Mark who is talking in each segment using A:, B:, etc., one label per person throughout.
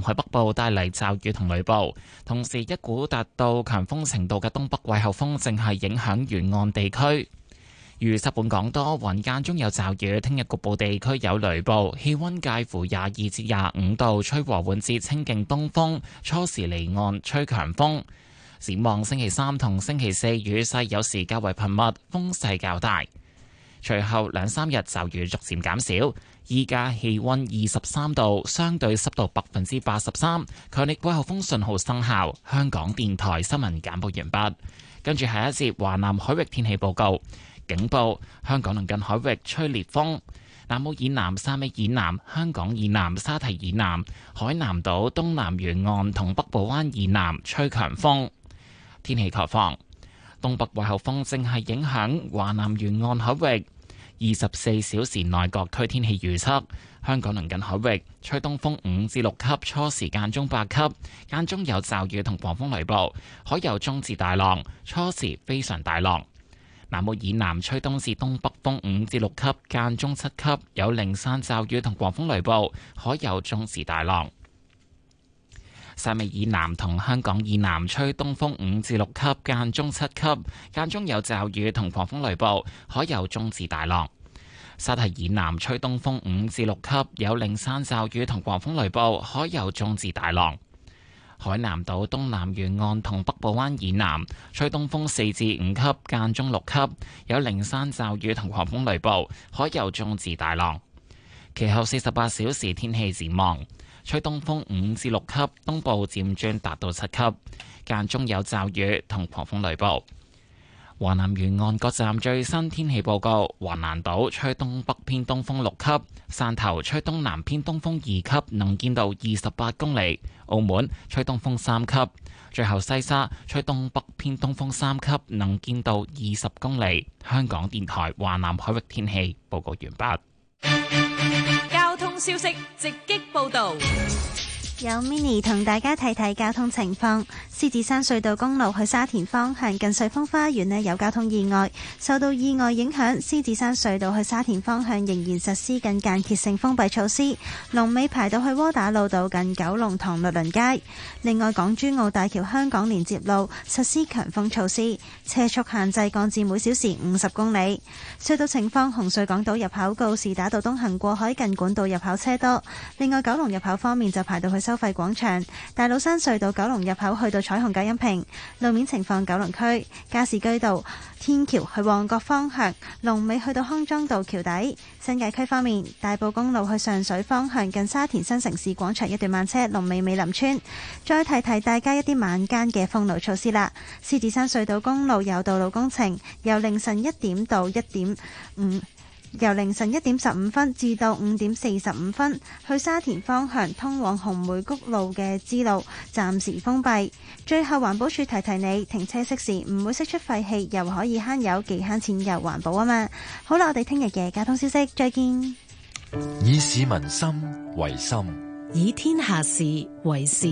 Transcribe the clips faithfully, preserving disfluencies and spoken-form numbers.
A: 海北部帶嚟驟雨同雷暴，同時一股達到強風程度嘅東北季候風正係影響沿岸地區。預測本港多雲間中有驟雨，聽日局部地區有雷暴，氣溫介乎廿二至廿五度，吹和緩至清勁東風，初時離岸吹強風。展望星期三同星期四雨勢有時較為頻密，風勢較大。隨後兩三日驟雨逐漸減少。依家氣溫二十三度，相對濕度百分之八十三，強烈季候風信號生效。香港電台新聞簡報完畢。跟住下一節華南海域天氣報告。警報：香港鄰近海域吹烈風，南澳以南、汕尾以南、香港以南、沙堤以南、海南島東南沿岸同北部灣以南吹強風。天氣概況：東北季候風正係影響華南沿岸海域，二十四小時內各區天氣預測：香港鄰近海域吹東風五至六級，初時間中八級，間中有驟雨同狂風雷暴，海有中至大浪，初時非常大浪。南澳以南吹東至東北風五至六級，間中七級，有零散驟雨同狂風雷暴，海有中至大浪。汕尾以南同香港以南吹東風五至六級，間中七級，間中有驟雨同狂風雷暴，海有中至大浪。沙堤以南吹東風五至六級，有零散驟雨同狂風雷暴，海有中至大浪。海南島東南沿岸同北部灣以南吹東風四至五級，間中六級，有零散驟雨同狂風雷暴，海有中至大浪。其後四十八小時天氣展望：吹東風五至六級，東部漸轉達到七級，間中有驟雨同狂風雷暴。華南沿岸各站最新天氣報告：華南島吹東北偏東風六級，汕頭吹東南偏東風二級，能見度二十八公里；澳門吹東風三級，最後西沙吹東北偏東風三級，能見度二十公里。香港電台華南海域天氣報告完畢。
B: 交通消息直擊報道。
C: 有 mini 同大家睇睇交通情況。獅子山隧道公路去沙田方向近瑞豐花園呢有交通意外，受到意外影響，獅子山隧道去沙田方向仍然實施緊間歇性封閉措施，龍尾排到去窩打老道近九龍塘律倫街。另外，港珠澳大橋香港連接路實施強風措施，車速限制降至每小時五十公里。隧道情況：紅隧港島入口告士打道東行過海近管道入口車多，另外九龍入口方面就排到去收費廣場。大老山隧道九龍入口去到彩虹隔音屏。路面情況：九龍區加士居道天橋去旺角方向，龍尾去到康莊道橋底。新界區方面，大埔公路去上水方向近沙田新城市廣場一段慢車，龍尾美林村。再提提大家一啲晚間嘅封路措施啦。獅子山隧道公路有道路工程，由凌晨一點到一點五。由凌晨一點十五分至到五點四十五分，去沙田方向通往紅梅谷路嘅支路暫時封閉。最後，環保署提提你，停車熄匙唔會釋出廢氣，又可以慳油，既慳錢又環保啊嘛。好啦，我哋聽日嘅交通消息再見。
D: 以市民心為心，
B: 以天下事為事。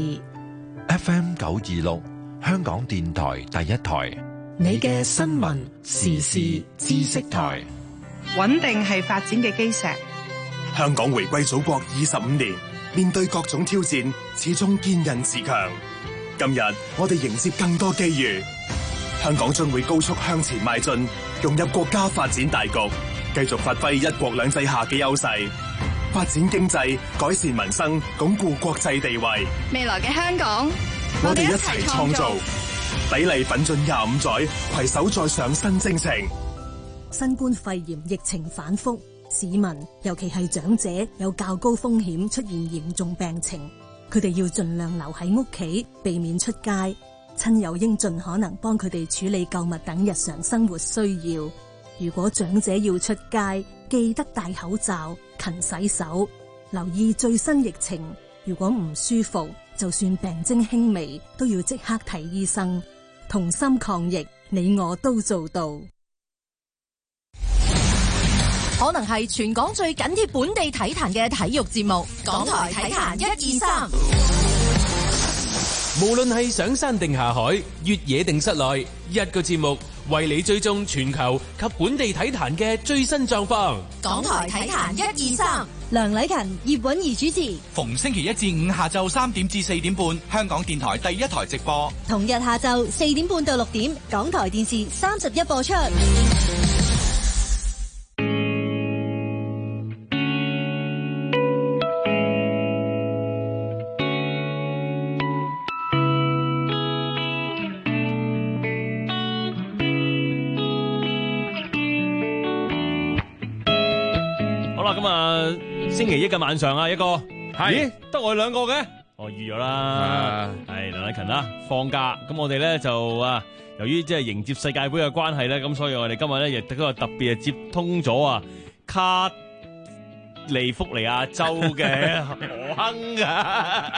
D: F M 九二六，香港電台第一台，
B: 你嘅新聞時事知識台。
E: 穩定係發展嘅基石。
F: 香港回歸祖國二十五年，面對各種挑戰，始終堅韌自強。今日我哋迎接更多機遇，香港將會高速向前邁進，融入國家發展大局，繼續發揮一國兩制下嘅優勢，發展經濟，改善民生，鞏固國際地位。
G: 未來嘅香港，
F: 我哋一齊創造，砥礪奮進廿五載，攜手再上新征程。
H: 新冠肺炎疫情反覆，市民尤其係長者有較高風險出現嚴重病情，佢哋要盡量留喺屋企，避免出街。親友應盡可能幫佢哋處理購物等日常生活需要。如果長者要出街，記得戴口罩、勤洗手，留意最新疫情。如果唔舒服，就算病徵輕微，都要即刻睇醫生。同心抗疫，你我都做到。
B: 可能係全港最緊貼本地體壇嘅體育節目，港台體壇一二三。
I: 無論係上山定下海，越野定室內，一個節目為你追蹤全球及本地體壇嘅最新狀況。
B: 港台體壇一二三， 梁禮勤、葉韻儀主持。
G: 逢星期一至五下晝三點至四點半，香港電台第一台直播。
B: 同日下晝四點半到六點，港台電視三十一播出。
J: 咁啊，星期一嘅晚上啊，一個咦，得我哋兩個嘅，我預咗啦，係梁禮勤啦，放假，咁我哋咧就啊，由於即係迎接世界盃嘅關係咧，咁所以我哋今日咧亦都個特別係接通咗啊卡利福尼亞州嘅何鏗噶，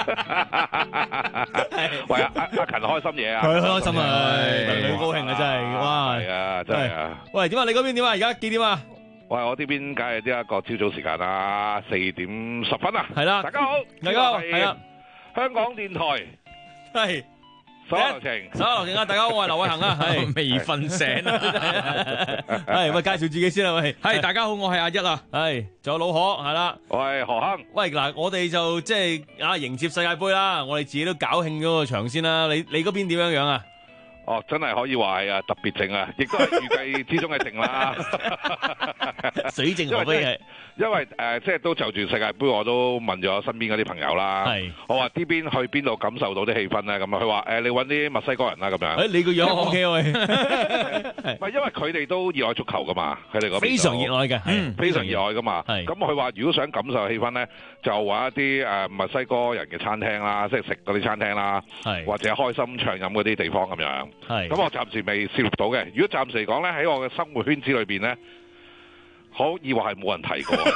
K: 喂阿阿阿勤開心嘢啊，
J: 佢開心啊，佢高興啊真係，哇，
K: 係啊真係啊，
J: 喂點啊？你嗰邊點啊？而家幾點啊？
K: 喂，我呢邊梗係呢一個朝早時間啦，四點十分啊！
J: 係啦，
K: 大家好，
J: 大家好，係啦，
K: 香港電台
J: 係
K: 手下留情，
J: 手下留情啊！大家好，我係劉偉恒啊，係
L: 未瞓醒啊，
J: 係喂，介紹自己先啦，喂，
L: 係大家好，我係阿一啊，
J: 係仲有老何係啦，
K: 我係何鏗。
J: 喂嗱，我哋就即係啊迎接世界盃啦，我哋自己都搞興咗個場先啦，你你嗰邊點樣樣啊？
K: 哦，真係可以話係啊，特別靜啊，亦都係預計之中嘅靜啦。
J: 水靜河飛係，
K: 因為誒、呃，即係都就住世界盃，我都問咗身邊嗰啲朋友啦。係，我話呢邊去邊度感受到啲氣氛咧？咁啊，佢話誒，你揾啲墨西哥人啦咁樣。誒、
J: 欸，你個樣 O K 喂。
K: 唔係，因為佢哋都熱愛足球噶嘛，佢哋嗰邊
J: 非常熱愛嘅，
K: 嗯，非常熱愛噶嘛。係。咁佢話如果想感受氣氛咧，就揾一啲誒、呃、墨西哥人嘅餐廳啦，即係食嗰啲餐廳啦，或者開心暢飲嗰啲地方咁樣。係，咁我暫時未涉獵到嘅。如果暫時嚟講咧，喺我嘅生活圈子裏邊咧，可以話係冇人提過。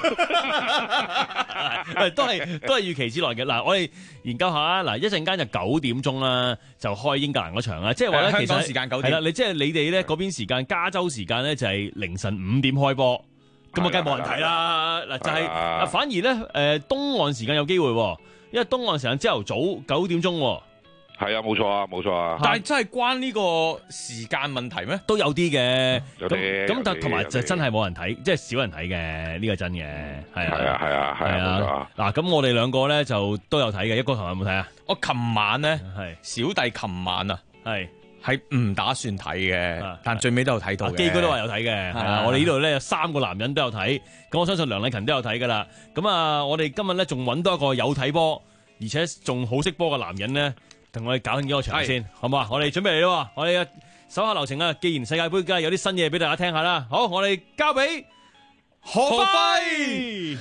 J: 都係都係預期之內嘅。嗱，我哋研究下啊。嗱，一陣間就九點鐘啦，就開英格蘭嗰場啦。即係話咧，其實香港時間九點係啦。你即係你哋咧嗰邊時間，加州時間咧就係凌晨五點開波。咁啊，梗係冇人睇啦。嗱，就係啊，反而咧誒東岸時間有機會，因為東岸時間朝頭早九點鐘。
K: 係啊，冇錯啊，冇錯啊。
L: 但係真係關呢個時間問題咩？
J: 都有啲嘅。
K: 有啲
J: 咁但同埋就真係冇人睇，即係少人睇嘅，呢個真嘅。係啊，
K: 係啊，係啊，係啊。
J: 嗱，咁我哋兩個咧就都有睇嘅。一哥琴日有冇睇啊？
L: 我琴晚咧係小弟琴晚啊，係係唔打算睇嘅，但最尾都有睇到嘅。
J: 基哥都話有睇嘅，係啊。我哋呢度咧有三個男人都有睇，咁我相信梁禮勤都有睇噶啦。咁啊，我哋今日咧仲揾多一個有睇波，而且仲好識波嘅男人咧。同我哋搞緊幾個場先，好唔好啊？我哋準備嚟咯，我哋嘅手下留情啊！既然世界盃梗係有啲新嘢俾大家聽下啦，好，我哋交俾何輝，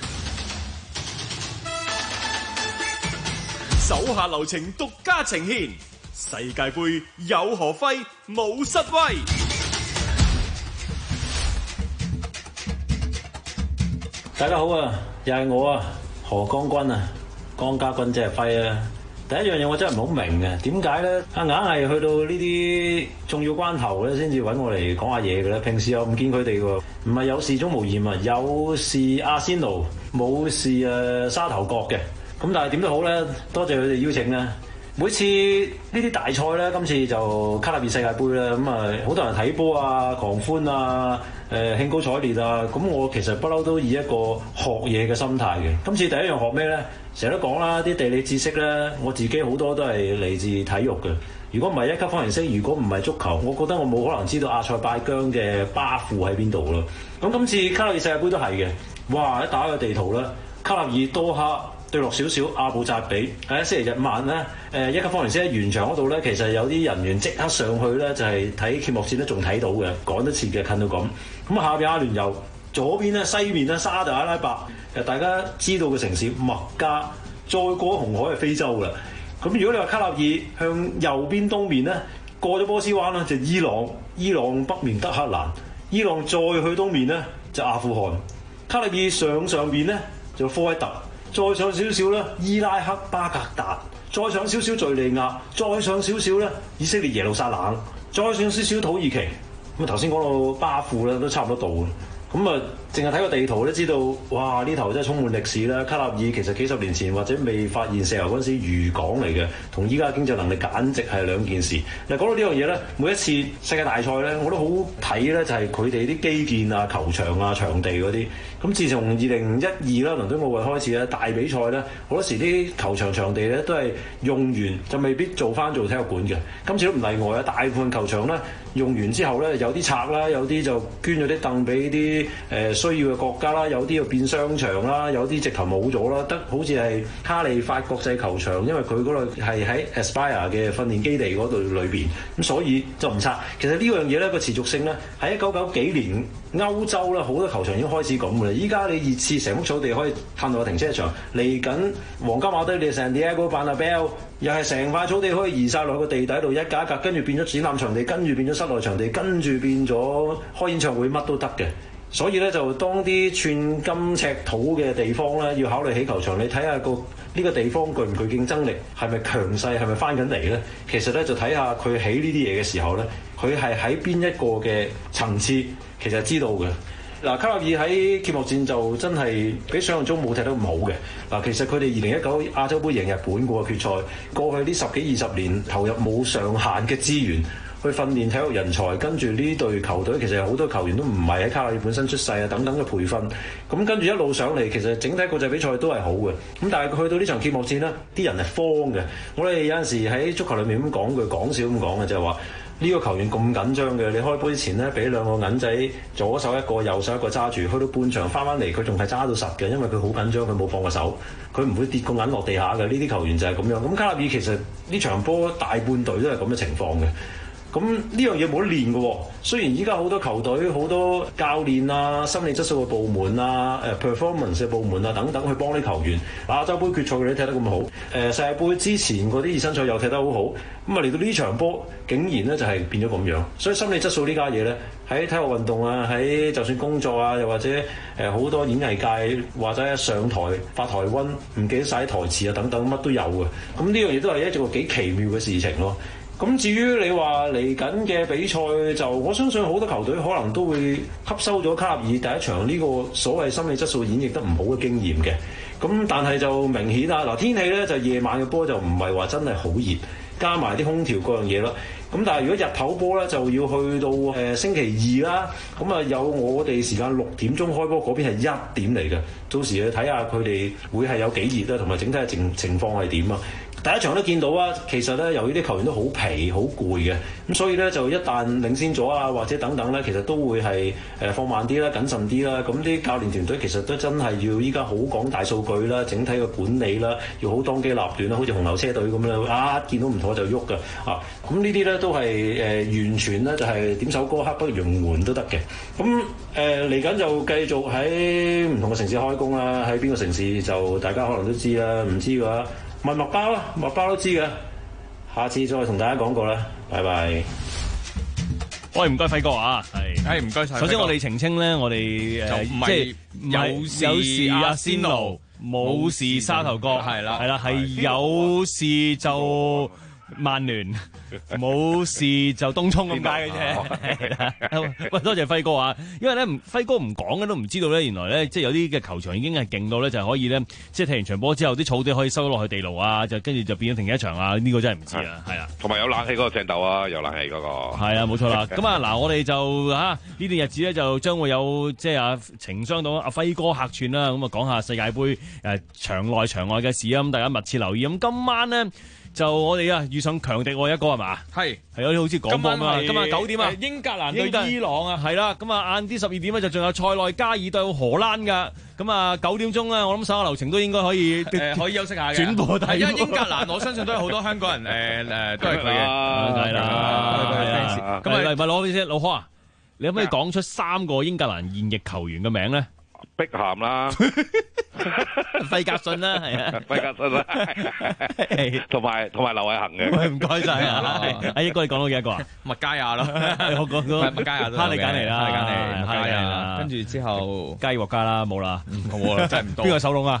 J: 手下留情獨家呈現世界盃有何輝冇失威。
M: 大家好啊，又係我啊，何江軍啊，江家軍即係輝啊！第一樣嘢我真係唔好明嘅，點解咧？啊硬係去到呢啲重要關頭咧，先至揾我嚟講下嘢嘅咧。平時又唔見佢哋喎，唔係有事鍾無艷啊，有事阿仙奴，冇事誒沙頭角嘅。咁但係點都好咧，多謝佢哋邀請咧。每次呢啲大賽咧，今次就卡塔爾世界盃啦，咁啊好多人睇波啊，狂歡啊，誒、呃、興高采烈啊。咁我其實不嬲都以一個學嘢嘅心態嘅。今次第一樣學咩咧？成日都講啦，啲地理知識咧，我自己好多都係嚟自體育嘅。如果唔係一級方程式，如果唔係足球，我覺得我冇可能知道阿塞拜疆嘅巴庫喺邊度咯。咁今次卡塔爾世界盃都係嘅。哇！一打個地圖咧，卡塔爾多哈對落少少阿布扎比。喺星期日晚咧，誒一級方程式喺完場嗰度咧，其實有啲人員即刻上去咧，就係睇揭幕戰都仲睇到嘅，趕得切嘅，近到咁。咁下邊阿聯酋，左邊咧，西面咧，沙特阿拉伯。誒大家知道嘅城市麥加，再過紅海係非洲㗎。咁如果你話卡塔爾向右邊東面咧，過咗波斯灣啦，就伊朗，伊朗北面德黑蘭，伊朗再去東面咧就阿富汗。卡塔爾上上邊咧就科威特，再上少少咧伊拉克巴格達，再上少少敍利亞，再上少少咧以色列耶路撒冷，再上少少土耳其。咁啊頭先講到巴庫咧都差唔多到嘅。咁啊淨係睇個地圖都知道，哇！呢頭真係充滿歷史啦。卡納爾其實幾十年前或者未發現石油嗰陣時漁港嚟嘅，同依家經濟能力簡直係兩件事。嗱，講到呢樣嘢咧，每一次世界大賽咧，我都好睇咧，就係佢哋啲基建啊、球場啊、場地嗰啲。咁自從二零一二啦，倫敦奧運開始咧，大比賽咧，好多時啲球場場地咧都係用完就未必做翻做體育館嘅。今次都唔例外啊！大部分球場咧用完之後咧，有啲拆啦，有啲就捐咗啲凳俾啲誒需要嘅國家啦，有啲要變商場啦，有啲直頭冇咗啦，得好似係哈利法國際球場，因為佢嗰度係喺 Aspire 嘅訓練基地嗰度裏邊，咁所以就唔拆。其實呢樣嘢咧個持續性咧，喺一九九幾年歐洲咧好多球場已經開始咁嘅啦。依家你熱刺成幅草地可以攤到個停車場，嚟緊皇家馬德里嘅 San Diego Bernabeu又係成塊草地可以移晒落個地底度，一格一格，跟住變咗展覽場地，跟住變咗室內場地，跟住變咗開演唱會，乜都得嘅。所以咧就當啲寸金尺土嘅地方咧，要考慮起球場，你睇下個呢個地方具唔具競爭力，係咪強勢，係咪翻緊嚟咧？其實咧就睇下佢起呢啲嘢嘅時候咧，佢係喺邊一個嘅層次，其實知道嘅。嗱，卡納爾喺揭幕戰就真係比想象中冇踢得咁好嘅。嗱，其實佢哋二零一九亞洲杯贏日本嗰個決賽，過去呢十幾二十年投入冇上限嘅資源去訓練體育人才，跟住呢隊球隊其實有好多球員都唔係喺卡納爾本身出世啊，等等嘅培訓，咁跟住一路上嚟，其實整體國際比賽都係好嘅。咁但係去到呢場揭幕戰呢，啲人係慌嘅。我哋有陣時喺足球裏面咁講句講笑咁講嘅，就係話呢個球員咁緊張嘅，你開波之前呢，俾兩個銀仔，左手一個，右手一個揸住，去到半場翻返嚟，佢仲係揸到實嘅，因為佢好緊張，佢冇放過手，佢唔會跌個銀落地下嘅。呢啲球員就係咁樣。咁卡納爾其實呢場波大半隊都係咁嘅情況嘅。咁呢樣嘢冇得練嘅喎，雖然依家好多球隊、好多教練啊、心理質素嘅部門啊、誒 performance 嘅部門啊等等去幫啲球員。亞洲杯決賽佢哋踢得咁好，誒世界盃之前嗰啲熱身賽又踢得好好，咁啊嚟到呢場波竟然咧就係變咗咁樣，所以心理質素呢家嘢咧喺體育運動啊，喺就算工作啊，又或者誒好多演藝界或者上台發台瘟唔記得晒台詞啊等等乜都有嘅，咁呢樣嘢都係一個幾奇妙嘅事情咯。咁至於你話嚟緊嘅比賽，就我相信好多球隊可能都會吸收咗卡納爾第一場呢個所謂心理質素演繹得唔好嘅經驗嘅。咁但係就明顯啦，嗱天氣咧就夜晚嘅波就唔係話真係好熱，加埋啲空調嗰樣嘢啦。咁但係如果日頭波咧就要去到誒、呃、星期二啦，咁啊有我哋時間六點鐘開波，嗰邊係一點嚟嘅，到時去睇下佢哋會係有幾熱啦，同埋整體嘅情情況係點啊？第一場都見到啊，其實咧由於啲球員都好疲好攰嘅，咁所以咧就一旦領先咗啊，或者等等咧，其實都會係誒放慢啲啦、謹慎啲啦。咁啲教練團隊其實都真係要依家好講大數據啦、整體嘅管理啦，要好當機立斷啦，好似紅牛車隊咁樣啊，見到唔妥就喐㗎啊！咁呢啲咧都係誒、呃、完全咧就係點首歌刻不容緩都得嘅。咁誒嚟緊就繼續喺唔同嘅城市開工啦，喺邊個城市就大家可能都知啦，唔知嘅話問麥包啦，麥包都知嘅，下次再同大家講過啦，拜拜。
J: 喂，唔該輝哥啊，係，
L: 係唔該晒。
J: 首先我哋澄清咧，我哋誒即係有事阿仙奴，冇事沙頭角，係啦，係啦，係有事就曼聯，冇事就東涌咁解嘅啫。喂，多謝輝哥啊！因為咧，輝哥唔講嘅都唔知道咧，原來咧，即係有啲嘅球場已經係勁到咧，就係可以咧，即係踢完場波之後，啲草地可以收落去地牢啊，就跟住就變咗停車場啊！呢個真係唔知啊，係啊。
K: 同埋有冷氣嗰個正斗啊，有冷氣嗰個。係
J: 啊，冇錯啦。咁啊，嗱，我哋就嚇呢段日子咧，就將會有即係啊情商到阿輝哥客串啦，咁啊講下世界盃誒場內場外嘅事啊，咁大家密切留意。咁今晚咧。就我哋啊遇上強敵喎一個係嘛？係係有啲好似廣播啊！今晚九點啊，
L: 英格蘭對伊朗啊，
J: 係啦。咁啊晏啲十二點咧就仲有塞內加爾對荷蘭㗎。咁啊九點鐘咧，我諗稍後流程都應該可以
L: 誒可以休息下嘅。
J: 轉播睇。
L: 因為英格蘭我相信都有好多香港人誒誒都係佢嘅。
J: 係啦。咁啊嚟咪攞先，老柯啊，你可唔可以講出三個英格蘭現役球員嘅名咧？
K: 碧咸啦，
J: 費格遜啦，係啊，
K: 費格遜啦，同埋同埋劉偉恒嘅。
J: 喂，唔該晒啊！阿益哥，你講到幾多個啊？
L: 麥嘉亞咯，
J: 我講咗
L: 麥嘉亞，
J: 哈利簡尼啦，
L: 哈利簡尼，
J: 哈利簡尼啦，
L: 跟住之後
J: 加爾獲加啦，冇啦，
L: 冇啦，真係唔多。
J: 邊個手籠啊？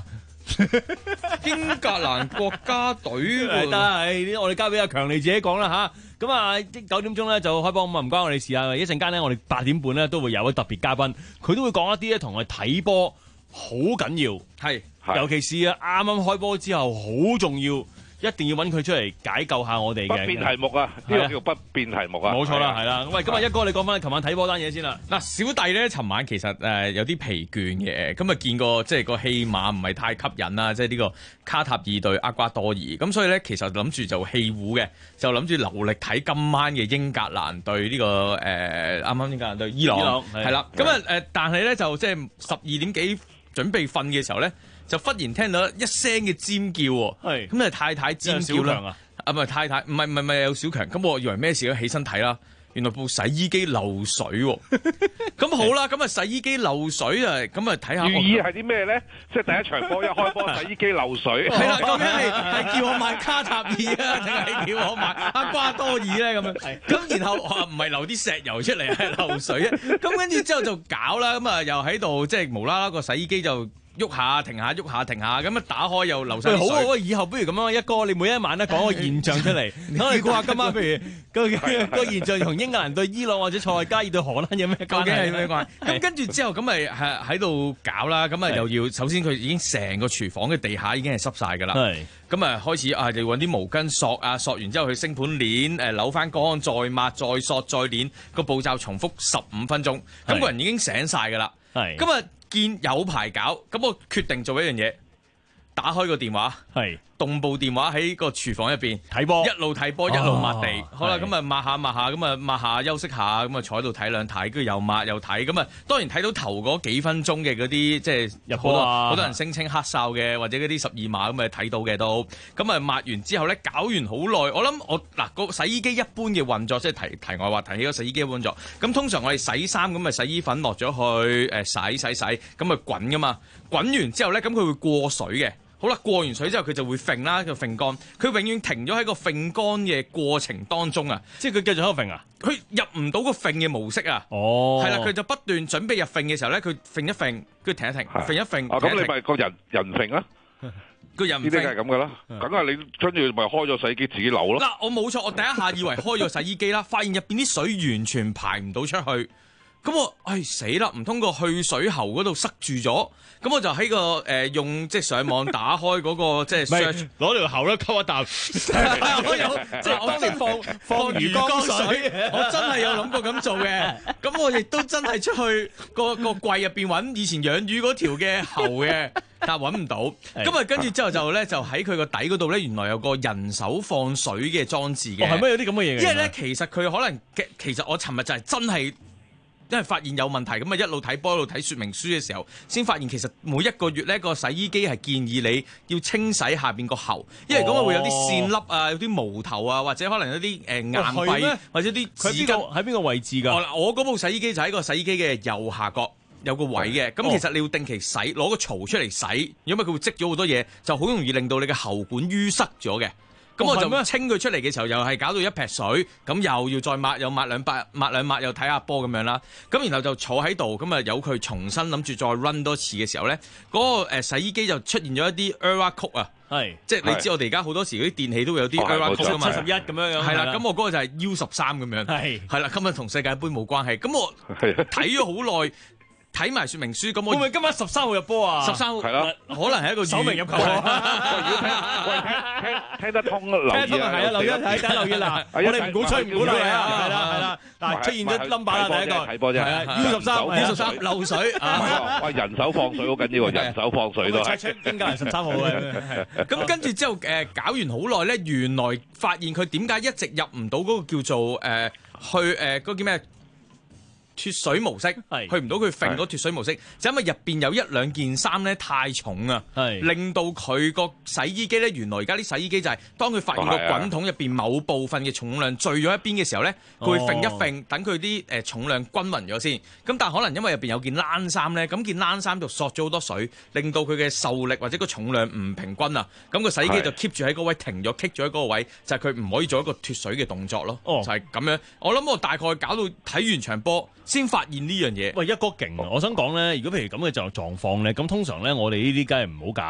L: 英格蘭國家隊喎，
J: 得係我哋交俾阿強你自己講啦吓。咁啊，九點鐘咧就開波，咁啊唔關我哋事啊。一陣間咧，我哋八點半咧都會有一特別嘉賓，佢都會講一啲咧同我哋睇波好緊要，
L: 係
J: 尤其是啊啱啱開波之後好重要。一定要揾佢出嚟解救下我哋嘅
K: 不變題目啊！呢個叫不變題目啊！
J: 冇錯啦，係啦。喂，今日一哥你講翻，琴晚睇波單嘢先啦。
L: 嗱，小弟咧，尋晚其實誒有啲疲倦嘅，咁啊見過即係個戲碼唔係太吸引啦，即係呢個卡塔爾對厄瓜多爾，咁所以咧其實諗住就棄糊嘅，就諗住留力睇今晚嘅英格蘭對呢個誒啱啱英格蘭對伊朗，係啦。咁啊誒，但係咧就即係十二點幾準備瞓嘅時候咧，就忽然聽到一聲嘅尖叫喎，係咁啊太太尖叫啦，啊唔係太太，唔係唔係唔係有小強，咁我以為咩事咧？起身睇啦，原來部洗衣機漏水喎，咁好啦，咁啊洗衣機漏水啊，咁啊睇下
K: 寓意係啲咩咧？即係第一場波一開波洗衣機漏水，
L: 係啦，究竟係係叫我買卡塔爾啊，定係叫我買厄瓜多爾咧？咁樣，咁然後唔係流啲石油出嚟係漏水啊，咁跟住之後就搞啦，咁啊又喺度即係無啦啦個洗衣機就喐下停下喐下停下，咁啊打開又流晒水。
J: 好啊，以後不如咁樣，一哥你每一晚咧講個現象出嚟，我哋估下今晚譬如個個現象同英格蘭對伊朗或者塞內加爾對荷蘭有咩關係？究竟係咩關係？咁跟住之後咁咪係喺度搞啦，咁啊又要首先佢已經成個廚房嘅地下已經係濕晒㗎啦。咁啊開始啊，就揾啲毛巾索啊，索完之後去升盤鏈，誒扭翻乾，再抹再索再鏈，個步驟重複十五分鐘，咁個人已經醒晒㗎啦。咁啊見有排搞，咁我決定做一樣嘢，打開個電話，係動部電話喺個廚房入邊睇波，一路睇波一路抹地。哦、好啦，咁啊抹下抹下，咁啊抹下休息下，咁啊坐喺度睇兩睇，跟住又抹又睇，咁啊當然睇到頭嗰幾分鐘嘅嗰啲即係入波啊，好多人聲稱黑哨嘅，或者嗰啲十二碼咁啊睇到嘅都，咁啊抹完之後咧，搞完好耐，我諗我嗱個洗衣機一般嘅運作，即係題題外話提起個洗衣機嘅運作，咁通常我哋洗衫咁啊洗衣粉落咗去誒洗洗洗，咁啊滾噶嘛，滾完之後咧，咁佢會過水嘅。好啦，過完水之後佢就會揈啦，就揈乾。佢永遠停咗喺個揈乾嘅過程當中啊， 即係佢繼續喺度揈啊。
L: 佢入唔到個揈嘅模式啊。
J: 哦，
L: 係啦，佢就不斷準備入揈嘅時候咧，佢揈一揈，跟住停一停，揈一揈。
K: 啊，咁你咪個人人揈啊？
L: 個人揈。
K: 呢啲係咁噶啦，梗係你跟住咪開咗洗衣機自己扭咯。
L: 嗱，我冇錯，我第一下以為開咗洗衣機啦，發現入邊啲水完全排唔到出去。咁我唉死啦！唔通個去水喉嗰度塞住咗？咁我就喺個誒、呃、用即係上網打開嗰、那個即係 search
J: 攞條喉咧吸一啖。
L: 我有即係當年放放魚缸水，我真係有諗過咁做嘅。咁我亦都真係出去個個櫃入邊揾以前養魚嗰條嘅喉嘅，但係揾唔到。咁啊跟住之後就咧就喺佢個底嗰度咧，原來有個人手放水嘅裝置嘅。
J: 哦，係咩有啲咁嘅嘢？
L: 因為咧其實佢可能其實我尋日就係真係。因為發現有問題，咁啊一路睇波一路睇說明書嘅時候，先發現其實每一個月呢個洗衣機係建議你要清洗下邊個喉，因為咁啊會有啲線粒啊、有啲毛頭啊，或者可能有啲誒硬幣或者啲紙巾
J: 喺邊個位置㗎？
L: 我我嗰部洗衣機就喺個洗衣機嘅右下角有個位嘅，咁、哦、其實你要定期洗，攞個槽出嚟洗，因為佢會積咗好多嘢，就好容易令到你嘅喉管淤塞咗嘅。咁我就清佢出嚟嘅時候，又係搞到一劈水，咁又要再抹，又抹兩百，抹兩抹，又睇下波咁樣啦。咁然後就坐喺度，咁啊由佢重新諗住再 run 多次嘅時候咧，嗰、嗰個洗衣機就出現咗一啲 error code 啊，係即係你知我哋而家好多時嗰啲電器都會有啲 error code 啊嘛，七十一咁樣樣。係啦，咁我嗰個就係 U 十三咁樣，係係啦，今日同世界盃冇關係。咁我睇咗好耐。睇埋說明書，咁我會唔會今晚十三號入波啊？十三號係咯，可能係一個首名入球。
K: 喂，聽聽聽得通，留意啊！
J: 係啊，留意睇睇留意嗱，我哋唔鼓吹唔鼓勵啊，係啦係啦。嗱，出現咗 number 啦，第一個睇波啫，係啊 U 十三 U 十三漏水啊！
K: 喂，人手放水好緊要喎，人手放水都係。
J: 英格蘭十三號嘅。
L: 咁跟住之後誒搞完好耐咧，原來發現佢點解一直入唔到嗰個叫做誒去誒嗰個叫咩？脫水模式，去唔到佢揈嗰脫水模式，就因為入邊有一兩件衫咧太重啊，令到佢個洗衣機咧，原來而家啲洗衣機就係、是、當佢發現個滾筒入邊某部分嘅重量聚咗一邊嘅時候咧，佢會揈一揈，等佢啲誒重量均勻咗先。咁但係可能因為入邊有件冷衫咧，咁件冷衫就索咗好多水，令到佢嘅受力或者個重量唔平均啊。咁個洗衣機就 keep 住喺嗰位停咗，棘咗喺嗰個位，就係佢唔可以做一個脫水嘅動作咯。哦、就係咁樣。我諗我大概搞到睇完場波。先發現呢樣嘢，
J: 喂，一哥勁啊！我想講咧，如果譬如咁嘅狀狀況咧，咁通常咧，我哋呢啲梗係唔好搞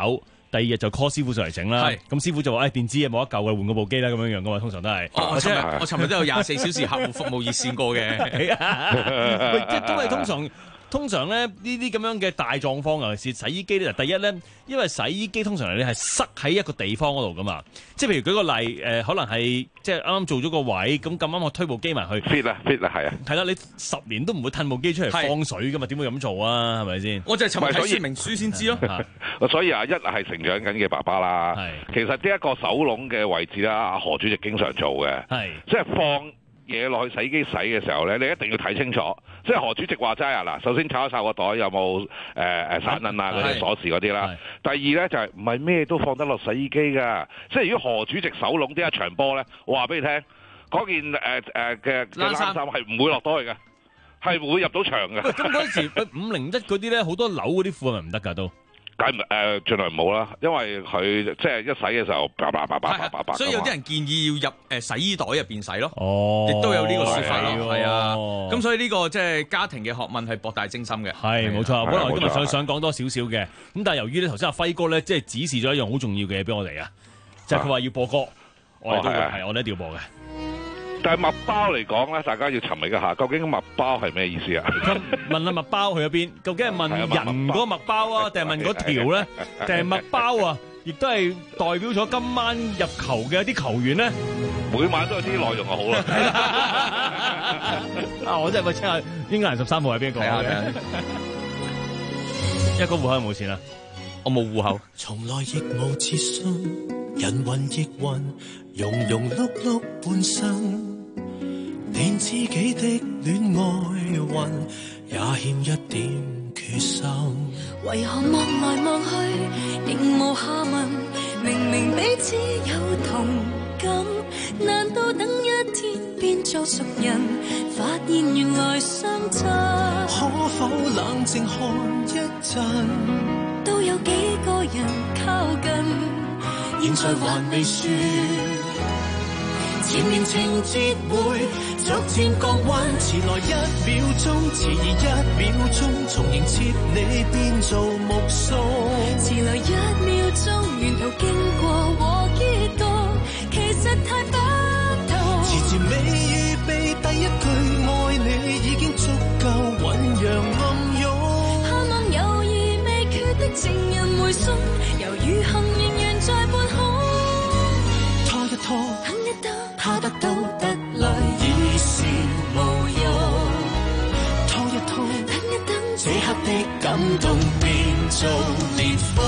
J: 第二日就 call 師傅上嚟整啦。咁師傅就話：誒電子嘢冇得救嘅，換嗰部機啦咁樣樣噶嘛。通常都係。
L: 我尋日我尋日都有廿四小時客戶服務熱線過嘅。
J: 即係都係通常。通常咧呢啲咁樣嘅大狀況，尤其是洗衣機咧，第一咧，因為洗衣機通常你係塞喺一個地方嗰度噶嘛，即係譬如舉個例，誒、呃、可能係即係啱啱做咗個位，咁咁啱我推部機埋去
K: fit 啊 fit 啊係啊，
J: 係啦，你十年都唔會褪部機出嚟放水噶嘛，點會咁做啊？係咪先？
L: 我就係尋日睇說明書先知咯。
K: 所以啊，一係成長緊嘅爸爸啦，其實呢一個手籠嘅位置啦，阿何主席經常做嘅，即係放嘢落去洗衣機洗嘅時候咧，你一定要睇清楚。即係何主席話齋啊，嗱，首先查一查個袋有冇誒誒散銀啊嗰啲鎖匙嗰啲啦。第二咧就係唔係咩都放得落洗衣機㗎。即係如果何主席手籠呢一場波咧，我話俾你聽，嗰件誒誒嘅冷衫係唔會落袋去嘅，係會入到場嘅。
J: 咁嗰陣時五零一嗰啲咧，好多樓嗰啲褲係咪唔得㗎都？
K: 梗係誒，盡量唔好啦，因為佢即係一洗嘅時候，叭叭叭叭叭叭叭。
L: 所以有啲人建議要入誒洗衣袋入邊洗咯。哦，亦都有呢個説法咯，係啊。咁所以呢個即係家庭嘅學問係博大精深嘅。
J: 係冇錯。本來我今日想想講多少少嘅，咁但係由於咧頭先阿輝哥咧即係指示咗一樣好重要嘅嘢俾我哋啊，就係佢話要播歌，我哋都會係我哋一定要播嘅。
K: 但係麥包嚟講咧，大家要尋覓一下，究竟麥包係咩意思啊？
J: 問下麥包去咗邊？究竟係問人嗰個麥包啊，定係問嗰條咧？定係麥包啊？亦都係代表咗今晚入球嘅一啲球員咧。
K: 每晚都有啲內容就好啦。
J: 啊！我真係咪聽下英格蘭十三號係邊個？一個戶口有冇錢啊？
L: 我冇戶口。
N: 從來亦無自信，人云亦云，庸庸碌碌半生。連知己的戀愛運也欠一點決心，
O: 為何望來望去仍無下文？明明彼此有同感，難道等一天變做熟人，發現原來相差？
N: 可否冷靜看一陣？
O: 都有幾個人靠近，
N: 現在還未說，前面情節會逐漸降溫，遲來一秒鐘，遲疑一秒鐘，重迎接你變做目送。
O: 遲來一秒鐘，沿途經過和結局，其實太不同。
N: 遲遲未預備第一句愛你，已經足夠醞釀暗湧。
O: 盼望猶豫未決的情人回送，猶如幸仍然在半空。
N: 拖一拖，
O: 等一等，
N: 他得到得來已是無用。拖一拖，
O: 等一等，
N: 這刻的感動變做烈風。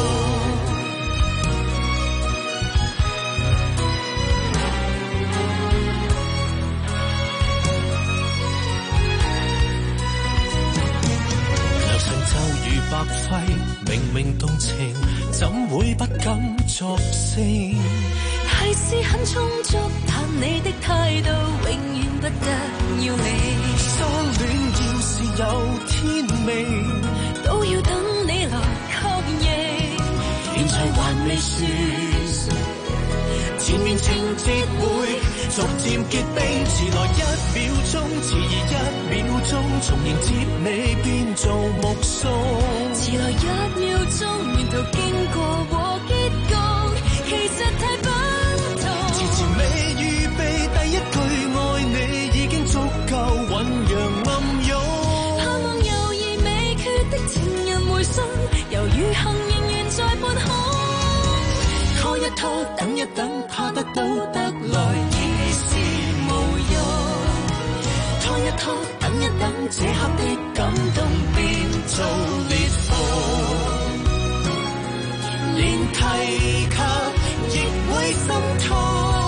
N: 良辰就如白費，明明動情，怎會不敢作聲？
O: 提示很充足，但你的態度永遠不得要你。
N: 相戀要是有天命，
O: 都要等你來確認。
N: 現在還未說，前面情節會逐漸結冰。遲來一秒鐘，遲疑一秒鐘，重迎接你變做目送。
O: 遲來一秒鐘，沿途經過和結局，其實太不同。
N: 遲遲未預備第一句愛你，已經足夠醞釀暗湧。
O: 盼望猶豫未決的情人回信，猶如幸仍然在半空。
N: 拖一拖，等一等，怕得到得來已是無用。拖一拖，等一等，這刻的感動變做烈風，連提及亦會心痛。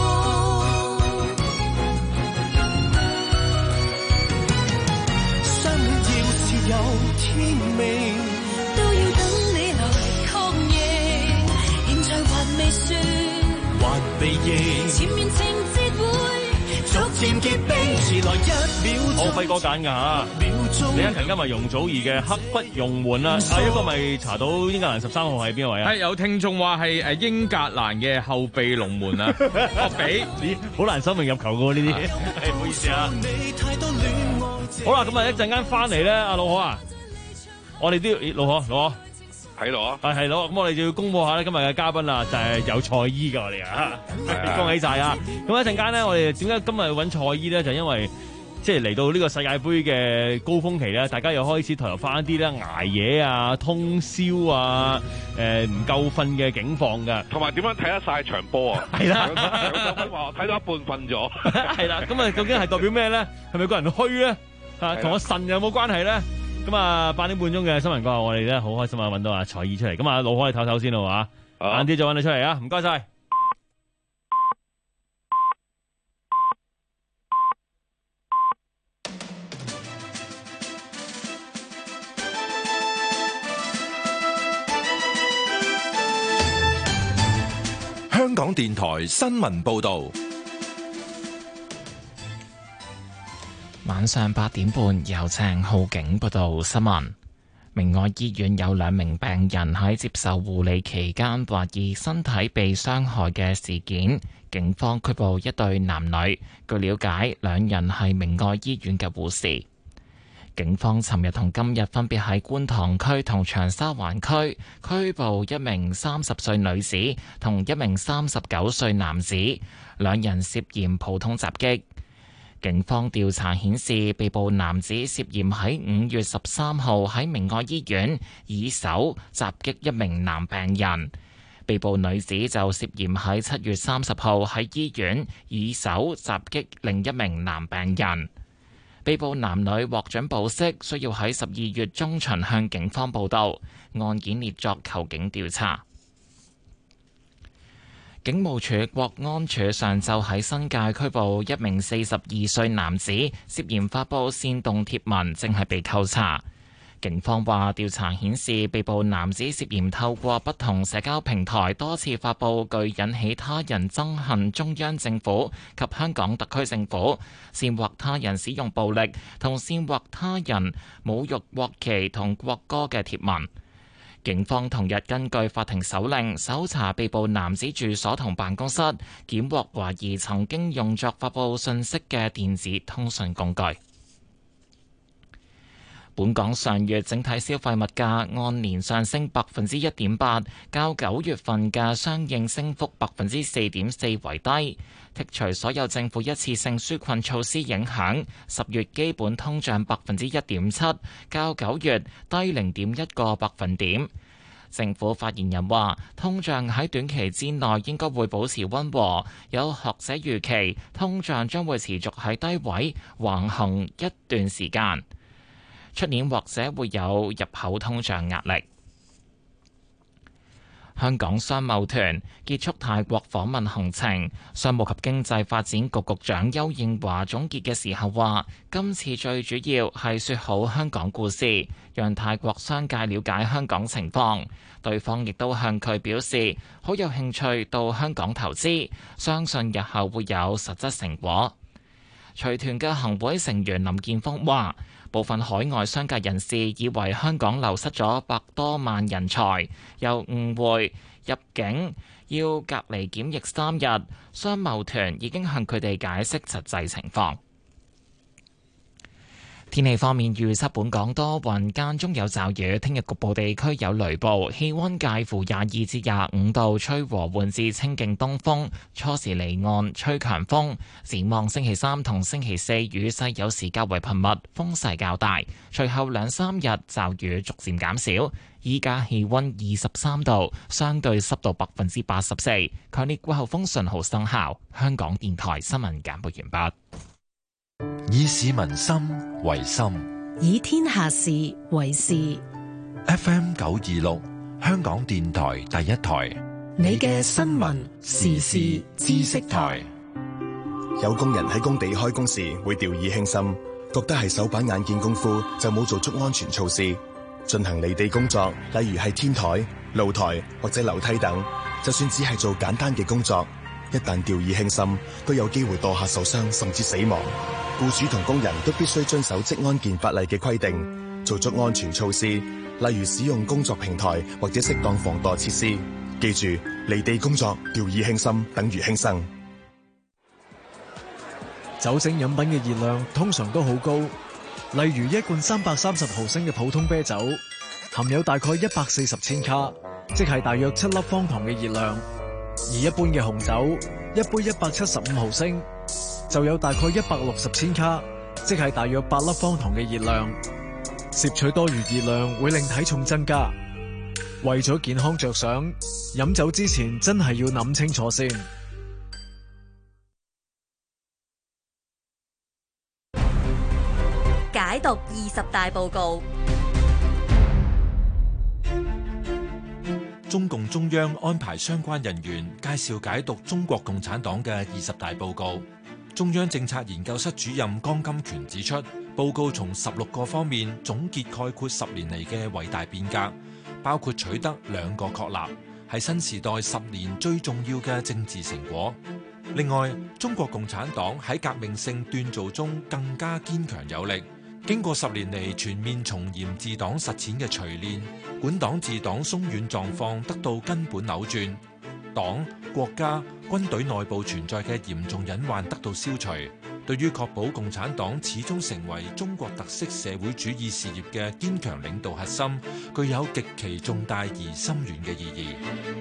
N: 相戀要是有天命，
O: 都要等你來確認。現在還未說，
N: 還未認，
O: 前面情節會
N: 逐漸結冰。遲來一秒鐘，
J: 我輝哥揀㗎嚇。李克勤今日容祖兒嘅刻不容緩啦，啊一個咪查到英格蘭十三號係邊位啊？
L: 係有聽眾話係誒英格蘭嘅後備龍門啊，阿比，
J: 咦好難收命入球嘅喎呢啲，係唔好意思啊。好啦，咁啊一陣間翻嚟咧，阿老何啊，我哋都要，咦老何老何
K: 喺度啊，
J: 係係咯，咁我哋就要公佈下咧今日嘅嘉賓啦，就係有蔡依㗎我哋啊，恭喜晒啊！咁一陣間咧，我哋點解今日揾蔡依咧？就因為即係嚟到呢個世界盃嘅高峰期咧，大家又開始投入翻一啲咧捱夜啊、通宵啊、誒唔夠瞓嘅境況㗎。
K: 同埋點樣睇得晒場波啊？
J: 係啦，
K: 有嘉賓話睇到一半瞓咗。
J: 係啦，咁啊究竟係代表咩咧？係咪個人虛咧？啊，同我腎有冇關係咧？咁啊，八點半鐘嘅新聞過後，我哋咧好開心啊，揾到阿蔡依出嚟。咁啊，老可你唞唞先咯，嚇，晏啲再揾你出嚟啊！唔該晒。
D: 香港電台新聞報導。
A: 晚上八點半，由鄭浩景報道新聞。明愛醫院有兩名病人喺接受護理期間，懷疑身體被傷害嘅事件，警方拘捕一對男女。據了解，兩人係明愛醫院嘅護士。警方尋日同今日分別喺觀塘區同長沙灣區拘捕一名三十歲女子同一名三十九歲男子，兩人涉嫌普通襲擊。警方調查顯示，被捕男子涉嫌喺五月十三號喺明愛醫院以手襲擊一名男病人，被捕女子就涉嫌喺七月三十號喺醫院以手襲擊另一名男病人。被捕男女獲准保釋，需要喺十二月中旬向警方報到，案件列作求警調查。警務處國安處上晝喺新界拘捕一名四十二歲男子，涉嫌發布煽動貼文，正係被扣查。警方話調查顯示，被捕男子涉嫌透過不同社交平台多次發布具引起他人憎恨中央政府及香港特區政府，煽惑他人使用暴力同煽惑他人侮辱國旗同國歌嘅貼文。警方同日根據法庭手令搜查被捕男子住所同辦公室，檢獲懷疑曾經用作發布信息嘅電子通訊工具。本港上月整體消費物價按年上升百分之一點八，較九月份嘅相應升幅百分之四點四為低。剔除所有政府一次性紓困措施影響，十月基本通脹百分之一點七，較九月低零點一個百分點。政府發言人話，通脹喺短期之內應該會保持溫和，有學者預期通脹將會持續喺低位橫行一段時間。出年或者會有入口通脹壓力。香港商貿團結束泰國訪問行程，商務及經濟發展局局長邱應華總結嘅時候話，今次最主要係說好香港故事，讓泰國商界了解香港情況。對方亦都向佢表示好有興趣到香港投資，相信日後會有實質成果。隨團嘅行會成員林建峰話，部分海外商界人士以為香港流失咗百多萬人才，又誤會入境要隔離檢疫三日。商貿團已經向佢哋解釋實際情況。天氣方面預測，本港多雲間中有驟雨，聽日局部地區有雷暴，氣溫介乎廿二至廿五度，吹和緩至清勁東風，初時離岸吹強風。展望星期三同星期四雨勢有時較為頻密，風勢較大，隨後兩三日驟雨逐漸減少。依家氣溫二十三度，相對濕度百分之八十四，強烈季候風信號生效。香港電台新聞簡報完畢。
D: 以市民心為心，
H: 以天下事為事。
D: F M 九二六，香港電台第一台，
H: 你嘅新聞時事知識台。
P: 有工人喺工地開工時會掉以輕心，覺得係手板眼見功夫，就冇做足安全措施。進行離地工作，例如係天台、露台或者樓梯等，就算只係做簡單嘅工作，一旦掉以輕心，都有機會墮下受傷甚至死亡。僱主同工人都必須遵守職安健法例嘅規定，做足安全措施，例如使用工作平台或者適當防墮設施。記住，離地工作掉以輕心等於輕生。
Q: 酒精飲品嘅熱量通常都好高，例如一罐三百三十毫升嘅普通啤酒， 含有大概一百四十千卡，即係大約七粒方糖嘅熱量。而一般嘅紅酒，一杯一百七十五毫升，就有大概一百六十千卡，即係大約八粒方糖嘅熱量。攝取多餘熱量會令體重增加。為咗健康着想，飲酒之前真係要諗清楚先。
B: 解讀二十大報告。
D: 中共中央安排相關人員介紹解讀中國共產黨嘅二十大報告。中央政策研究室主任江金權指出，報告從十六個方面總結概括十年嚟嘅偉大變革，包括取得兩個確立，係新時代十年最重要嘅政治成果。另外，中國共產黨喺革命性鍛造中更加堅強有力。經過十年嚟全面從嚴治黨實踐嘅錘煉，管黨治黨鬆軟狀況得到根本扭轉，黨、國家、軍隊內部存在嘅嚴重隱患得到消除。對於確保共產黨始終成為中國特色社會主義事業嘅堅強領導核心，具有極其重大而深遠嘅意義。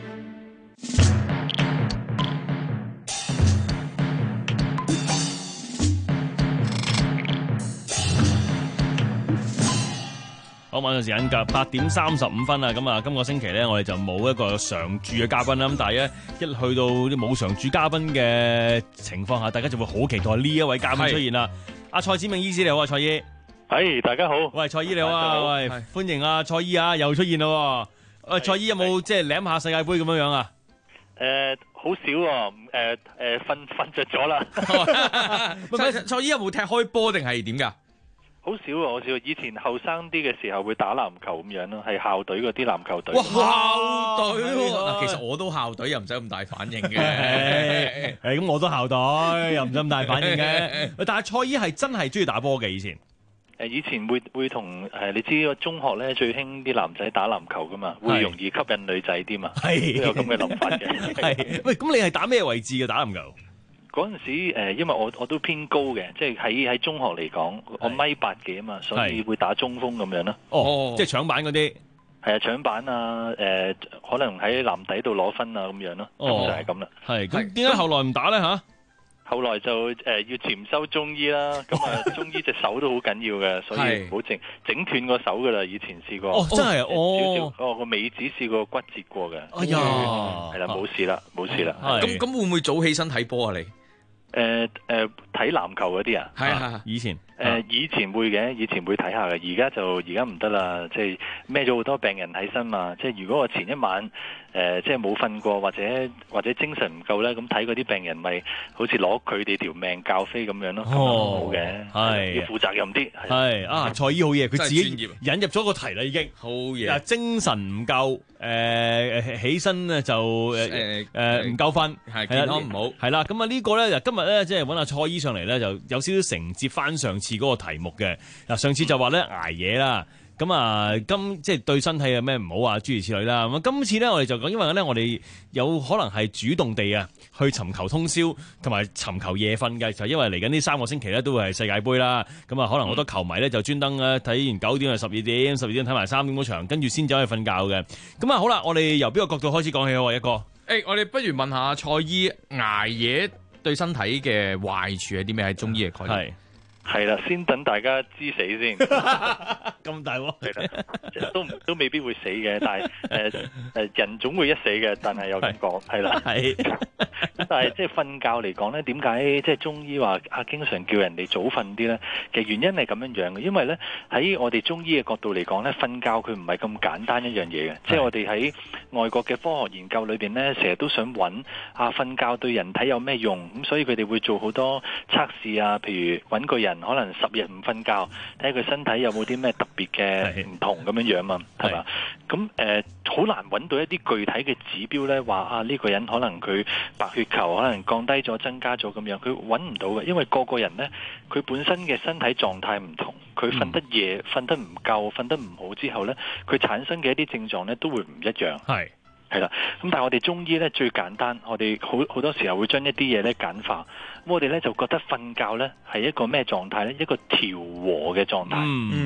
J: 好，晚上時間夾八點三十五分啦，咁啊，今個星期咧，我哋就冇一個常駐嘅嘉賓啦。咁但係咧，一去到啲冇常駐嘉賓嘅情況下，大家就會好期待呢一位嘉賓出現啦。阿蔡展銘醫師你好啊，蔡醫。
R: 係，大家好。
J: 喂，蔡醫你好啊，喂，歡迎啊，蔡醫啊，又出現咯。喂，蔡醫有冇即係舐下世界盃咁樣樣啊？
R: 誒，好少喎，誒誒，瞓瞓着咗啦。
L: 蔡蔡醫有冇踢開波定係點㗎？
R: 好少喎，好少。以前後生啲嘅時候會打籃球咁樣咯，係校隊嗰啲籃球隊。
L: 哇，校隊喎！其實我都校隊，又唔使咁大反應嘅。
J: 誒，咁我都校隊，又唔使咁大反應嘅。但係蔡醫係真係中意打波嘅以前。
R: 誒，以前會會同誒，你知個中學咧最興啲男仔打籃球噶嘛，會容易吸引女仔啲嘛，都有咁嘅諗法嘅。
J: 係，喂，咁你係打咩位置嘅打籃球？
R: 嗰陣時誒，因為我我都偏高嘅，即係喺喺中學嚟講，我米八幾啊嘛，所以會打中鋒咁樣咯。
J: 哦，即係搶板嗰啲。
R: 係啊，搶板啊，誒，可能喺籃底度攞分啊咁樣咯。哦，就係咁啦。
J: 係，咁點解後來唔打咧嚇？
R: 後來就誒要潛修中醫啦，咁啊中醫隻手都好緊要嘅，所以唔好整整斷個手噶啦。以前試過。
J: 哦，真係哦。
R: 少少，哦個尾指試過骨折過嘅。
J: 哎呀，
R: 係啦，冇事啦，冇事啦。
L: 咁咁會唔會早起身睇波啊？你？
R: 誒誒睇籃球嗰啲啊，
L: 係啊，
J: 以前誒、
R: 呃、以前會嘅，以前會睇下嘅，而家就而家唔得啦，即係孭咗好多病人喺身嘛，即係如果我前一晚誒、呃、即係冇瞓過或者或者精神唔夠咧，咁睇嗰啲病人咪好似攞佢哋條命教飛咁樣咯，咁啊好嘅，係要負責任啲，
J: 係啊，蔡醫好嘢，佢自己引入咗個題啦已經，
L: 好嘢，
J: 嗱精神唔夠。誒、呃、起身咧就誒誒唔夠瞓，係健康唔好，係啦。咁啊呢個咧，今日咧即係揾阿蔡醫上嚟咧，就有少少承接翻上次嗰個題目嘅。嗱，上次就話咧捱夜啦。咁啊，今即係對身體有咩唔好啊？諸如此類啦。咁今次咧，我哋就講，因為咧，我哋有可能係主動地啊，去尋求通宵同埋尋求夜瞓嘅，就因為嚟緊呢三個星期咧，都會係世界盃啦。咁啊，可能好多球迷咧就專登咧睇完九點啊十二點，十二點睇埋三點嗰場，跟住先走去瞓覺嘅。咁啊，好啦，我哋由邊個角度開始講起好啊？一個，誒、
L: 欸，我哋不如問下蔡醫，捱夜對身體嘅壞處係啲咩？喺中醫嘅概念。
R: 係啦，先等大家知死先。
J: 咁大鑊係啦，
R: 都都未必會死嘅，但係誒誒人總會一死嘅，但係又咁講係啦。係，但係即係瞓覺嚟講咧，點解即係中醫話啊，經常叫人哋早瞓啲咧？其實原因係咁樣樣嘅，因為咧喺我哋中醫嘅角度嚟講咧，瞓覺佢唔係咁簡單一樣嘢嘅。即係我哋喺外國嘅科學研究裏邊咧，成日都想揾啊瞓覺對人體有咩用，咁所以佢哋會做好多測試啊，譬如揾個人。可能十日唔瞓覺，睇下佢身體有冇啲咩特別嘅唔同咁樣樣嘛，係嘛？咁誒好難揾到一啲具體嘅指標咧，話啊呢、呢個人可能佢白血球可能降低咗、增加咗咁樣，佢揾唔到嘅，因為個個人咧佢本身嘅身體狀態唔同，佢瞓得夜、瞓、嗯、得唔夠、瞓得唔好之後咧，佢產生嘅一啲症狀咧都會唔一樣。係。係啦，咁但係我哋中醫咧最簡單，我哋好好多時候會將一啲嘢咧簡化，咁我哋咧就覺得瞓覺咧係一個咩狀態咧？一個調和嘅狀態。嗯，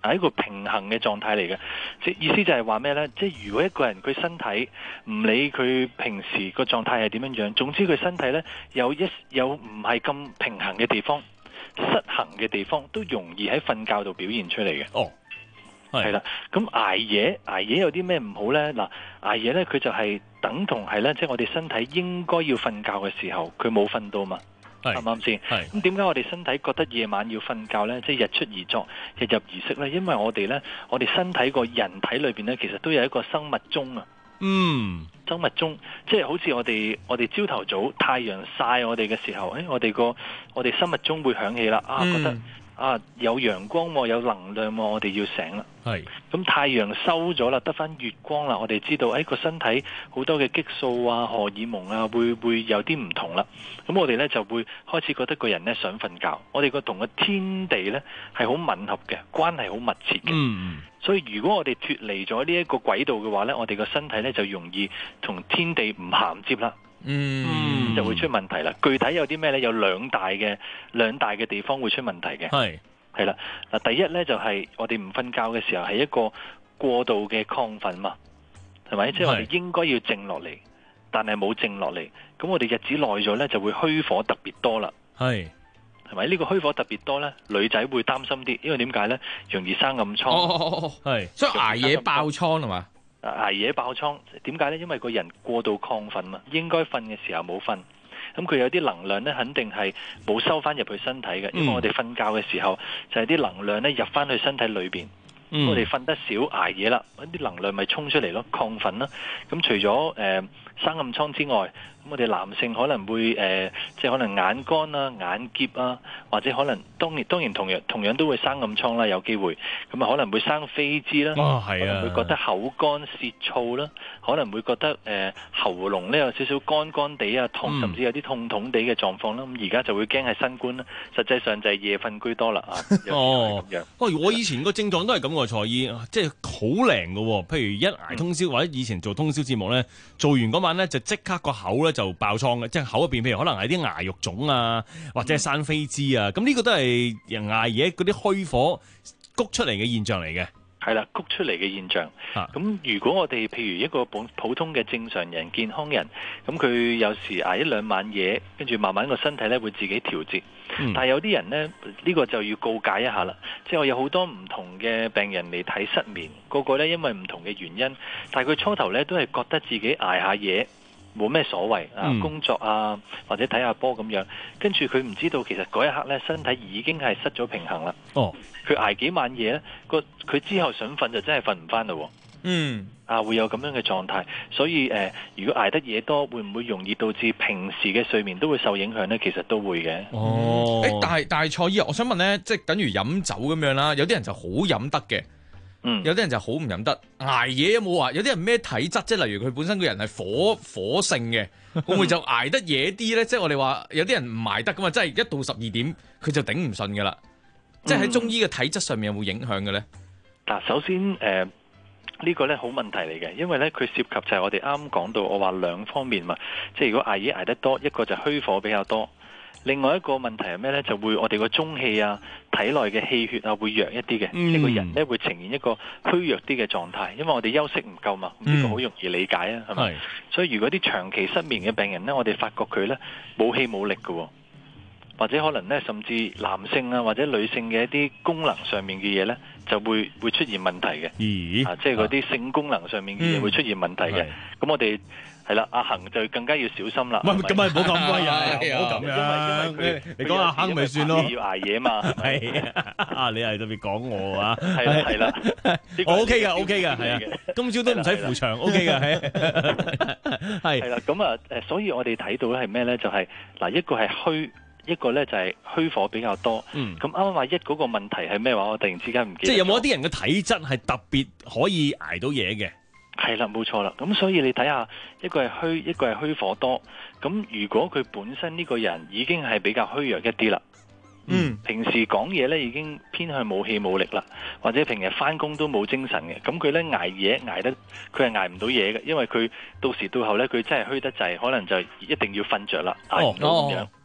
R: 係一個平衡嘅狀態嚟嘅。即意思就係話咩呢？即係如果一個人佢身體唔理佢平時個狀態係點樣樣，總之佢身體呢有一有唔係咁平衡嘅地方、失衡嘅地方，都容易喺瞓覺度表現出嚟嘅。
J: 哦，
R: 係啦。咁捱夜捱夜有啲咩唔好呢？嗱，捱夜呢，佢就係等同係呢，即係我哋身體應該要瞓覺嘅時候，佢冇瞓到嘛。啱唔啱先？咁點解我哋身體覺得夜晚要瞓覺呢？即係日出而作，日入而息呢？因為我哋呢，我哋身體個人體裏邊呢，其實都有一個生物鐘啊。
J: 嗯，
R: 生物鐘即係好似我哋我哋朝頭早太陽曬我哋嘅時候，誒，我哋個我哋生物鐘會響起啦。啊，
J: 嗯、
R: 覺得啊有陽光喎，有能量喎，我哋要醒啦。
J: 係。
R: 咁太陽收咗啦，得返月光啦，我哋知道誒個身體好多嘅激素啊、荷爾蒙啊，會會有啲唔同啦。咁我哋呢就會開始覺得個人呢想瞓覺。我哋個同個天地呢係好吻合嘅，關係好密切嘅。
J: 嗯。
R: 所以如果我哋脫離咗呢一個軌道嘅話呢，我哋個身體呢就容易同天地唔銜接啦。
L: 嗯，
R: 就會出問題啦。具體有啲咩呢？有兩大嘅兩大嘅地方會出問題嘅。
J: 係
R: 係啦，嗱，第一呢就係、是、我哋唔瞓覺嘅時候係一個過度嘅亢奮嘛，係咪？即係我哋應該要靜落嚟，但係冇靜落嚟，咁我哋日子耐咗呢，就會虛火特別多啦。
J: 係
R: 係咪？呢、這個虛火特別多呢，女仔會擔心啲，因為點解呢？容易生暗瘡。
L: 哦，係，所以捱夜爆瘡係嘛？
R: 捱夜爆瘡點解呢？因為個人過度亢奮嘛，應該瞓嘅時候冇瞓。咁佢有啲能量呢，肯定係冇收翻入去身體嘅，因為我哋瞓覺嘅時候就係啲能量呢入翻去身體裏邊。嗯、我哋瞓得少捱夜啦，啲能量咪衝出嚟咯，亢奮啦。咁除咗誒、呃、生暗瘡之外，咁我哋男性可能會誒、呃，即係可能眼乾啊、眼澀啊，或者可能當然當然同樣同樣都會生暗瘡啦，有機會咁啊，可能會生痱滋啦，
J: 哦係啊，
R: 可能會覺得口乾舌燥啦，可能會覺得誒、呃、喉嚨呢有少少乾乾地啊痛，甚至有啲痛痛地嘅狀況啦。咁而家就會驚係新冠啦，實際上就係夜瞓居多啦啊。
J: 哦，
R: 咁樣。
J: 喂，我以前個症狀都係咁喎，蔡醫，即係好靈嘅喎。譬如一捱通宵、嗯、或者以前做通宵節目咧，做完嗰晚咧就即刻個口咧就爆瘡嘅，即係口入邊譬如可能係啲牙肉腫啊，或者係生痱滋啊。咁呢、嗯、個都係人捱夜嗰啲虛火谷出嚟嘅現象嚟嘅。
R: 係啦，谷出嚟嘅現象。咁、啊、如果我哋譬如一個普普通嘅正常人、健康人，咁佢有時捱一兩晚夜，跟住慢慢個身體咧會自己調節。嗯、但係有啲人呢，呢、呢個就要告解一下啦。即係我有好多唔同嘅病人嚟睇失眠，個個呢因為唔同嘅原因，但係佢初頭呢都係覺得自己捱下夜冇咩所謂啊，嗯、工作啊或者睇下波咁樣，跟住佢唔知道其實嗰一刻呢，身體已經係失咗平衡啦。
J: 哦，
R: 佢捱幾晚夜呢，個佢之後想瞓就真係瞓唔翻咯。
L: 嗯，
R: 啊會有咁樣嘅狀態，所以誒、呃，如果捱得夜多，會唔會容易導致平時嘅睡眠都會受影響呢？其實都會嘅。
L: 哦，誒、欸，但係但係蔡醫，我想問呢，即係等於飲酒咁樣啦，有啲人就好飲得嘅。嗯、有啲人就好唔飲得，捱夜有冇話？有啲人咩體質？即係例如佢本身個人係火火性嘅，會唔會就捱得夜啲咧？即係我哋話有啲人唔捱得噶嘛，即係一到十二點佢就頂唔順噶啦。即係喺中醫嘅體質上面有冇影響嘅咧？
R: 嗱、嗯，首先誒、呃這個、呢個咧好問題嚟嘅，因為咧佢涉及就係我哋啱講到，我話兩方面嘛，即係如果捱夜捱得多，一個就虛火比較多。另外一個問題係咩呢？就會我哋個中氣啊、體內嘅氣血啊會弱一啲嘅，一個、嗯、人呢會呈現一個虛弱啲嘅狀態，因為我哋休息唔夠嘛，呢、嗯、個好容易理解啊，係咪？所以如果啲長期失眠嘅病人呢，我哋發覺佢呢冇氣冇力嘅、哦，或者可能呢甚至男性啊或者女性嘅一啲功能上面嘅嘢呢，就會會出現問題嘅。
J: 咦？
R: 啊，即係嗰啲性功能上面嘅嘢會出現問題嘅。咁、嗯、我哋。係啦，阿恒就更加要小心啦。
J: 唔係，咁咪唔好咁威啊！唔好咁樣。
R: 因為
J: 你講阿恒咪算咯。
R: 要捱夜嘛。係
J: 啊，你係特別講我啊。
R: 係啦，係啦。
J: 我 OK 噶 ，OK 噶，係啊。今朝都唔使扶牆 ，OK 噶，係。係。
R: 係啦，咁啊，誒，所以我哋睇到咧係咩咧？就係嗱，一個係虛，一個咧就係虛火比較多。嗯。咁啱啱話一嗰個問題係咩話？我突然之間唔記得。
J: 即係有冇一啲人嘅體質係特別可以捱到嘢嘅？
R: 係啦，冇錯啦。咁所以你睇下，一個係虛，一個係虛火多。咁如果佢本身呢個人已經係比較虛弱一啲啦，嗯，平時講嘢呢已經偏向冇氣冇力啦，或者平日翻工都冇精神嘅，咁佢呢捱夜捱得，佢係捱唔到嘢嘅，因為佢到時到後呢，佢真係虛得滯，可能就一定要瞓着啦，捱唔到咁樣。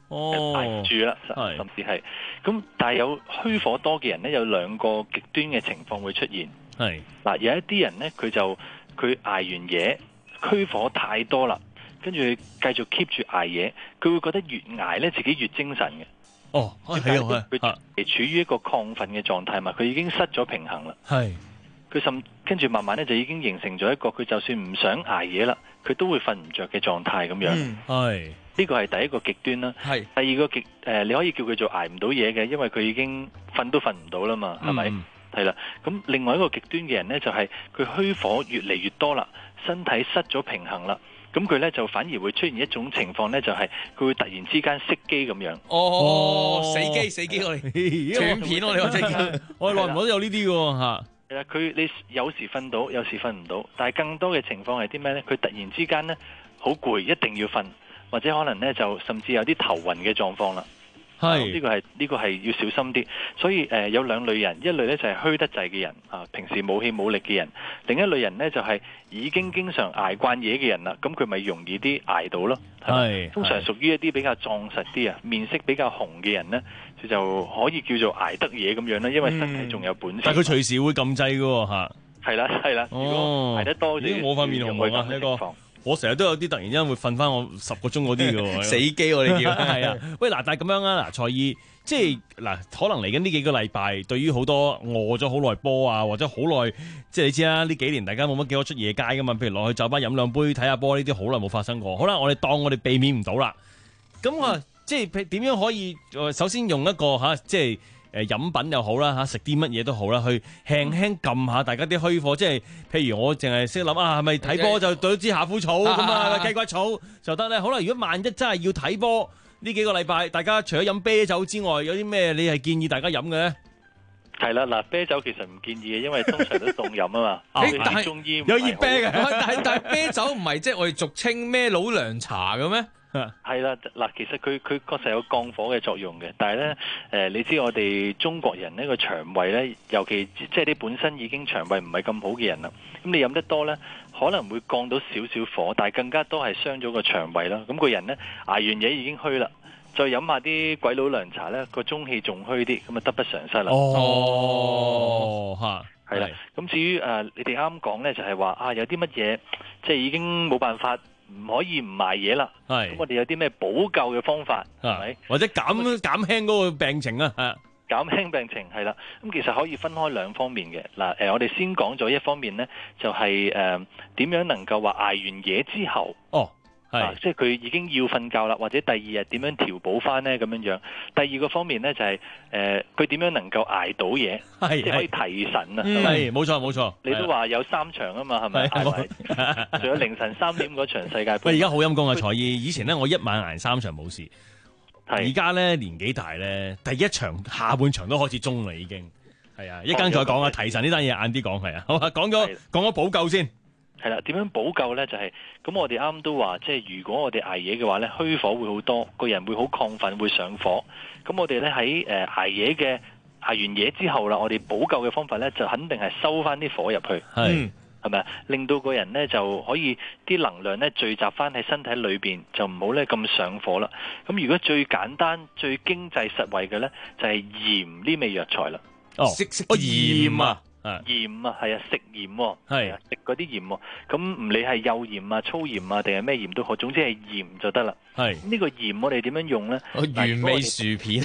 J: 哦，
R: 捱唔住啦，甚至係咁。但係有虛火多嘅人咧，有兩個極端嘅情況會出現。
J: 係
R: 嗱，有一啲人咧，佢就佢捱完夜，虛火太多啦，跟住繼續 keep 住捱夜，佢會覺得越捱咧自己越精神嘅。
J: 哦，係啊，
R: 佢係處於一個亢奮嘅狀態嘛，佢已經失咗平衡啦。
J: 係，
R: 佢甚跟住慢慢咧就已經形成咗一個佢就算唔想捱夜啦，佢都會瞓唔着嘅狀態咁樣。
J: 係、嗯，
R: 呢個係第一個極端啦。係，第二個極誒、呃，你可以叫佢做捱唔到夜嘅，因為佢已經瞓都瞓唔到啦嘛，係咪？係啦。咁另外一個極端嘅人咧，就係、是、佢虛火越嚟越多啦，身體失咗平衡啦。咁佢咧就反而會出現一種情況咧，就係、是、佢會突然之間熄機咁樣。
L: 哦，死機死機我哋斷片我哋我真
J: 我耐唔耐都有呢啲嘅嚇。
R: 係啦，佢你有時瞓到，有時瞓唔到，但係更多嘅情況係啲咩咧？佢突然之間咧好攰，一定要瞓，或者可能咧就甚至有啲頭暈嘅狀況啦。係呢個係呢個係要小心啲。所以誒、呃、有兩類人，一類咧就係虛得滯嘅人啊，平時冇氣冇力嘅人；另一類人咧就係已經經常捱慣夜嘅人啦。咁佢咪容易啲捱到咯。係通常屬於一啲比較壯實啲啊，面色比較紅嘅人咧，佢就可以叫做捱得夜咁樣啦，因為身體仲有本事。
J: 但係佢隨時會撳掣嘅喎嚇。
R: 係啦係啦，如果捱得多啲，
J: 我塊面紅紅啊呢個。我成日都有啲突然間會瞓翻我十個鐘嗰啲嘅喎，
L: 死機我哋叫
J: 係啊。喂嗱，但係咁樣啊嗱，蔡醫即係嗱，可能嚟緊呢幾個禮拜，對於好多餓咗好耐波啊，或者好耐即係你知啦，呢幾年大家冇乜幾多出夜街噶嘛，譬如落去酒吧飲兩杯睇下波呢啲，好耐冇發生過。好啦，我哋當我哋避免唔到啦，咁啊，即係點樣可以？首先用一個嚇，即係。誒飲品又好啦嚇，食啲乜嘢都好啦，去輕輕撳下大家啲虛火，即係譬如我淨係識諗啊，係咪睇波就對支夏枯草咁啊，雞骨草就得咧？好啦，如果萬一真係要睇波呢幾個禮拜，大家除咗飲啤酒之外，有啲咩你係建議大家飲嘅咧？
R: 係啦，嗱，啤酒其實唔建議嘅，因為通常都凍飲啊嘛。
L: 但係
R: 中醫
L: 有熱啤嘅，但係但係啤酒唔係即係我哋俗稱咩老涼茶嘅咩？
R: 係啦，嗱，其實佢佢確實有降火嘅作用嘅，但係咧，誒、呃，你知我哋中國人呢個腸胃咧，尤其即係啲本身已經腸胃唔係咁好嘅人啦，咁你飲得多咧，可能會降到少少火，但係更加多係傷咗個腸胃啦。咁個人咧捱完嘢已經虛啦，再飲下啲鬼佬涼茶咧，個中氣仲虛啲，咁啊得不償失啦。
J: 哦，嚇，
R: 係啦。咁至於誒、呃，你哋啱講咧，就係話啊，有啲乜嘢即係已經冇辦法。唔可以唔捱夜啦，咁我哋有啲咩補救嘅方法係咪？
J: 或者減減輕嗰個病情啊？係
R: 減輕病情係啦，咁其實可以分開兩方面嘅嗱。誒，我哋先講咗一方面咧，就係誒點樣能夠話捱完夜之後，
J: 哦，係、
R: 啊、即係佢已經要瞓覺啦，或者第二日點樣調補翻咧咁樣樣。第二個方面咧就係誒佢點樣能夠捱到夜，即係可以提神啊。
J: 係冇錯冇錯，
R: 你都話有三場啊嘛，係咪？仲有凌晨三點嗰場世界盃。
J: 喂，而家好陰功啊，蔡醫！以前咧我一晚捱三場冇事，而家咧年紀大咧，第一場下半場都開始中啦已經。係啊，一陣再講啊，提神呢單嘢晏啲講係啊。好啊，講咗講咗補救先。
R: 係啦，點樣補救咧？就係、是、咁，我哋啱啱都話，即係如果我哋捱夜嘅話咧，虛火會好多，個人會好亢奮，會上火。咁我哋咧喺誒捱夜嘅捱完夜之後啦，我哋補救嘅方法咧，就肯定係收翻啲火入去，係係咪啊？令到個人咧就可以啲能量咧聚集翻喺身體裏邊，就唔好咧咁上火啦。咁如果最簡單、最經濟實惠嘅咧，就係、是、鹽呢味藥材啦。
J: 哦，食食鹽啊！
R: 鹽啊，係啊，食鹽喎，係啊，食嗰啲鹽喎，咁唔理係幼鹽啊、粗鹽啊，定係咩鹽都好，總之係鹽就得啦。係呢個鹽，我哋點樣用咧？
L: 原味薯片、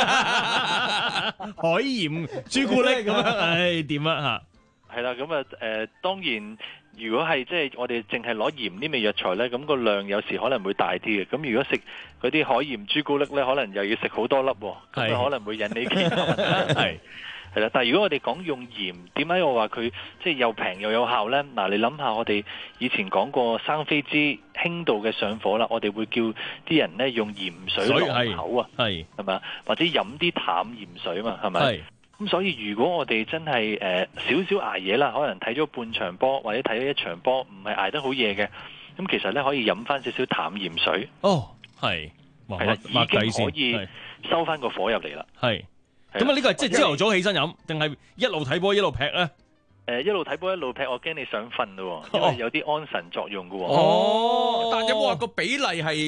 J: 海鹽、朱古力咁樣，唉，掂啊
R: 嚇！係啦，咁啊誒，當然如果係即係我哋淨係攞鹽呢味藥材咧，咁個量有時可能會大啲嘅。咁如果食嗰啲海鹽朱古力咧，可能又要食好多粒，咁就可能會引起其他問題。係。係啦，但係如果我哋講用鹽，點解我話佢即係又平又有效呢？嗱，你諗下，我哋以前講過生痱滋輕度嘅上火啦，我哋會叫啲人呢用鹽水啷口啊，係係咪？或者飲啲淡鹽水嘛，係咪？係咁，所以如果我哋真係誒少少捱夜啦，可能睇咗半場波或者睇咗一場波，唔係捱得好夜嘅，咁其實呢可以飲翻少少淡鹽水。哦，係係啦，已經可以收翻個火入嚟啦。係。咁啊！呢個係即係朝頭早起身飲，定係一路睇波一路劈咧？誒、呃，一路睇波一路劈，我驚你想瞓咯，因為有啲安神作用噶。哦，
L: 但有冇話個比例係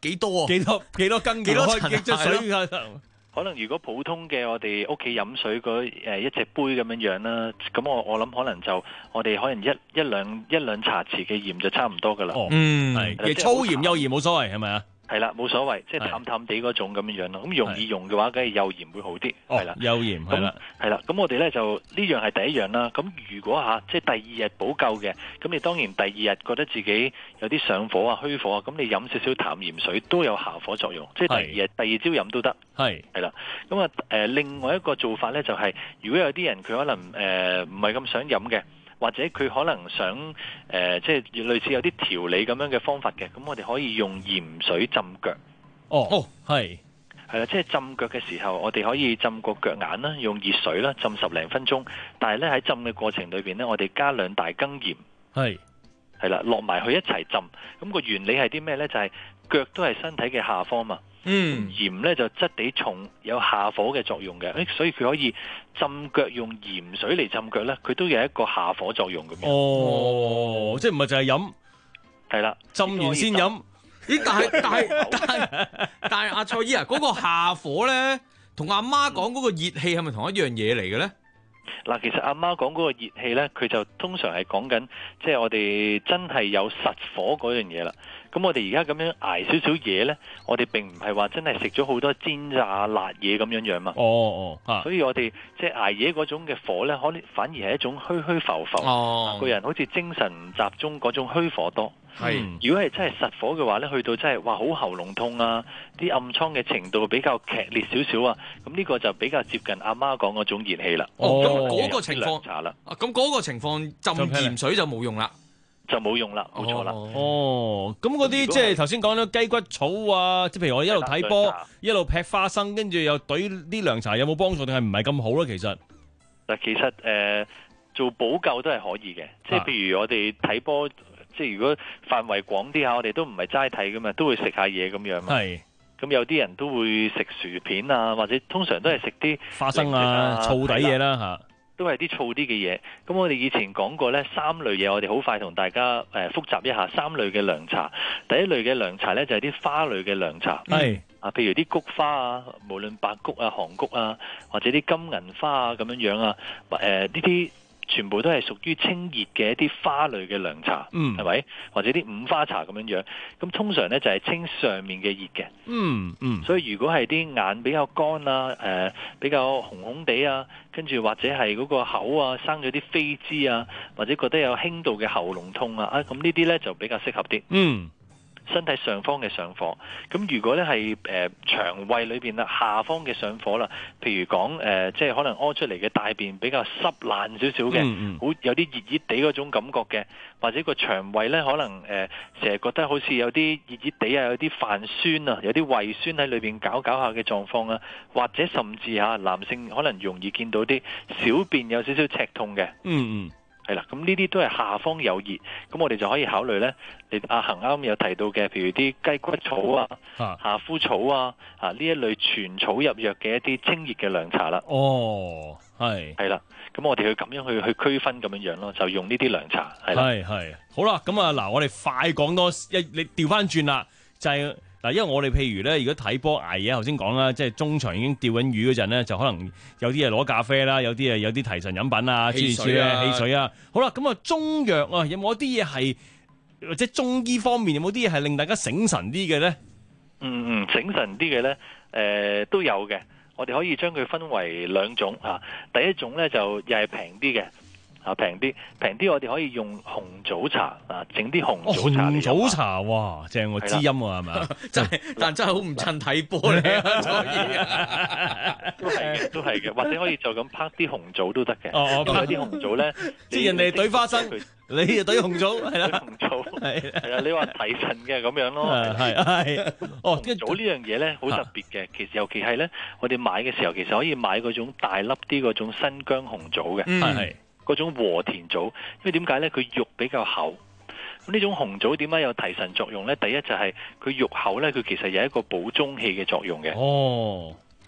L: 幾多啊？
J: 幾多幾多斤幾多開幾隻水㗎？
R: 可能如果普通嘅我哋屋企飲水嗰誒一隻杯咁樣樣啦，咁我我諗可能就我哋可能一一兩一兩茶匙嘅鹽就差唔多噶啦。
J: 哦，嗯，係，粗鹽幼鹽冇所謂係咪啊？
R: 係啦，冇所謂，即係淡淡地嗰種咁樣樣咯。咁容易用嘅話，梗係幼鹽會好啲。係啦，
J: 幼鹽係啦，
R: 係啦。咁我哋咧就呢樣係第一樣啦。咁如果嚇即係第二日補救嘅，咁你當然第二日覺得自己有啲上火啊、虛火啊，咁你飲少少淡鹽水都有下火作用。即係第二日、第二朝飲都得。係係啦。咁啊誒，另外一個做法咧就係，如果有啲人佢可能誒唔係咁想飲嘅。或者佢可能想誒、呃，即係類似有啲調理咁樣嘅方法嘅，咁我哋可以用鹽水浸腳。
J: 哦哦，係
R: 係啦，即係浸腳嘅時候，我哋可以浸個腳眼啦，用熱水啦，浸十零分鐘。但係咧喺浸嘅過程裏邊咧，我哋加兩大羹鹽。係係啦，落埋去一齊浸。咁、個原理係啲咩咧？就係、是、腳都係身體嘅下方嘛。嗯，鹽咧就質地重，有下火嘅作用嘅，誒，所以佢可以浸腳用鹽水嚟浸腳咧，佢都有一個下火作用咁樣。
J: 哦，即係唔係就係飲，
R: 係啦，
J: 浸完先飲。
L: 咦？但係但係但係但係阿蔡姨啊，嗰、嗰個下火咧，同阿媽講嗰個熱氣係咪同一樣嘢嚟嘅咧？
R: 嗱，其實阿媽講嗰個熱氣咧，佢就通常係講緊，即係我哋真係有實火嗰樣嘢啦。咁我哋而家咁樣捱少少嘢咧，我哋並唔係話真係食咗好多煎炸辣嘢咁樣樣嘛。哦哦，所以我哋即係捱嘢嗰種嘅火咧，可能反而係一種虛虛浮浮，哦、個人好似精神唔集中嗰種虛火多。係，如果係真係實火嘅話咧，去到真係哇好喉嚨痛啊，啲暗瘡嘅程度比較劇烈少少啊，咁呢個就比較接近阿媽講嗰種熱氣啦。
L: 哦，咁嗰個情況茶啦，咁嗰個情況浸鹽水就冇用啦。
R: 就冇用啦，冇錯啦。
J: 哦，咁嗰啲即係頭先講咗雞骨草啊，即係譬如我一路睇波，一路劈花生，跟住又懟啲涼茶，有冇幫助定係唔係咁好咧？其實
R: 嗱，其實誒、呃、做補救都係可以嘅，即係譬如我哋睇波，即係如果範圍廣啲下，我哋都唔係齋睇噶嘛，都會食下嘢咁樣嘛。係。咁有啲人都會食薯片啊，或者通常都係食啲
J: 花生啊、燥底嘢啦嚇。
R: 都係啲燥啲嘅嘢，咁我哋以前講過呢三類嘢，我哋好快同大家誒、呃、複習一下三類嘅涼茶。第一類嘅涼茶呢，就係、是、啲花類嘅涼茶，係啊，譬如啲菊花啊，無論白菊啊、韓菊啊，或者啲金銀花啊咁樣樣啊，誒呢啲全部都係屬於清熱嘅一啲花類嘅涼茶，嗯，係咪？或者啲五花茶咁樣樣，咁通常呢，就係、是、清上面嘅熱嘅，嗯嗯。所以如果係啲眼比較乾啊，誒、呃、比較紅紅地啊，跟住或者係嗰個口啊生咗啲痱滋啊，或者覺得有輕度嘅喉嚨痛啊，啊咁呢啲呢就比較適合啲。嗯，身體上方嘅上火。咁如果呢係誒腸胃裏邊啦下方嘅上火啦，譬如講誒、呃、即係可能屙出嚟嘅大便比較濕爛少少嘅，好、嗯嗯、有啲熱熱地嗰種感覺嘅，或者個腸胃呢可能誒成日覺得好似有啲熱熱地啊，有啲泛酸啊，有啲胃酸喺裏邊搞搞下嘅狀況啊，或者甚至嚇男性可能容易見到啲小便有少少赤痛嘅。嗯嗯。係啦，咁呢啲都係下方有熱，咁我哋就可以考慮呢。你阿恒啱啱有提到嘅，譬如啲雞骨草啊、啊夏枯草啊，啊呢一類全草入藥嘅一啲清熱嘅涼茶啦。哦，係係啦，咁我哋去咁樣去去區分咁樣樣咯，就用呢啲涼茶係啦。係係，好啦，咁啊嗱，我哋快講多一，你調翻轉啦，就係、是。嗱，因為我哋譬如咧，如果睇波捱夜，頭先講啦，即係中場已經釣緊魚嗰陣咧，就可能有啲係攞咖啡啦，有啲係有啲提神飲品啊，
L: 汽水啊，
J: 汽水啊。好啦，咁啊中藥啊，有冇啲嘢係或者中醫方面有冇啲嘢係令大家醒神啲嘅咧？
R: 嗯嗯，醒神啲嘅咧，誒、呃、都有嘅。我哋可以將佢分為兩種啊。第一種咧就又係平啲嘅。啊，平啲，平啲，我哋可以用紅棗茶啊，整啲紅棗茶。紅
J: 棗茶，哇，正喎，滋陰喎，係咪？
L: 真係，但真係好唔襯睇波咧，所以
R: 都係嘅，都係嘅，或者可以就咁拍啲紅棗都得嘅。哦，咁有啲紅棗咧，
J: 即係人哋懟花生，你就懟紅棗，係啦，
R: 紅棗係係啊，你話提神嘅咁樣咯，
J: 係係。哦，
R: 紅棗呢樣嘢咧好特別嘅，其實尤其係咧，我哋買嘅時候，其實可以買嗰種大粒啲嗰種新疆紅棗嘅，係係。嗰種和田棗，因為點解咧？佢肉比較厚。咁呢種紅棗點解有提神作用咧？第一就係佢肉厚咧，佢其實有一個補中氣嘅作用嘅。哦，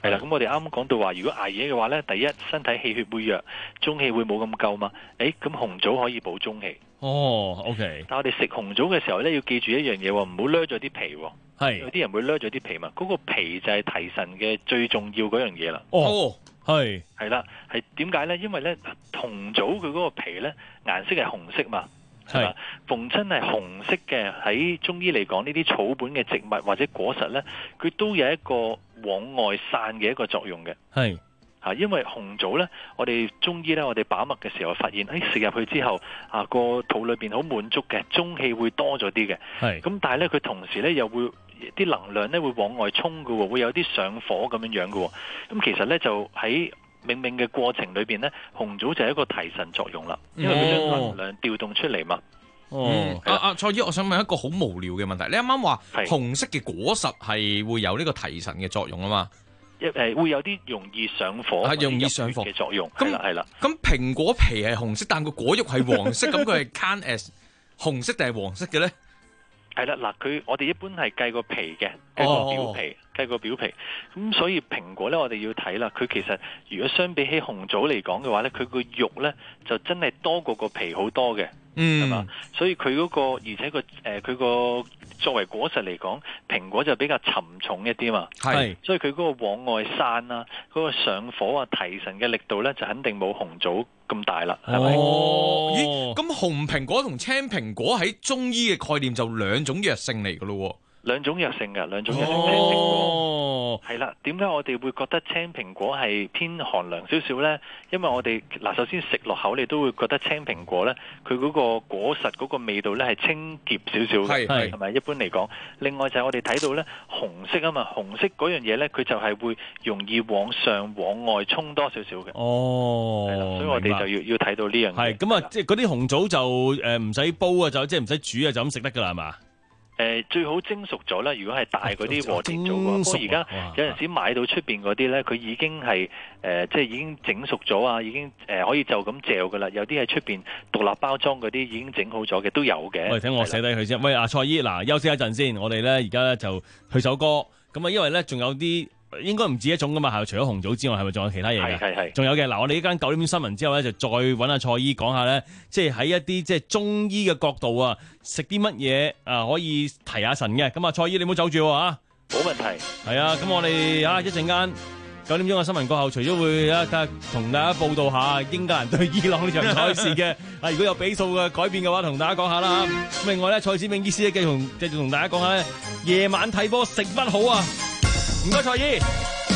R: 係啦，咁我哋啱啱講到話，如果捱夜嘅話咧，第一身體氣血會弱，中氣會冇咁夠嘛。誒，咁紅棗可以補中氣。
J: 哦 ，OK。
R: 但係我哋食紅棗嘅時候咧，要記住一樣嘢喎，唔好掠咗啲皮喎。
J: 係。
R: 有啲人會掠咗啲皮嘛，嗰、那個皮就係提神嘅最重要嗰樣嘢啦。
J: 哦，係。
R: 係啦，係點解咧？因為咧紅棗佢嗰個皮咧顏色係紅色嘛。係嘛？逢親係紅色嘅，喺中醫嚟講，呢啲草本嘅植物或者果實咧，佢都有一個往外散嘅一個作用嘅。
J: 係
R: 嚇，因為紅棗咧，我哋中醫咧，我哋把脈嘅時候發現，誒食入去之後，啊個肚裏邊好滿足嘅，中氣會多咗啲嘅。係咁，但係咧佢同時咧又會啲能量咧會往外衝嘅喎，會有啲上火咁樣樣嘅喎。咁其實咧就喺命名嘅過程裏邊咧，紅棗就係一個提神作用啦，因為佢將能量調動出嚟嘛。
L: 哦，阿阿蔡醫，我想問一個好無聊嘅問題，你啱啱話紅色嘅果實係會有呢個提神嘅作用啊嘛？
R: 一誒會有啲容易上火，
L: 係容易上火
R: 嘅作用。咁係啦，
L: 咁蘋果皮係紅色，但個果肉係黃色，咁佢係 count as 紅色定係黃色嘅咧？
R: 係啦，嗱，佢我哋一般係計個皮嘅，計個表皮，哦、計個表皮。咁所以蘋果咧，我哋要睇啦。佢其實如果相比起紅棗嚟講嘅話咧，佢個肉咧就真係多過個皮好多嘅，係嘛、嗯？所以佢嗰、嗰個而且個誒佢個作為果實嚟講，蘋果就比較沉重一啲嘛。係，所以佢嗰個往外散啊，嗰、嗰個上火啊、提神嘅力度咧，就肯定冇紅棗咁大啦，係咪？
L: 哦，咦，咁紅蘋果同青蘋果喺中醫嘅概念就兩種藥性嚟噶咯？
R: 兩種藥性嘅，兩種藥性。青蘋果係啦，點解我哋會覺得青蘋果係偏寒涼少少咧？因為我哋嗱，首先食落口你都會覺得青蘋果咧，佢嗰個果實嗰個味道咧係清澀少少嘅，係係咪？一般嚟講，另外就係我哋睇到咧紅色啊嘛，紅色嗰樣嘢咧，佢就係會容易往上往外衝多少少嘅。
J: 哦，係啦，
R: 所以我哋就要要睇到呢樣嘢。
J: 係咁啊，即係嗰啲紅棗就誒唔使煲啊，就即係唔使煮啊，就咁食得噶啦，係嘛？
R: 誒、呃、最好蒸熟咗啦，如果係大嗰啲和田棗嘅話，不過而家有陣時買到出邊嗰啲咧，佢已經係誒、呃、即係已經整熟咗啊，已經誒、呃、可以就咁嚼噶啦。有啲喺出邊獨立包裝嗰啲已經整好咗嘅都有嘅。喂，
J: 等我寫低佢先。喂，阿蔡醫，嗱，休息一陣先，我哋咧而家咧就去首歌。咁啊，因為咧仲有啲。應該唔止一種噶嘛，係除咗紅棗之外，係咪仲有其他嘢嘅？係係仲有嘅。嗱，我哋呢間九點新聞之後咧，就再揾阿蔡醫講下咧，即係喺一啲即係中醫嘅角度啊，食啲乜嘢啊可以提下神嘅。咁啊，蔡醫你唔好走住喎啊！
R: 冇問題。係
J: 啊，咁我哋啊一陣間九點鐘嘅新聞過後，除咗會啊同大家報道下英格蘭對伊朗呢場賽事嘅啊，如果有比數嘅改變嘅話，同大家講下啦。咁另外咧，蔡子明醫師咧繼續同繼續同大家講下咧，夜晚睇波食乜好啊？唔該，蔡醫。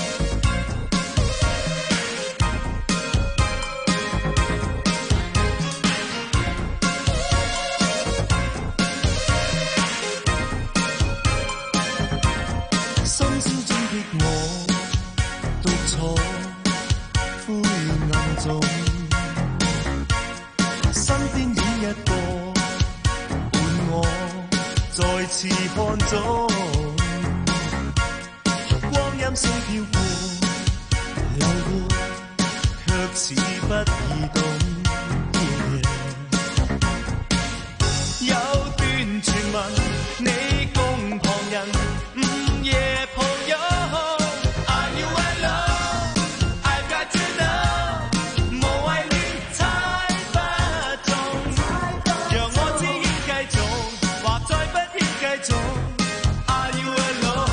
N: 深宵中的我，獨坐灰暗中，身邊已一個伴我，再次看中。光陰雖飄過，流過，卻似不易懂。有段傳聞，你共旁人午夜抱擁。Are you alone? I've got to know。無謂亂猜不中，讓我只應繼續，或再不應繼續。Are you alone？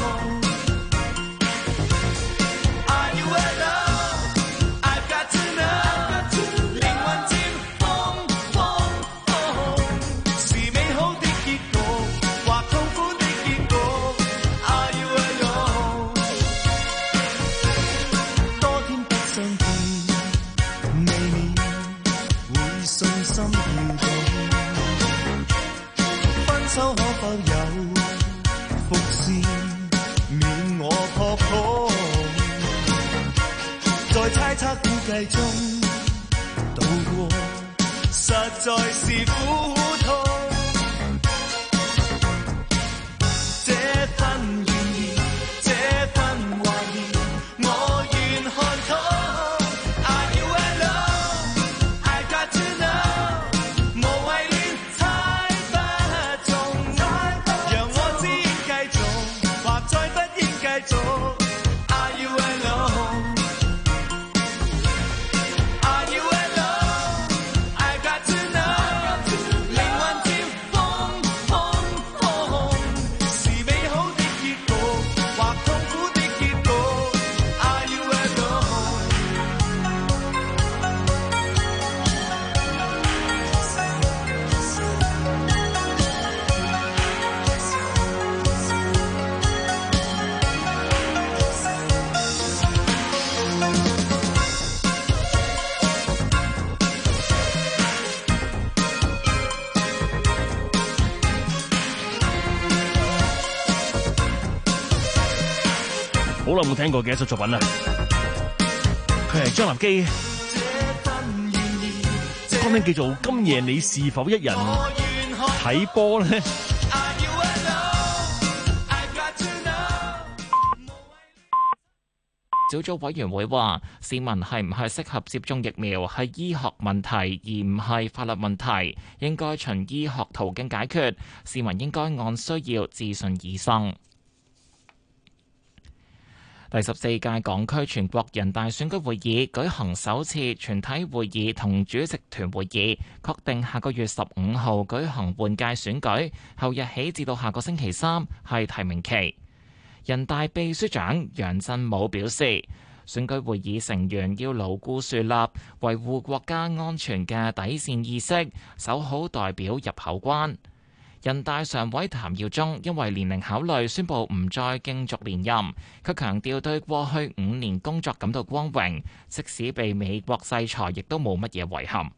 N: 手可否有伏線，免我撲空，在猜測估計中度過，實在是苦痛。這份願意，這份懷疑，我願看透。Are you alone? I got to know。無謂亂猜不中，讓我只應繼續，或再不應繼續。Are you alone？
J: 冇聽過嘅一首作品啊！佢係張立基，歌名叫做《今夜你是否一人》。睇波咧，
A: 小組委員會話，市民係唔係適合接種疫苗係醫學問題，而唔係法律問題，應該循醫學途徑解決。市民應該按需要諮詢醫生。第十四屆港區全國人大選舉會議舉行首次全體會議同主席團會議，確定下個月十五號舉行換屆選舉，後日起至到下個星期三係提名期。人大秘書長楊振武表示，選舉會議成員要牢固樹立維護國家安全嘅底線意識，守好代表入口關。人大常委譚耀宗因為年齡考慮宣布唔再競逐連任，佢強調對過去五年工作感到光榮，即使被美國制裁，亦都冇乜嘢遺憾。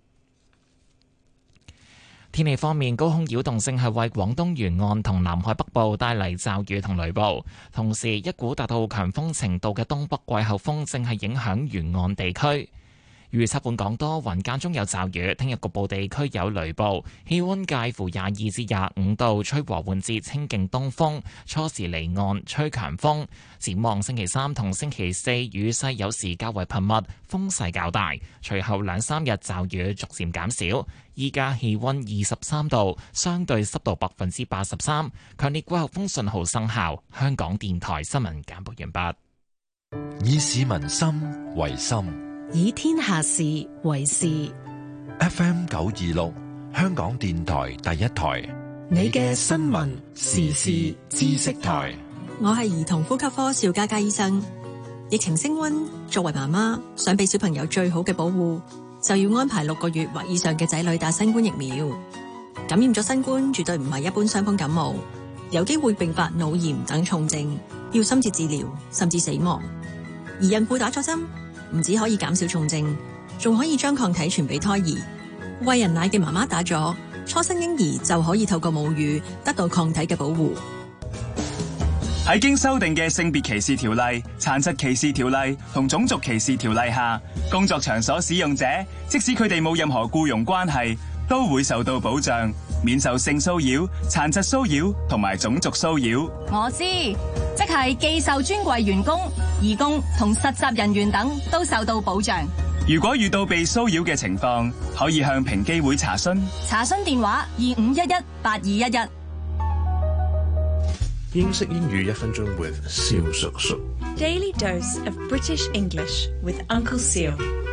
A: 天氣方面，高空擾動正係為廣東沿岸同南海北部帶嚟驟雨同雷暴，同時一股達到強風程度嘅東北季候風正係影響沿岸地區。預測本港多雲間中有驟雨，聽日局部地區有雷暴，氣溫介乎廿二至廿五度，吹和緩至清勁東風，初時離岸吹強風。展望星期三同星期四雨勢有時較為頻密，風勢較大，隨後兩三日驟雨逐漸減少。依家氣溫二十三度，相對濕度百分之八十三，強烈季候風信號生效。香港電台新聞簡報完畢。
S: 以市民心為心，
H: 以天下事為事。
S: F M 九二六，香港電台第一台，
H: 你嘅新聞時事知識台。
T: 我係兒童呼吸科邵嘉嘉醫生。疫情升溫，作為媽媽想俾小朋友最好嘅保護，就要安排六個月或以上嘅仔女打新冠疫苗。感染咗新冠絕對唔係一般傷風感冒，有機會併發腦炎等重症，要深切治療甚至死亡。而孕婦打咗針，唔止可以減少重症，仲可以將抗體傳俾胎兒。餵人奶嘅媽媽打咗，初生嬰兒就可以透過母乳得到抗體嘅保護。
U: 喺經修訂嘅性別歧視條例、殘疾歧視條例同種族歧視條例下，工作場所使用者即使佢哋冇任何僱傭關係，都會受到保障，免受性騷擾、殘疾騷擾同埋種族騷擾。
B: 我知，即係寄售專櫃員工、義工同實習人員等都受到保障。
U: 如果遇到被騷擾嘅情況，可以向平機會查詢。
B: 查詢電話二五一一八二一一。
V: 英式英語一分鐘 with 蕭叔叔。
W: Daily dose of British English with Uncle Seal.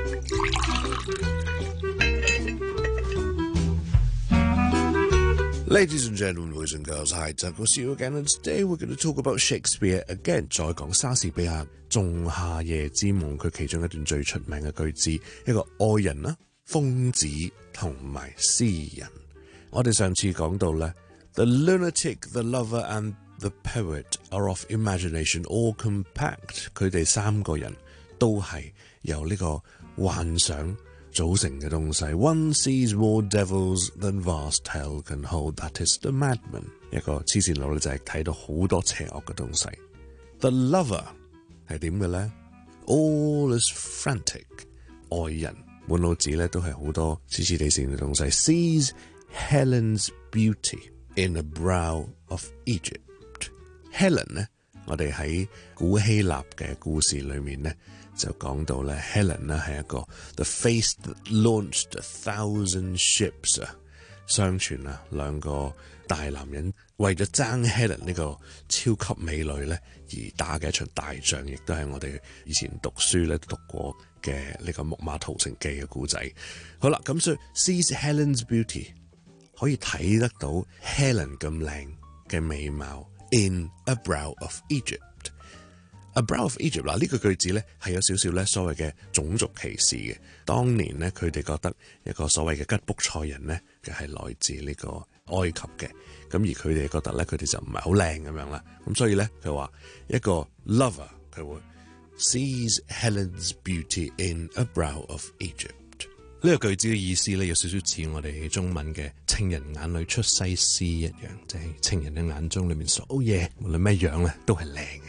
V: Ladies and gentlemen, boys and girls, hi, it's Uncle Seal again, and today we're going to talk about Shakespeare again. 再講莎士比亞《仲夏夜之夢》佢其中一段最出名嘅句子，一個愛人啦、瘋子同埋詩人。我哋上次講到咧 ，The lunatic, the lover and the poet are of imagination all compact。佢哋三個人都係由呢個幻想組成嘅東西。One sees more devils than vast hell can hold. That is the madman。一個黐線佬咧就係睇到好多邪惡嘅東西。The lover 係點嘅咧 ？All is frantic。愛人滿腦子咧都係好多黐黐地線嘅東西。Sees Helen's beauty in a brow of Egypt。Helen 咧，我哋喺古希臘嘅故事裏面咧，就講到咧 Helen 咧係一個 the face that launched a thousand ships 啊，相傳啊兩個大男人為咗爭 Helen 呢個超級美女咧而打嘅一場大仗，亦都係我哋以前讀書咧讀過嘅呢個木馬屠城記嘅故仔。好啦，咁所以 sees Helen's beauty 可以睇得到 Helen 咁靚嘅美貌。In a brow of Egypt，a brow of Egypt 嗱呢個句子咧係有少少咧所謂嘅種族歧視嘅。當年咧佢哋覺得一個所謂嘅吉卜賽人咧嘅係來自呢個埃及嘅，咁而佢哋覺得咧佢哋就唔係好靚咁樣啦。咁所以咧佢話一個 lover 佢會 sees Helen's beauty in a brow of Egypt。呢個句子嘅意思咧有少少似我哋中文嘅情人眼裏出西施一樣，即係情人嘅眼中裏面所有嘢無論咩樣咧都係靚嘅咁。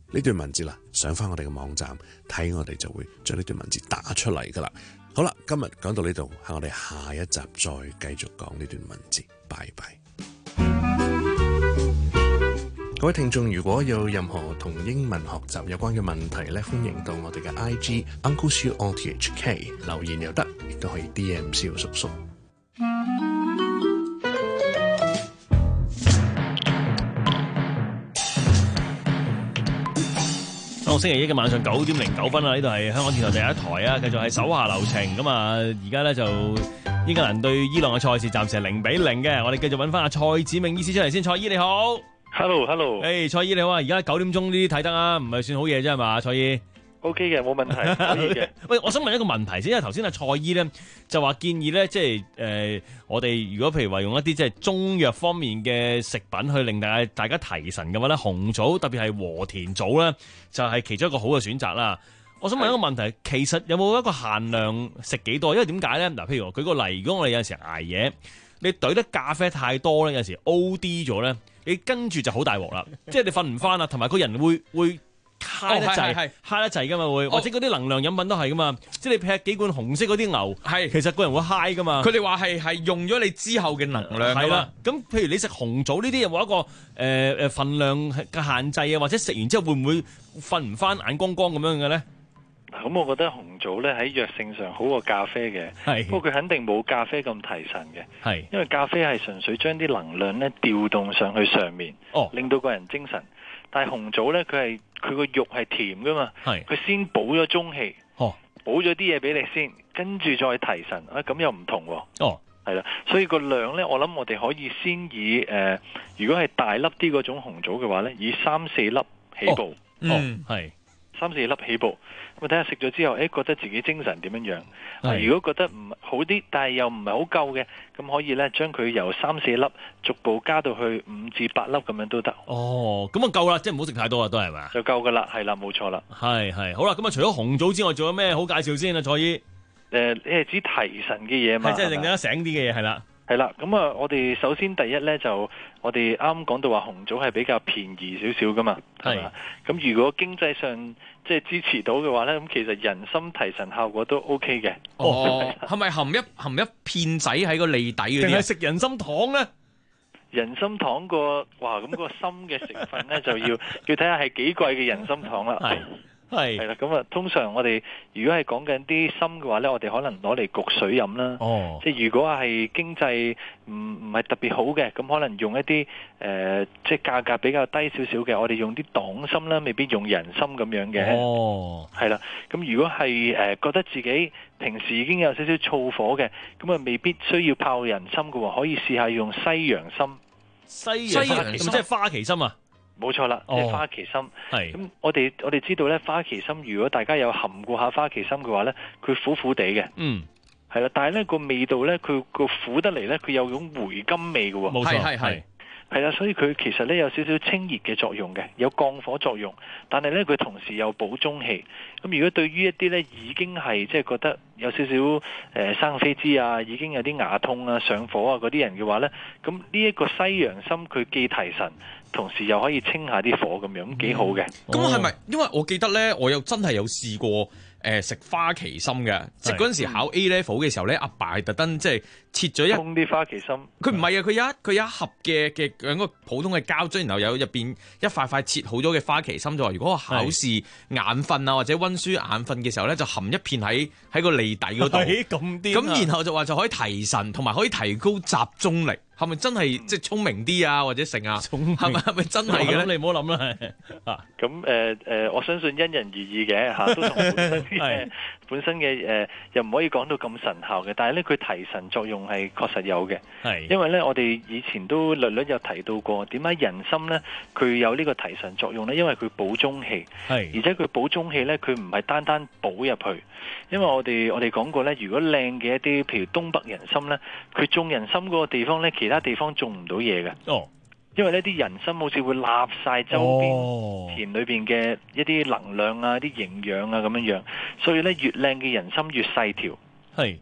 V: 呢段文字啦，上翻我哋嘅網站睇，我哋就會將呢段文字打出嚟噶啦。好啦，今日講到呢度，喺我哋下一集再繼續講呢段文字。拜拜。各位聽眾，如果有任何同英文學習有關嘅問題咧，歡迎到我哋嘅 I G Uncle Siu O T H K 留言又得，亦都可以 D M 蕭叔叔。
J: 到星期一嘅晚上九點零九分啦，呢度係香港電台第一台啊，繼續係手下留情咁啊！而家咧就英格蘭對伊朗嘅賽事暫時係零比零嘅，我哋繼續揾翻阿蔡子銘醫師出嚟先。蔡醫你好
C: ，Hello Hello，
J: 誒蔡醫你好啊！而家九點鐘呢啲睇得啊，唔係算好嘢啫係嘛，蔡醫。
C: O K 嘅，冇問題，可以嘅。
J: 喂，我想問一個問題先，因為頭先阿蔡醫咧就話建議咧，即係誒、呃，我哋如果譬如話用一啲即係中藥方面嘅食品去令大家大家提神嘅話咧，紅棗特別係和田棗咧，就係、是、其中一個好嘅選擇啦。我想問一個問題，其實有冇一個限量食幾多？因為點解咧？嗱，譬如舉個例，如果我哋有陣時捱夜，你懟得咖啡太多咧，有陣時 O D 咗咧，你跟住就好大鑊啦，即係你瞓唔翻啦，同埋個人會會。揩得滯，揩得滯噶嘛會，或者嗰啲能量飲品都係噶嘛，即係你劈幾罐紅色嗰啲牛，係其實個人會嗨噶嘛。
L: 佢哋話係係用咗你之後嘅能量。係啦，咁
J: 譬如你食紅棗呢啲有冇一個誒誒、呃、份量嘅限制啊？或者食完之後會唔會瞓唔翻眼光光咁樣嘅咧？
C: 咁我覺得紅棗咧喺藥性上好過咖啡嘅，不過佢肯定冇咖啡咁提神嘅，係因為咖啡係純粹將啲能量咧調動上去上面，哦，令到個人精神。但係紅棗咧，佢係佢個肉係甜噶嘛，佢先補咗中氣，哦，補咗啲嘢俾你先，跟住再提神，啊咁又唔同喎，哦，係啦，所以個量咧，我諗我哋可以先以誒、呃，如果係大粒啲嗰種紅棗嘅話咧，以三四粒起步，哦，嗯，係三四粒起步，咁睇下食咗之後，誒覺得自己精神點樣樣，啊，如果覺得唔好啲，但係又唔係好夠嘅，咁可以咧將佢由三四粒逐步加到去五至八粒咁樣都得。
J: 哦，咁啊夠啦，即係唔好食太多啦，都係嘛？
C: 就夠噶啦，係啦，冇錯啦。
J: 係係，好啦，咁啊除咗紅棗之外，仲有咩好介紹先啊？蔡醫，誒、
C: 呃，你係指提神嘅嘢嘛？
J: 係即係令大家醒啲嘅嘢，係啦。
C: 係啦，咁啊，我哋首先第一咧就，我哋啱講到話紅棗係比較便宜少少噶嘛，係嘛？咁如果經濟上即係支持到嘅話咧，咁其實人參提神效果都 O K 嘅。
L: 哦，係咪含一含一片仔喺個脷底嗰啲？定
J: 係食人參糖咧？
C: 人參糖個哇，咁個參嘅成分咧就要要睇下係幾貴嘅人參糖啦。係。係係啦，咁啊，通常我哋如果係講緊啲參嘅話咧，我哋可能攞嚟焗水飲啦。哦，即係如果係經濟唔唔係特別好嘅，咁可能用一啲誒、呃，即係價格比較低少少嘅，我哋用啲黨參啦，未必用人參咁樣嘅。哦，係啦，咁如果係誒、呃、覺得自己平時已經有少少燥火嘅，咁啊未必需要泡人參嘅喎，可以試下用西洋參。
J: 西洋參即係花旗參啊？
C: 冇錯啦，即係花旗參。係咁，我哋我哋知道咧，花旗參如果大家有含過下花旗參嘅話咧，佢苦苦地嘅。嗯，係啦，但係咧個味道咧，佢個苦得嚟咧，佢有種回甘味嘅喎。冇錯，係係係啦，所以佢其實咧有少少清熱嘅作用嘅，有降火作用。但係咧佢同時又補中氣。咁如果對於一啲咧已經係即係覺得有少少誒、呃、生痱滋啊，已經有啲牙痛啊、上火啊嗰啲人嘅話咧，咁呢一個西洋參佢既提神，同時又可以清下啲火咁樣，幾好嘅。
L: 咁係咪？因為我記得咧，我又真係有試過誒食、呃、花旗參嘅，即係嗰陣時考 A level 嘅時候咧，阿爸係特登即係切咗一
C: 通啲花旗參。
L: 佢唔係啊，佢有一佢有一盒嘅嘅兩個普通嘅膠樽，然後有入邊一塊塊切好咗嘅花旗參，就話如果我考試眼瞓啊或者溫書眼瞓嘅時候咧，就含一片喺喺個脷底嗰度。
J: 咁啲
L: 咁然後就話就可以提神，同埋可以提高集中力。係咪真係即係聰明啲啊，或者成啊？係咪係咪真係嘅咧？
J: 你唔好諗啦。
C: 啊，咁誒誒，我相信因人而異嘅嚇，都同本身嘅本身嘅誒、呃，又唔可以講到咁神效嘅。但係咧，佢提神作用係確實有嘅。係，因為咧，我哋以前都略略有提到過，點解人參咧佢有呢個提神作用咧？因為佢補中氣，係，而且佢補中氣咧，佢唔係單單補入去。因為我哋我哋講過咧，如果靚嘅一啲，譬如東北人參咧，佢種人參嗰個地方咧，其他地方種唔到嘢嘅。哦，因為呢啲人參好似會立晒周邊田裏邊嘅一啲能量啊、啲營養啊咁樣樣，所以咧越靚嘅人參越細條。係。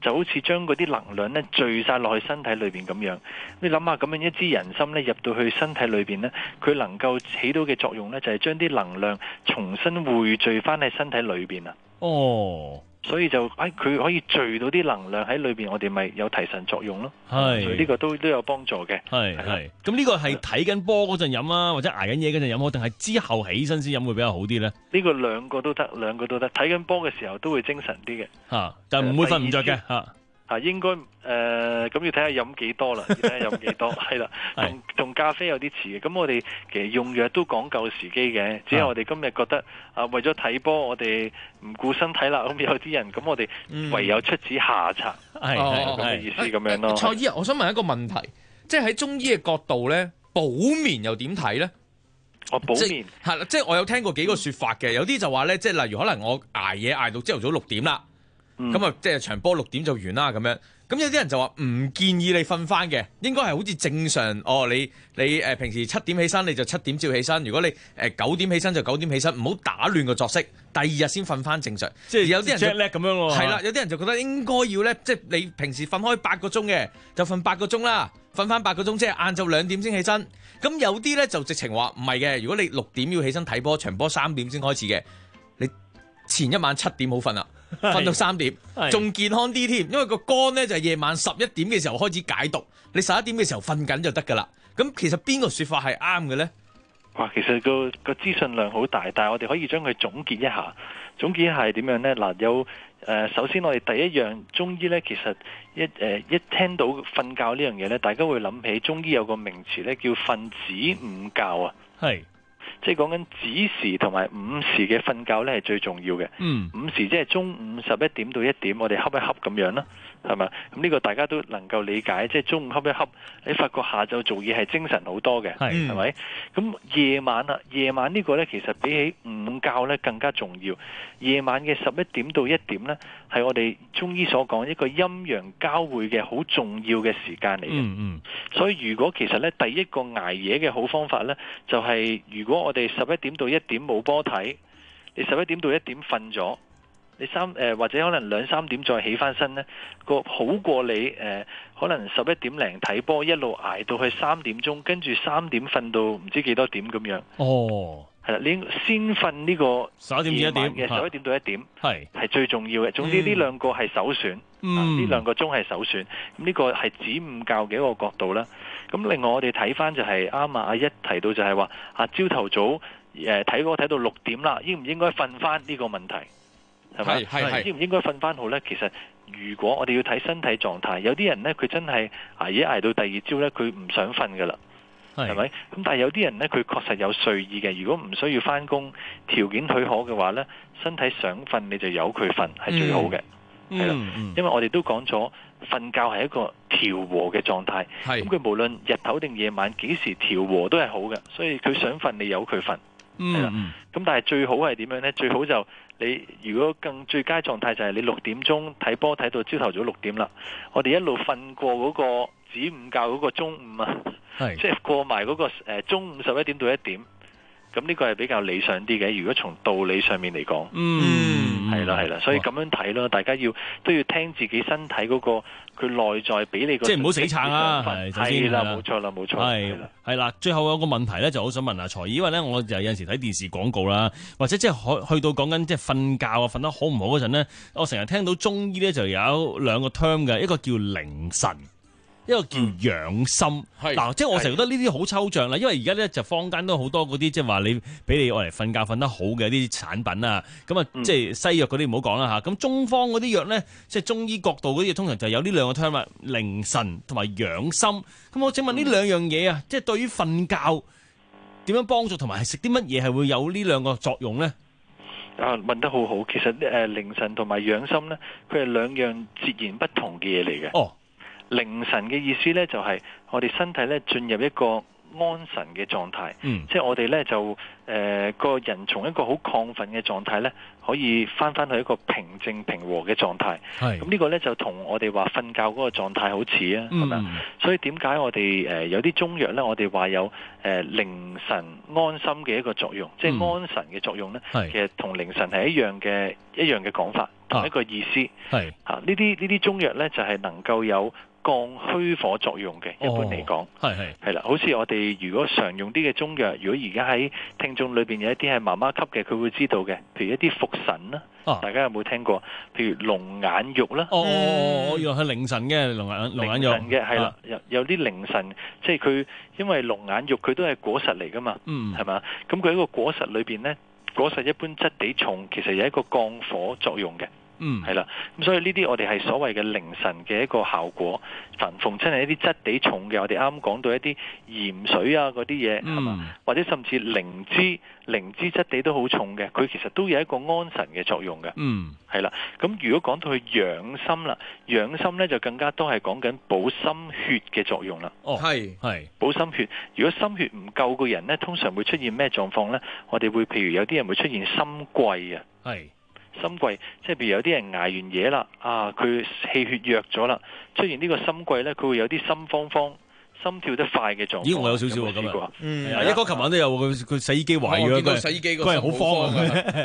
C: 就好似將嗰啲能量咧聚晒落去身體裏邊咁樣。你諗下咁樣一支人參咧入到去身體裏邊咧，佢能夠起到嘅作用咧就係將啲能量重新匯聚翻喺身體裏邊啊。
J: 哦。
C: 所以就誒佢可以聚到啲能量喺裏邊，我哋咪有提神作用咯。
J: 係，
C: 所以呢個都都有幫助嘅。
J: 係係。咁呢個係睇緊波嗰陣飲啊，或者捱緊嘢嗰陣飲，定係之後起身先飲會比較好啲咧？
C: 呢個兩個都得，兩個都得。睇緊波嘅時候都會精神啲嘅。
J: 嚇，但係唔會瞓唔着嘅嚇。
C: 啊，應該誒咁要睇下飲幾多啦，要睇下飲幾多，係啦，同同咖啡有啲似嘅。咁我哋其實用藥都講究時機嘅，只係我哋今日覺得啊，為咗睇波，我哋唔顧身體啦。咁有啲人咁，我哋唯有出此下策，係咁嘅意思咁樣咯。
L: 蔡醫，我想問一個問題，即係喺中醫嘅角度咧，補眠又點睇咧？
C: 我補眠
L: 係啦，即係我有聽過幾個説法嘅，有啲就話咧，即係例如可能我捱夜捱到朝頭早六點啦。咁啊，即係場波六點就完啦咁樣。咁有啲人就話唔建議你瞓翻嘅，應該係好似正常。哦，你你誒平時七點起身，你就七點照起身。如果你誒九點起身就九點起身，唔好打亂個作息。第二日先瞓翻正常。即係有啲人
J: jet lag 咁樣喎。
L: 係啦，有啲人就覺得應該要咧，即係你平時瞓開八個鐘嘅，就瞓八個鐘啦，瞓翻八個鐘，即係晏晝兩點先起身。咁有啲咧就直情話唔係嘅，如果你六點要起身睇波，場波三點先開始嘅，你前一晚七點好瞓啦。瞓到三點，仲健康啲添，因為個肝咧就係夜晚十一點嘅時候開始解毒，你十一點嘅時候瞓緊就得噶啦。咁其實邊個說法係啱嘅咧？
C: 哇，其實個個資訊量好大，但係我哋可以將佢總結一下。總結一下係點樣咧？嗱，有誒、呃，首先我哋第一樣中醫咧，其實一誒、呃、一聽到瞓覺呢樣嘢咧，大家會諗起中醫有個名詞咧，叫瞓子午覺啊。係。即係講緊子時同埋午時嘅瞓覺咧係最重要嘅。嗯，午時即係中午十一點到一點，我哋瞌一瞌咁樣啦，係咪？咁呢個大家都能夠理解。即係中午瞌一瞌，你發覺下晝做嘢係精神好多嘅，係係咪？咁夜晚啊，夜晚呢個咧其實比起午覺咧更加重要。夜晚嘅十一點到一點咧，係我哋中醫所講一個陰陽交匯嘅好重要嘅時間嚟嘅。嗯嗯。所以如果其實咧第一個捱夜嘅好方法咧，就係、是、如果我哋十一點到一點冇波睇，你十一點到一點瞓咗，你三誒、呃、或者可能兩三點再起翻身呢個好過你誒、呃、可能十一點零睇波一路捱到去三點鐘，跟住三點瞓到唔知幾多點咁樣。哦，係啦，你先瞓呢個十一點至一點嘅十一點到一點係係最重要嘅。總之呢兩個係首選，呢兩、嗯啊、個鐘係首選。咁呢個係子午覺嘅一個角度啦。咁另外我哋睇翻就係啱啊！阿一提到就係話啊，朝頭早誒睇波睇到六點啦，應唔應該瞓翻呢個問題係咪？係係應唔應該瞓翻好呢？其實如果我哋要睇身體狀態，有啲人呢，佢真係捱夜捱到第二朝呢，佢唔想瞓噶啦，係咪？咁但係有啲人呢，佢確實有睡意嘅。如果唔需要翻工，條件許可嘅話呢，身體想瞓你就由佢瞓係最好嘅。嗯係啦，因為我哋都講咗，瞓覺係一個調和嘅狀態。咁佢無論日頭定夜晚幾時調和都係好嘅，所以佢想瞓你由佢瞓。係啦，咁但係最好係點樣呢？最好就你如果更最佳狀態就係你六點鐘睇波睇到朝頭早六點啦，我哋一路瞓過嗰個子午覺嗰個中午啊，即係過埋嗰個誒中午十一點到一點。咁呢個係比較理想啲嘅，如果從道理上面嚟講，嗯，係啦係啦，所以咁樣睇咯，大家要都要聽自己身體嗰個佢內在俾你個，即係唔好死撐啊，係啦，冇錯啦，冇錯，係啦，係啦。最後有個問題咧，就好想問下蔡醫，因為咧我就有陣時睇電視廣告啦，或者即係去到講緊即係瞓覺啊，瞓得好唔好嗰陣咧，我成日聽到中醫咧就有兩個 term 嘅，一個叫凌晨，一個叫養心，嗱、嗯，即係我成日覺得呢啲好抽象啦，因為而家咧就坊間都好多嗰啲即係話你俾你愛嚟瞓覺瞓得好嘅一啲產品啊，咁啊、嗯、即係西藥嗰啲唔好講啦嚇，咁中方嗰啲藥咧，即係中醫角度嗰啲通常就有呢兩個 term 啊，凌晨同埋養心。咁我請問呢兩樣嘢啊，即係對於瞓覺點樣幫助，同埋係食啲乜嘢係會有呢兩個作用咧？ 啊，問得好好，其實誒、呃、凌晨同埋養心咧，佢係兩樣截然不同嘅嘢嚟嘅。哦。凌晨嘅意思呢，就係我哋身體呢進入一個安神嘅狀態，嗯、即係我哋呢就誒個、呃、人從一個好亢奮嘅狀態呢，可以翻翻去一個平靜平和嘅狀態。咁呢個呢，就同我哋話瞓覺嗰個狀態好似啊，係咪、嗯？所以點解我哋誒、呃、有啲中藥呢，我哋話有誒、呃、凌晨安心嘅一個作用，嗯、即係安神嘅作用呢，其實同凌晨係一樣嘅一樣嘅講法。 同一個意思。
J: 係
C: 嚇呢啲呢啲中藥咧就係能夠有降虛火作用嘅，一般嚟講，
J: 係係
C: 係啦，好似我哋如果常用啲嘅中藥，如果而家喺聽眾裏邊有一啲係媽媽級嘅，佢會知道嘅，譬如一啲茯神啦，
J: 啊、
C: 大家有冇聽過？譬如龍眼肉啦，
J: 哦，我以為係凌晨嘅龍眼龍眼肉
C: 嘅，係啦，有有啲凌晨，即係佢因為龍眼肉佢都係果實嚟噶嘛，
J: 嗯，
C: 係嘛？咁佢喺個果實裏邊咧，果實一般質地重，其實有一個降火作用嘅。
J: 嗯，
C: 係啦，咁所以呢啲我哋係所謂嘅凌晨嘅一個效果。凡逢親係一啲質地重嘅，我哋啱啱講到一啲鹽水啊嗰啲嘢，係嘛、嗯，或者甚至靈芝，靈芝質地都好重嘅，佢其實都有一個安神嘅作用嘅。
J: 嗯，
C: 係啦，咁如果講到去養心啦，養心咧就更加多係講緊補心血嘅作用啦。
J: 哦，係係
C: 補心血。如果心血唔夠嘅人咧，通常會出現咩狀況咧？我哋會譬如有啲人會出現心悸啊。
J: 係。
C: 心悸，即係譬如有啲人捱完夜啦，啊，佢氣血弱咗啦，出現呢個心悸咧，佢會有啲心慌慌、心跳得快嘅狀況。
J: 咦，我有少少喎咁啊！
C: 嗯，
J: 一哥琴晚都有佢佢洗衣機壞咗，
L: 佢洗衣機
J: 個人好慌啊！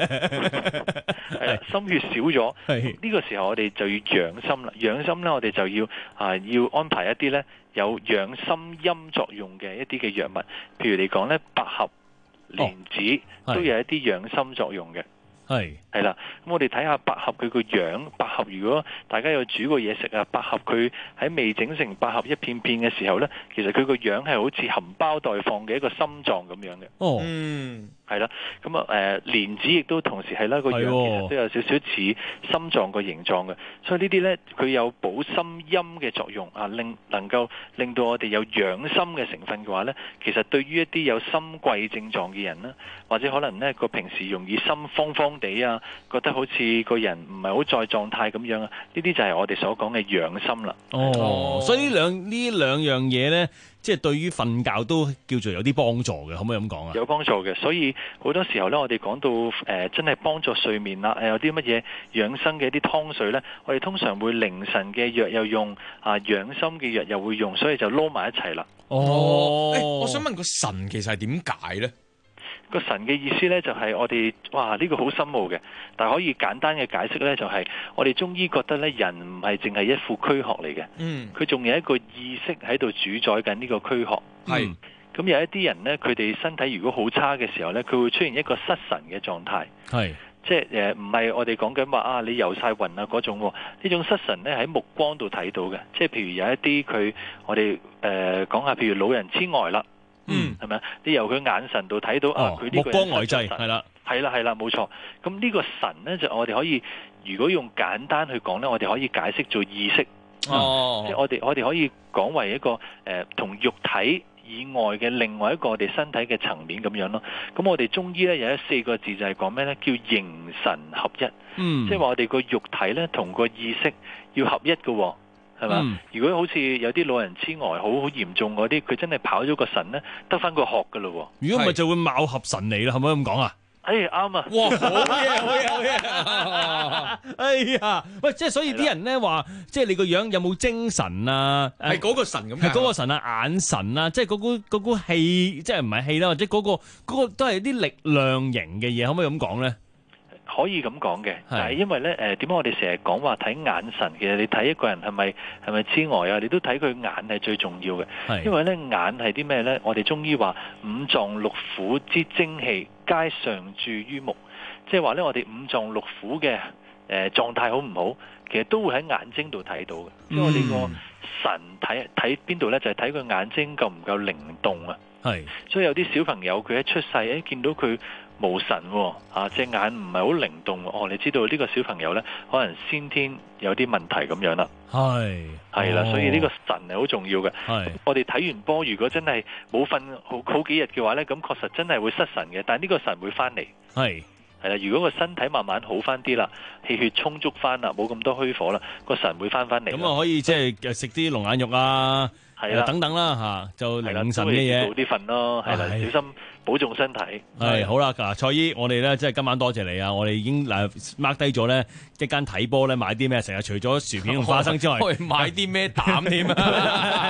C: 係心血少咗，呢個時候我哋就要養心啦。養心咧，我哋就要啊要安排一啲咧有養心陰作用嘅一啲嘅藥物，譬如嚟講咧，百合、蓮子、哦、都有一啲養心作用嘅。
J: 係
C: 係啦，咁我哋睇下百合佢個樣，百合如果大家有煮過嘢食啊，百合佢喺未整成百合一片片嘅時候呢，其實佢個樣係好似含苞待放嘅一個心臟咁樣嘅。
J: 哦，
C: 嗯，係啦，咁啊誒蓮子亦都同時係啦，個樣其實都有少少似心臟個形狀嘅，所以呢啲呢，佢有補心陰嘅作用啊，令能夠令到我哋有養心嘅成分嘅話呢，其實對於一啲有心悸症狀嘅人啦，或者可能呢個平時容易心慌慌地啊，覺得好似個人唔係好在狀態咁樣啊，呢啲就係我哋所講嘅養心啦。
J: 哦，所以呢兩呢兩樣嘢呢，即係對於瞓覺都叫做有啲幫助嘅，可唔可以咁講啊？
C: 有幫助嘅，所以好多時候呢，我哋講到誒、呃、真係幫助睡眠啦，誒有啲乜嘢養生嘅一啲湯水呢，我哋通常會凌晨嘅藥又用啊，養心嘅藥又會用，所以就撈埋一齊啦。
L: 哦，欸、我想問個神其實係點解呢？
C: 個神嘅意思呢，就係、是、我哋哇呢、這個好深奧嘅，但係可以簡單嘅解釋呢，就係、是、我哋中醫覺得呢，人唔係淨係一副軀殼嚟嘅，嗯，佢仲有一個意識喺度主宰緊呢個軀殼，係、嗯，咁有一啲人呢，佢哋身體如果好差嘅時候呢，佢會出現一個失神嘅狀態，係，即係誒唔係我哋講緊話啊你遊晒魂啊嗰種，呢種失神呢，喺目光度睇到嘅，即係譬如有一啲佢我哋誒講下，譬如老人痴呆啦。嗯，係咪啊？你由佢眼神度睇到、哦、啊，佢呢個
J: 目光呆滯，係啦，
C: 係啦，係啦，冇錯。咁呢個神咧，就我哋可以，如果用簡單去講咧，我哋可以解釋做意識。哦，即係我哋我哋可以講為一個誒同、呃、肉體以外嘅另外一個我哋身體嘅層面咁樣咯。咁我哋中醫咧有一四個字就係講咩咧？叫形神合一。嗯，即係話我哋個肉體咧同個意識要合一嘅、哦。係嘛、嗯？如果好似有啲老人痴呆好好嚴重嗰啲，佢真係跑咗個神咧，得翻個殼噶咯。
J: 如果唔係就會貌合神離啦，係咪咁講啊？
C: 哎，啱啊！
L: 哇，好嘢，好嘢，好嘢！
J: 哎呀，喂，即係所以啲人咧話，即係你個樣有冇精神啊？
L: 係嗰個神咁，
J: 係嗰個神啊，眼神啊，即係嗰股嗰股氣，即係唔係氣啦，或者嗰個嗰個都係啲力量型嘅嘢，可唔可以咁講咧？
C: 可以咁講嘅，但係因為咧誒點解我哋成日講話睇眼神？其實你睇一個人係咪係咪痴呆啊？你都睇佢眼係最重要嘅。因為咧眼係啲咩咧？我哋中醫話五臟六腑之精氣皆常駐於目，即係話咧我哋五臟六腑嘅誒狀態好唔好，其實都會喺眼睛度睇到嘅。即係、嗯、我哋個神睇睇邊度咧，就係睇佢眼睛夠唔夠靈動啊。係，所以有啲小朋友佢一出世誒見到佢無神喎，啊隻眼唔係好靈動，哦，你知道呢個小朋友呢，可能先天有啲問題咁樣啦。係係啦，所以呢個神係好重要嘅。係我哋睇完波，如果真係冇瞓好好幾日嘅話呢，咁確實真係會失神嘅。但係呢個神會翻嚟。係係啦，如果個身體慢慢好翻啲啦，氣血充足翻啦，冇咁多虛火啦，個神會翻翻嚟。
J: 咁啊，可以即係食啲龍眼肉啊。係啦，等等啦吓，就凌晨嘅嘢，
C: 早啲瞓咯，係啦，小心保重身體。
J: 係好啦，嗱，蔡醫，我哋咧即係今晚多謝你啊！我哋已經誒 mark 低咗咧一間睇波咧買啲咩，成日除咗薯片同花生之外，
L: 買啲咩膽添啊？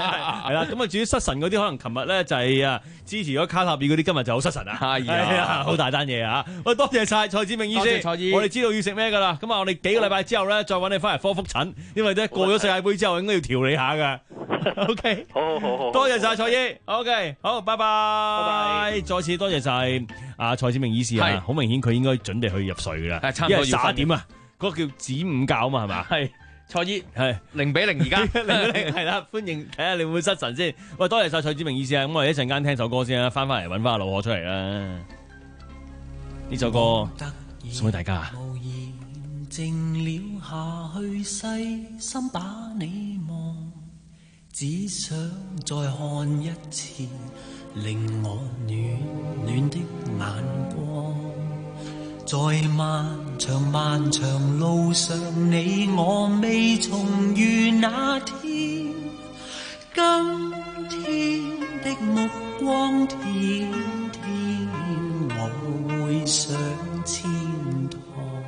J: 係啦，咁啊至於失神嗰啲，可能琴日咧就係啊支持咗卡塔爾嗰啲，今日就好失神啊！係啊，好大單嘢啊！喂，多謝晒蔡志明醫師，我哋知道要食咩噶啦。咁啊，我哋幾個禮拜之後咧，再揾你翻嚟科復診，因為咧過咗世界盃之後，應該要調理下噶。OK，
R: 好好好好，
J: 多謝晒蔡醫。OK， 好，拜拜，拜拜。再次多謝晒阿蔡志明醫師啊，好明顯佢應該準備去入睡噶啦，因為十一點啊，嗰個叫子午覺啊嘛，係嘛？係。
L: 蔡醫
J: 係
L: 零比零而家
J: 零比零係啦，歡迎睇下你會唔會失神先。喂，多謝晒蔡志明醫師啊！咁我哋一陣間聽首歌先啦，翻翻嚟揾翻阿老何出嚟啦。呢首歌送俾大家。
N: 無言靜了下去，細心把你望，只想再看一次，令我暖暖的眼光。在漫長漫長路上，你我未重遇那天，今天的目光天天我會上天堂，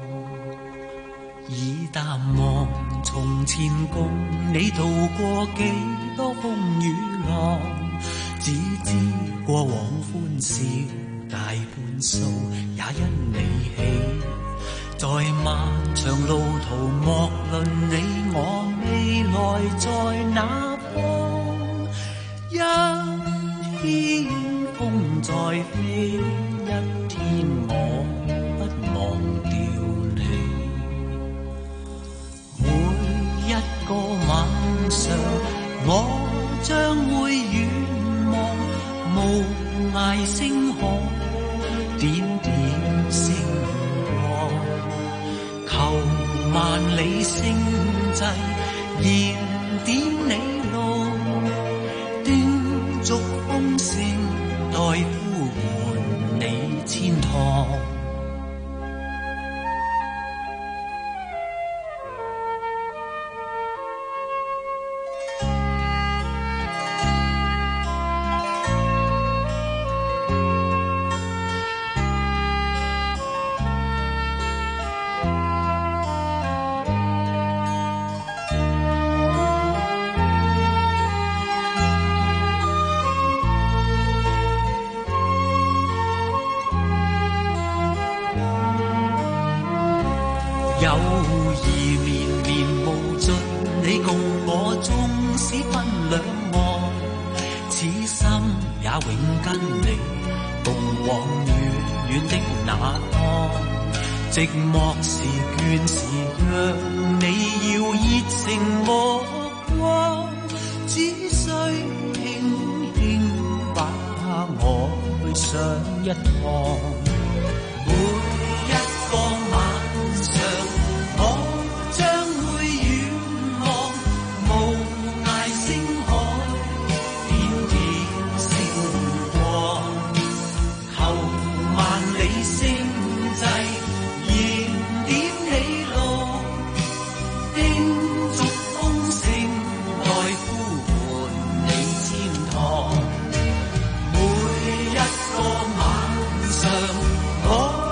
N: 已淡忘從前共你渡過幾多風雨浪，只知過往歡笑大半數也因你起，在漫長路途莫論你我未來在哪方，一天風再飛，一天我不忘掉你。每一個晚上我將會遠望無涯星河，點點星光，求萬里星際燃點你路，叮囑風聲待呼喚你千趟。友誼綿綿無盡，你共我縱使分兩岸，此心也永跟你共往遠遠的那方。寂寞時倦時，讓你要熱情目光，只需輕輕把我去上一趟。每一個晚上我將會遠望無涯星海，點點星光，求萬里星際燃點你路，叮囑風聲待呼喚你千趟。每一個晚上我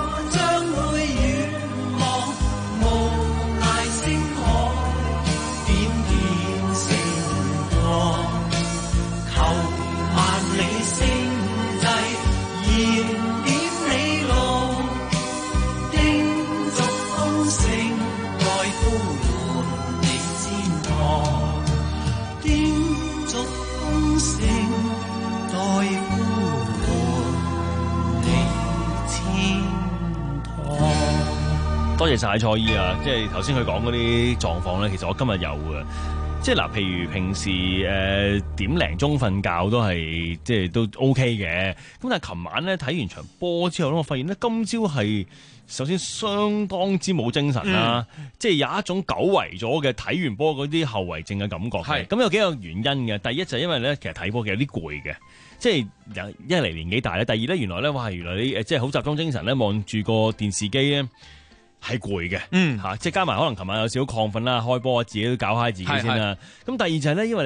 J: 多謝晒蔡醫啊！即係頭先佢講嗰啲狀況咧，其實我今日有嘅。即係嗱，譬如平時誒、呃、點零鐘瞓覺都係即係都 OK 嘅。咁但係琴晚咧睇完場波之後咧，我發現咧今朝係首先相當之冇精神啦，嗯、即係有一種久違咗嘅睇完波嗰啲後遺症嘅感覺。係咁有幾個原因嘅。第一就係因為咧，其實睇波其實有啲攰嘅。即係一嚟年紀大咧，第二咧原來咧哇，原來你誒即係好集中精神咧，望住個電視機咧。係攰嘅，嗯吓，即係加埋可能琴晚有少少亢奮啦，開波自己都搞嗨自己先啦。咁第二就係咧，因為你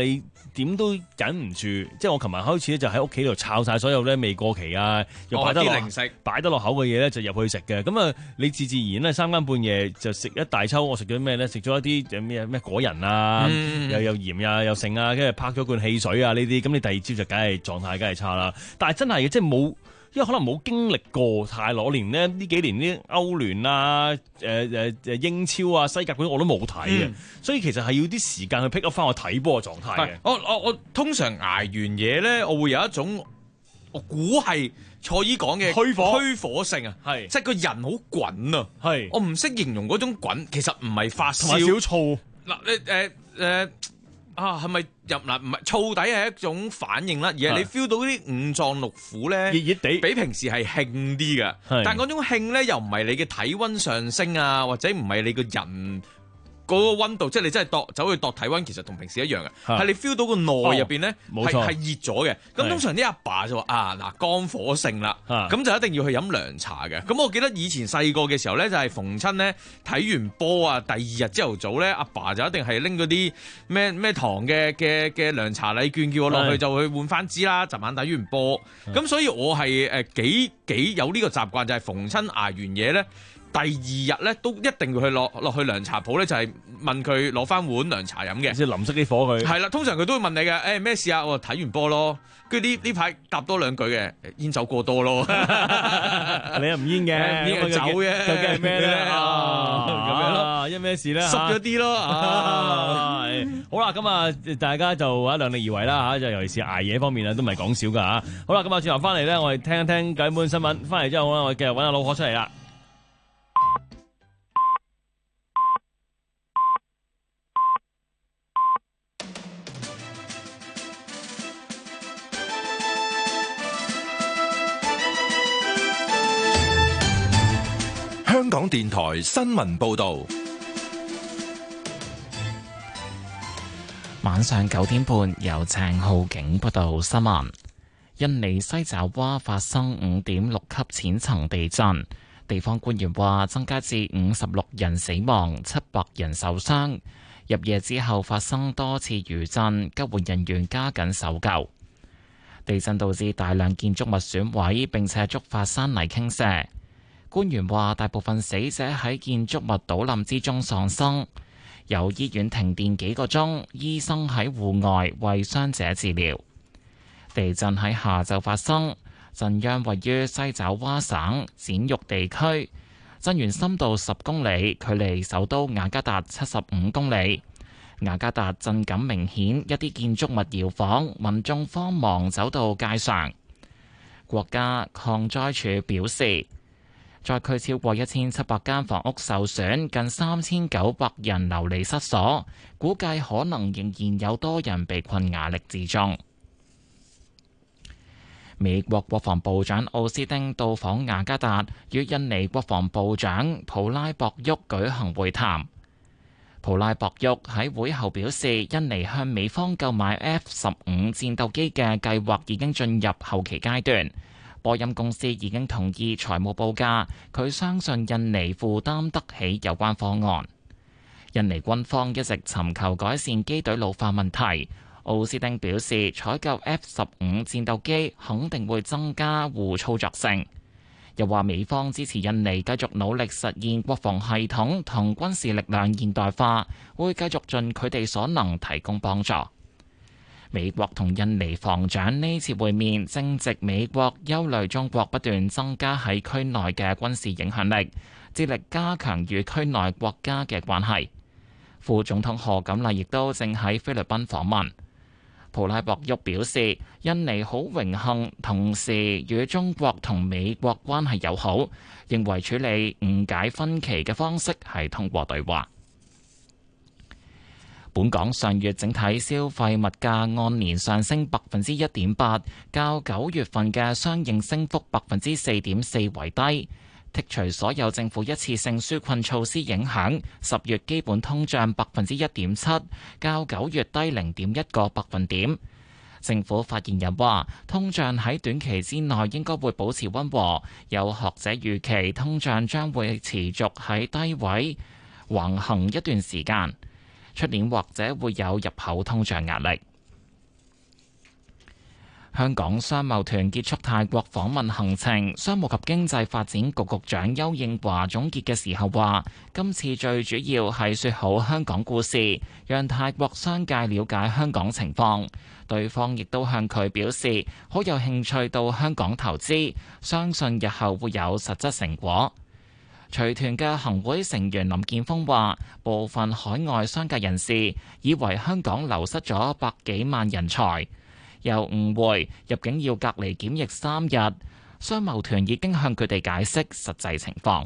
J: 點都忍唔住，即係我琴日開始咧就喺屋企度摷晒所有咧未過期啊，又擺得落
L: 啲零食
J: 擺得落口嘅嘢咧就入去食嘅。咁啊，你自自然咧三更半夜就食一大抽，我食咗咩咧？食咗一啲咩咩果仁啊，嗯、又有鹽啊，又剩啊，跟住拍咗罐汽水啊呢啲，咁你第二朝就梗係狀態梗係差啦。但係真係嘅，即係冇。因為可能冇經歷過太攞年咧，呢幾年啲歐聯啊、誒誒誒英超啊、西甲嗰啲我都冇睇嘅，嗯、所以其實係要啲時間去 pick up 翻我睇波嘅狀態嘅。
L: 我我我通常捱完嘢咧，我會有一種我估係蔡姨講嘅虛火虛火性啊，係即係個人好滾啊，係我唔識形容嗰種滾，其實唔係發燒，同埋
J: 少燥
L: 嗱誒誒誒啊，係咪入嗱唔係燥底係一種反應啦，而係你 feel 到啲五臟六腑咧熱熱地，比平時係興啲嘅，但係嗰種興咧又唔係你嘅體溫上升啊，或者唔係你個人嗰個溫度，即係你真係度走去度體溫，其實同平時一樣嘅，係你 feel 到個內入邊咧係係熱咗嘅。咁通常啲阿爸就話啊嗱肝火盛啦，咁就一定要去飲涼茶嘅。咁我記得以前細個嘅時候咧，就係逢親咧睇完波啊，第二日朝頭早咧，阿爸就一定係拎嗰啲咩咩堂嘅嘅嘅涼茶禮券，叫我落去就去換翻支啦。昨晚睇完波，咁所以我係誒幾幾有呢個習慣，就係逢親捱完嘢咧。第二日咧都一定要去落落去涼茶鋪咧，就係、是、問佢攞翻碗涼茶飲嘅，
J: 即係淋熄啲火佢。
L: 係啦，通常佢都會問你嘅，誒、欸、咩事啊？我睇完波咯，跟住呢呢排答多兩句嘅，煙酒過多咯。
J: 你又唔煙嘅，
L: 煙係酒嘅，
J: 究竟係咩咧？咁樣咯，因咩事咧？
L: 濕咗啲咯。
J: 啊、好啦，咁啊，大家就啊量力而為啦嚇，就尤其是捱夜方面啊，都唔係講少㗎嚇。好啦，咁啊，轉頭翻嚟咧，我哋聽一聽幾本新聞，翻嚟之後咧，我哋繼續揾阿老婆出嚟啦。
S: 香港電台新聞報道，
A: 晚上九點半由鄭浩景報道新聞。印尼西爪哇發生五點六級淺層地震，地方官員話增加至五十六人死亡，七百人受傷。入夜之後發生多次餘震，救援人員加緊搜救。地震導致大量建築物損毀，並且觸發山泥傾瀉。官員話，大部分死者喺建築物倒冧之中喪生，有醫院停電幾個鐘，醫生喺戶外為傷者治療。地震喺下晝發生，震央位於西爪哇省展玉地區，震源深度十公里，距離首都雅加達七十五公里。雅加達震感明顯，一啲建築物搖晃，民眾慌忙走到街上。國家抗災署表示，災區超過一千七百間房屋受損，近三千九百人流離失所，估計可能仍然有多人被困瓦礫之中。美國國防部長奧斯汀到訪雅加達，與印尼國防部長普拉博沃舉行會談。普拉博沃喺會後表示，印尼向美方購買 F 十五戰鬥機嘅計劃已經進入後期階段。波音公司已經同意財務報價，佢相信印尼負擔得起有關方案。印尼軍方一直尋求改善機隊老化問題。奧斯汀表示，採購 F 十五戰鬥機肯定會增加互操作性。又話美方支持印尼繼續努力實現國防系統同軍事力量現代化，會繼續盡佢哋所能提供幫助。美國同印尼防長呢次會面正值美國憂慮中國不斷增加喺區內嘅軍事影響力，致力加強與區內國家嘅關係。副總統賀錦麗亦都正喺菲律賓訪問。普拉博沃表示，印尼好榮幸同時與中國同美國關係友好，認為處理誤解分歧嘅方式係通過對話。本港上月整體消費物價按年上升百分之一點八，較九月份嘅相應升幅百分之四點四為低。剔除所有政府一次性紓困措施影響，十月基本通脹百分之一點七，較九月低零點一個百分點。政府發言人話，通脹喺短期之內應該會保持溫和，有學者預期通脹將會持續喺低位橫行一段時間，出年或者會有入口通脹壓力。 香港商貿團結束泰國訪問行程，商務及經濟發展局局長邱應華總結嘅時候話：今次最主要係説好香港故事，讓泰國商界了解香港情況。對方亦都向佢表示好有興趣到香港投資，相信日後會有實質成果。隨團嘅行會成員林健鋒話：部分海外商界人士以為香港流失咗百幾萬人才，又誤會入境要隔離檢疫三日，商貿團已經向佢哋解釋實際情況。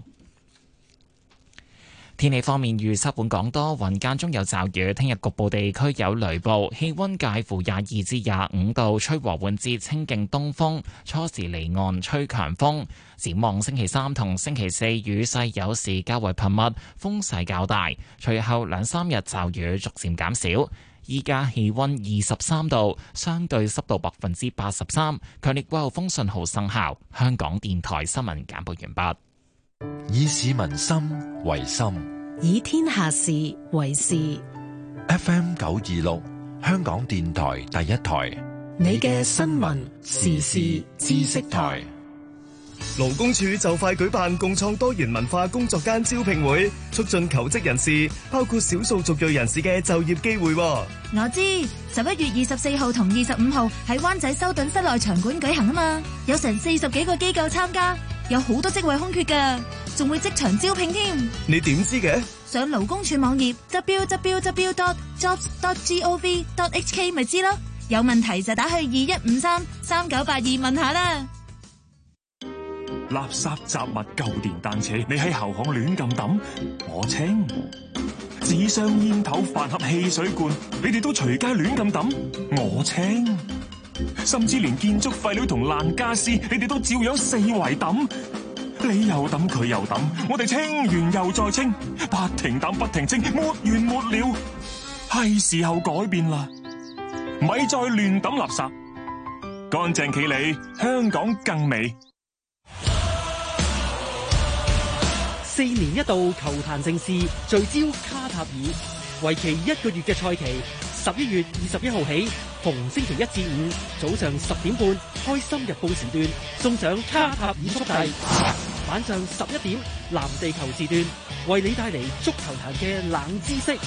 A: 天氣方面預測本港多雲間中有驟雨，聽日局部地區有雷暴，氣溫介乎廿二至廿五度，吹和緩至清勁東風，初時離岸吹強風。展望星期三同星期四雨勢有時較為頻密，風勢較大，隨後兩三日驟雨逐漸減少。依家氣溫二十三度，相對濕度百分之八十三，強烈季候風信號生效。香港電台新聞簡報完畢。
S: 以市民心為心，
H: 以天下事為事。
S: F M 九二六，香港電台第一台，
H: 你嘅新聞時事知識台。
E: 勞工處就快舉辦共創多元文化工作間招聘會，促進求職人士，包括少數族裔人士嘅就業機會。
F: 我知十一月二十四號同二十五號喺灣仔修頓室內場館舉行啊嘛，有成四十幾個機構參加，有好多職位空缺噶，仲會即場招聘添。
E: 你點知嘅？
F: 上勞工處網頁 double-u double-u double-u dot jobs dot gov dot h k 咪知咯。有問題就打去二一五三三九八二問下啦。
I: 垃圾雜物、舊電單車，你喺後巷亂咁抌，我清；紙箱、煙頭、飯盒、汽水罐，你哋都隨街亂咁抌，我清；甚至連建築廢料同爛家私，你哋都照樣四圍抌，你又抌佢又抌，我哋清完又再清，不停抌不停清，沒完沒了。係時候改變啦，咪再亂抌垃圾，乾淨企理，香港更美。
X: 四年一度球壇盛事聚焦卡塔爾，為期一個月嘅賽期，十一月二十一號起，逢星期一至五早上十點半，開心日報時段送上卡塔爾速遞，晚上十一點藍地球時段為你帶嚟足球壇嘅冷知識。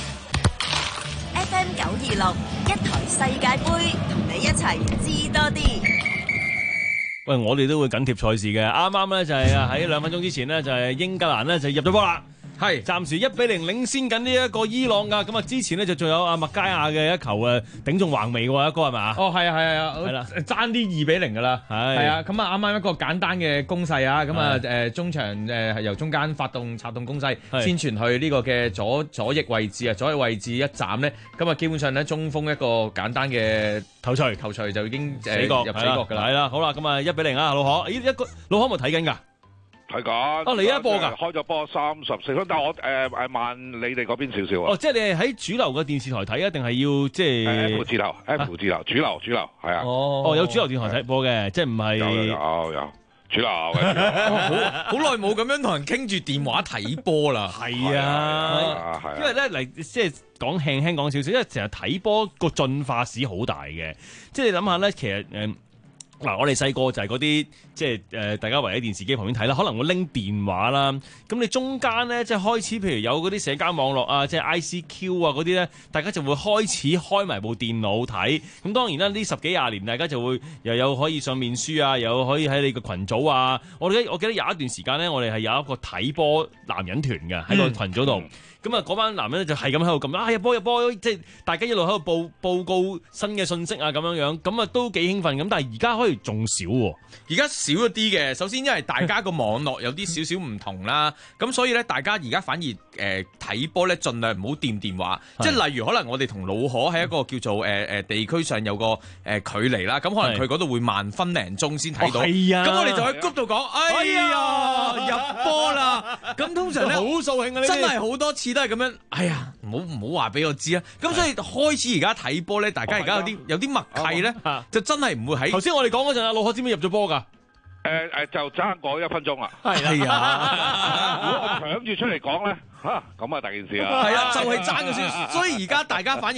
B: F M 九二六一台世界盃，同你一齊知多啲。
J: 喂，我哋都會緊貼賽事嘅，啱啱咧就係啊喺兩分鐘之前呢，就係英格蘭呢就入咗波啦，係暫時一比零領先緊呢一個伊朗噶，咁啊之前呢，就仲有阿麥佳亞嘅一球誒頂中橫楣喎，一個係嘛？
L: 哦，係啊，係啊，係啦，爭啲二比零噶啦，係係啊，咁啊啱啱一個簡單嘅攻勢啊，咁啊誒中場誒係由中間發動策動攻勢，先傳去呢個嘅左左翼位置啊，左翼位置一斬呢，咁啊基本上咧中鋒一個簡單嘅頭槌，頭槌就已經死角入死角噶啦，係啦，好啦，咁啊一比零啊，老可，咦一個老可咪睇緊㗎？
K: 睇緊
J: 哦，你一波㗎，
K: 開咗波三十四分，但係我誒誒慢你哋嗰邊少少啊。
J: 哦，即係你係喺主流嘅電視台睇啊，定係要即係
K: F 字頭 F 字頭主流主流係啊。
J: 哦，哦有主流電台睇波嘅，即係唔係
K: 有有有主流。好
L: 好耐冇咁樣同人傾住電話睇波啦。
J: 係啊，因為咧嚟即係講輕輕講少少，因為成日睇波個進化史好大嘅，即係你諗下咧，其實誒。嗱，我哋細個就係嗰啲即係誒，大家圍喺電視機旁邊睇啦，可能會拎電話啦。咁你中間咧，即係開始，譬如有嗰啲社交網絡啊，即係 I C Q 啊嗰啲咧，大家就會開始開埋部電腦睇。咁當然啦，呢十幾廿年，大家就會又有可以上面書啊，又可以喺你個群組啊。我記得我記得有一段時間咧，我哋係有一個睇波男人團嘅喺個群組度。咁啊，嗰班男人咧就係咁喺度撳啊入波入波，即係大家一路喺度報報告新嘅信息啊咁樣樣，咁啊都幾興奮咁。但係而家可以仲少喎，
L: 而家少咗啲嘅。首先因為大家個網絡有啲少少唔同啦，咁所以咧大家而家反而誒睇波咧，盡量唔好掂電話。即係例如可能我哋同老可喺一個叫做誒誒、呃、地區上有個誒、呃、距離啦，咁可能佢嗰度會慢分零鐘先睇到。係、哦、啊，咁我哋就喺 group 度講，哎呀入波啦！咁通常咧好掃興啊，真係好多次都係咁樣。哎呀，唔好唔好話俾我知啊！咁所以開始而家睇波咧，大家而家有啲有啲默契咧，就真係唔會喺頭先我哋講嗰陣啊，老可知唔知入咗波㗎？
K: 誒誒，就爭過一分鐘啦。
L: 係啊，
K: 如果我搶住出嚟講咧，嚇咁啊大件事啊！
L: 係啊，就係爭咗先。所以而家大家反而我啲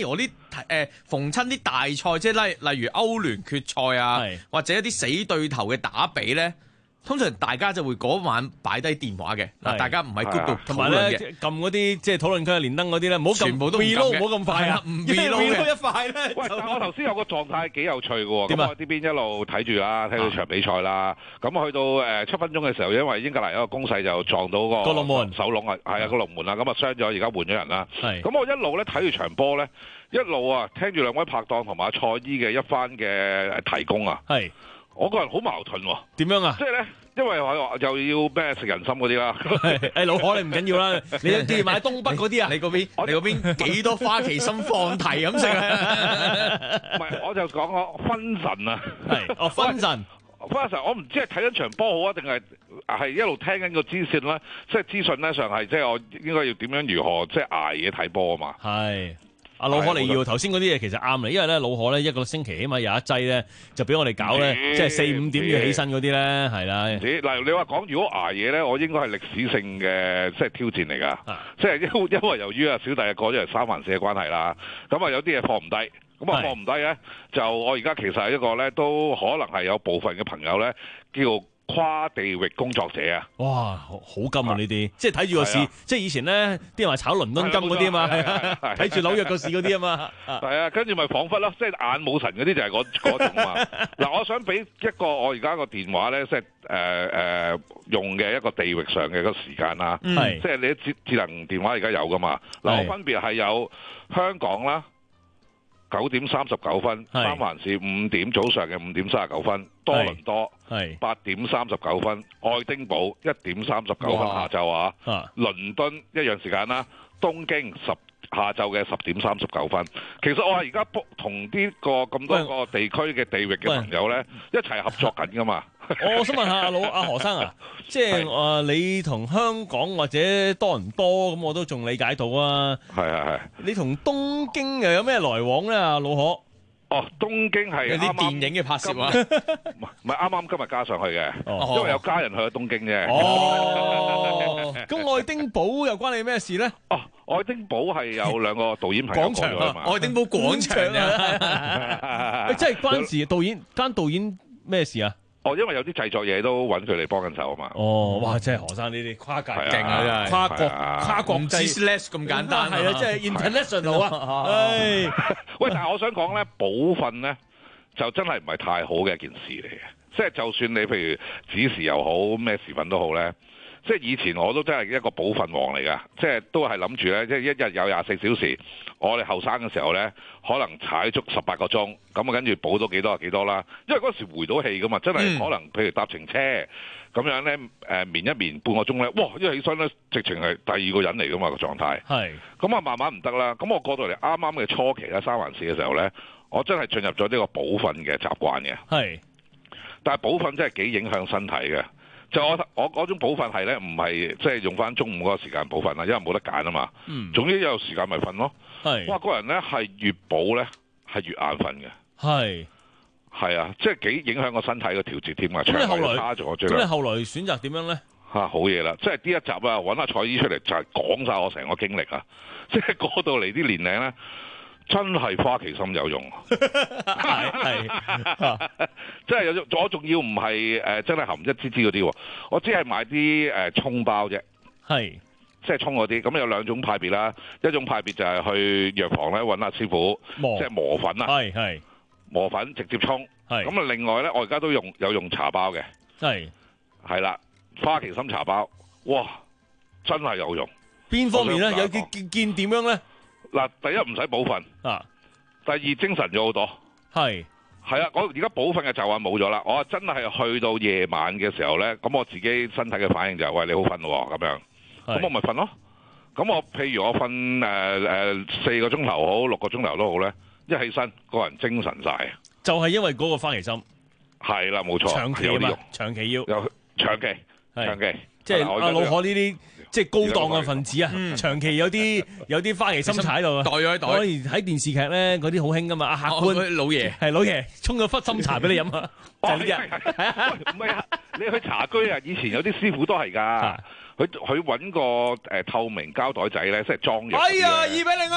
L: 誒逢親啲大賽，即係例例如歐聯決賽啊，或者一啲死對頭嘅打比咧。通常大家就會嗰晚擺低電話嘅，嗱大家唔喺 group 度討論嘅，撳嗰啲即係討論區啊、連登嗰啲咧，唔好全部都唔撳嘅，唔好咁快啊，唔 reload 一塊咧。
K: 喂，但係我頭先有個狀態幾有趣嘅喎，咁我呢邊一路睇住啦，睇到場比賽啦，咁去到誒七分鐘嘅時候，因為英格蘭有一個攻勢就撞到個
J: 個龍門
K: 手籠啊，係啊個龍門啊，咁啊傷咗，而家換咗人啦。咁我一路咧睇住場波咧，一路啊聽住兩位拍檔同埋阿蔡依嘅一番嘅提供啊。係。我個人好矛盾喎，
J: 點樣啊？
K: 即係咧，因為我又要咩食人心嗰啲啦。
J: 誒老可你唔緊要啦，你既然買東北嗰啲啊，
L: 你嗰邊你嗰邊幾多花旗參放題咁食啊？
K: 唔係，我就講我分神啊。
J: 係，哦分神，
K: 分神，我唔知係睇緊場波好啊，定係係一路聽緊個資訊咧，即係資訊咧上係即係我應該要點樣如何即係捱夜睇波啊嘛。係。
J: 阿老可你要頭先嗰啲嘢其實啱嚟，因為咧老可咧一個星期起碼有一劑咧，就俾我哋搞咧，即係四五點要起身嗰啲咧，係啦。
K: 嗱，你話講如果捱夜咧，我應該係歷史性嘅即係挑戰嚟㗎，即係因因為由於啊小弟啊過咗嚟三藩市嘅關係啦，咁啊有啲嘢放唔低，咁啊放唔低咧，就我而家其實係一個咧都可能係有部分嘅朋友咧叫跨地域工作者啊！
J: 哇，好金啊！呢啲即係睇住個市，即係以前咧啲人話炒倫敦金嗰啲啊嘛，睇住紐約個市嗰啲啊嘛。
K: 係啊，跟住咪彷彿咯，即係眼冇神嗰啲就係嗰嗰種啊。嗱，我想俾一個我而家個電話咧，即係誒誒用嘅一個地域上嘅一個時間啦。即係你啲智智能電話而家有噶嘛？嗱，我分別係有香港啦。九點三十九分，三藩市五點早上嘅五點三十九分，多倫多八點三十九分，愛丁堡一點三十九分下晝啊，倫敦一樣時間啦，東京十下晝嘅十點三十九分。其實我係而家同啲個咁多個地區嘅地域嘅朋友咧一齊合作緊噶嘛。
J: 我想問下阿老阿何生啊，即係誒、呃、你同香港或者多倫多咁，我都仲理解到啊。係係係。你同東京又有咩來往咧？阿老可？
K: 哦，東京係
L: 有啲電影嘅拍攝啊。
K: 唔係啱啱今日加上去嘅，哦、因為有家人去咗東京啫。
J: 哦。咁愛丁堡又關你咩事咧？
K: 哦，愛丁堡係有兩個導演朋友過咗啊嘛。
L: 愛丁堡廣場
J: 啊！即係關事，導演間導演咩事啊？
K: 哦，因為有啲製作嘢都揾佢嚟幫緊手啊嘛。
J: 哦，哇！真係何生呢啲跨界勁啊，真係跨國跨國際
L: slash 咁簡單，
J: 係啊，即係 international 啊。唉，
K: 喂，但係我想講咧，保訓咧就真係唔係太好嘅一件事嚟嘅。即係就算你譬如子時又好，咩時分都好咧。即係以前我都真係一個保訓王嚟㗎，即係都係諗住咧，即係一日有廿四小時。我哋後生嘅時候咧，可能踩足十八個鐘，咁啊跟住補到幾多就幾多啦。因為嗰時回到氣㗎嘛，真係可能譬如搭程車咁樣咧，誒眠一眠半個鐘咧，哇！一起身咧，直情係第二個人嚟㗎嘛個狀態。係。咁啊慢慢唔得啦，咁我過到嚟啱啱嘅初期咧，三環市嘅時候咧，我真係進入咗呢個保訓嘅習慣嘅。係。但係保訓真係幾影響身體嘅。就我我嗰種補瞓係咧，唔係即係用翻中午嗰個時間補瞓啦，因為冇得揀啊嘛。嗯。總之有時間咪瞓咯。係。哇！個人咧係越補咧係越眼瞓嘅。係。係啊，即係幾影響個身體嘅調節添啊。咁你後來差咗，咁
J: 你後來選擇點樣咧？
K: 嚇好嘢啦！即係呢一集啊，揾阿彩姨出嚟就係講晒我成個經歷啊！即係過到嚟啲年齡咧。真係花旗參有用，係係，真係有用。我仲要唔係誒，真係含一支支嗰啲喎，我只係買啲誒沖包啫，係即係沖嗰啲。咁有兩種派別啦，一種派別就係去藥房咧揾阿師傅，即係磨粉啊，係係磨粉直接沖。係咁啊，另外咧，我而家都用有用茶包嘅，係係啦，花旗參茶包，哇，真係有用。
J: 邊方面咧？有見見見點樣咧？
K: 嗱，第一唔使補瞓啊，第二精神咗好多，係係啊，我而家補瞓嘅習慣冇咗啦，我真係去到夜晚嘅時候咧，咁我自己身體嘅反應就係、是、喂，你好瞓喎咁樣，咁我咪瞓咯，咁我譬如我瞓誒誒四個鐘頭好，六個鐘頭都好咧，一起身個人精神晒，
J: 就係因為嗰個花旗參，
K: 係啦冇錯，
J: 長期啊嘛，長期要
K: 有長期長期，
J: 即係阿老可呢啲。即係高檔嘅分子啊，嗯、長期有啲有啲花旗參茶喺度，
L: 袋咗喺袋。
J: 可以喺電視劇咧，嗰啲好興噶嘛。阿客官、
L: 哦、老爺
J: 係老爺沖咗忽參茶俾你飲啊！就呢日
K: 唔係啊，你去茶居啊，以前有啲師傅都係㗎。佢佢揾個誒透明膠袋仔咧，即係裝藥。
L: 哎呀，二比零啊！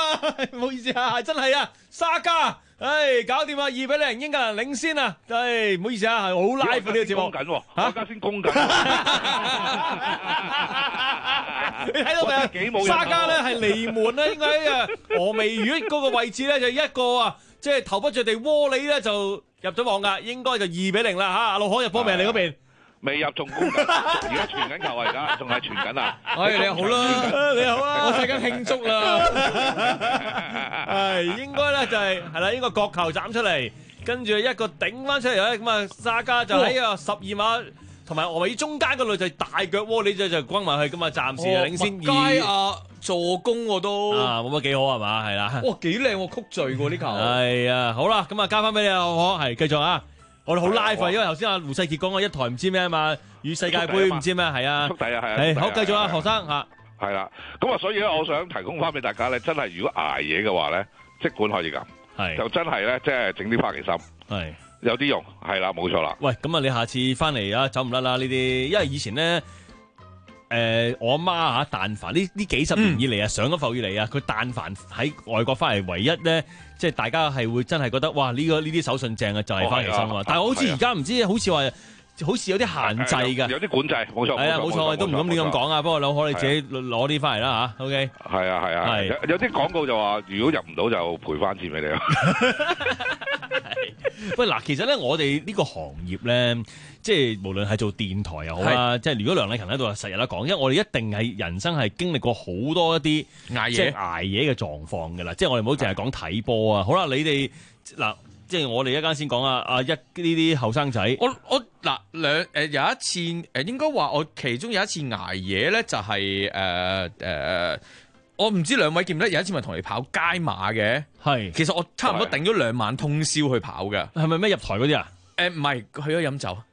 J: 唔好意思啊，真係啊，沙加，唉，搞掂啊，二比零，英格蘭領先啊，唉，唔好意思啊，係好 live 呢個節目，
K: 緊，而家先攻緊，
J: 你睇到未啊？沙加咧係離門咧，應該喺誒俄眉魚嗰個位置咧就一個啊，即係頭不着地窩里咧就入咗網噶，應該就二比零啦嚇。阿老可入波未？你嗰邊？
K: 未入仲攻緊，而家傳緊球啊！而家仲係傳緊啊！
J: 哎，你好啦，你好啦，我睇緊慶祝啦。係應該咧就係係啦，呢個角球斬出嚟，跟住一個頂翻出嚟咧，咁啊沙加就喺個十二碼同埋俄尾中間嗰度就大腳窩，你就就轟埋去咁啊，暫時就領先二。
L: 街啊助攻我都
J: 啊，冇乜幾好係嘛？係啦。
L: 哇，幾靚喎，曲序喎呢球。
J: 係啊，好啦，咁啊交翻俾你啊，可係繼續啊。我哋好 live 啊，因為頭先阿胡世傑講過一台唔知咩啊嘛，與世界盃唔知咩係啊，
K: 速遞啊係啊，
J: 係好繼續啊，學生嚇，
K: 係啦，咁啊所以咧，我想提供翻俾大家咧，真係如果捱夜嘅話咧，即管可以咁，係就真係咧，即係整啲花旗參，係有啲用，係啦，冇錯啦。
J: 喂，咁啊，你下次翻嚟啊，走唔甩啦呢啲，因為以前咧。誒、呃，我阿媽嚇，但凡呢呢幾十年以嚟啊，嗯、上咗埠以嚟啊，佢但凡喺外國翻嚟，唯一咧，即係大家係會真係覺得，哇！呢、這個呢啲手信正啊，就係花旗參啊。但係好似而家唔知，好似話好似有啲限制㗎，
K: 有啲管制，冇錯。係啊，冇錯，
J: 都唔敢亂咁講啊。不過老可你自己攞啲翻嚟啦嚇。OK。
K: 係啊係啊，係有有啲廣告就話，如果入唔到就賠翻錢俾你咯。
J: 喂嗱，其實咧，我哋呢個行業咧，即係無論係做電台又好啦，即係如果梁禮勤喺度，實日啦講，因為我哋一定係人生係經歷過好多一啲
L: 捱夜、
J: 即係捱夜嘅狀況㗎啦。即係我哋唔好淨係講睇波啊。好啦，你哋嗱，即係我哋一間先講啊，阿一呢啲後生仔，
L: 我我嗱兩誒有一次誒，應該話我其中有一次捱夜咧，就係誒誒。我唔知兩位記唔記得有一次咪同你跑街馬嘅，係其實我差唔多頂咗兩晚通宵去跑嘅，
J: 係咪咩入台嗰啲啊？
L: 誒唔係，去咗飲酒，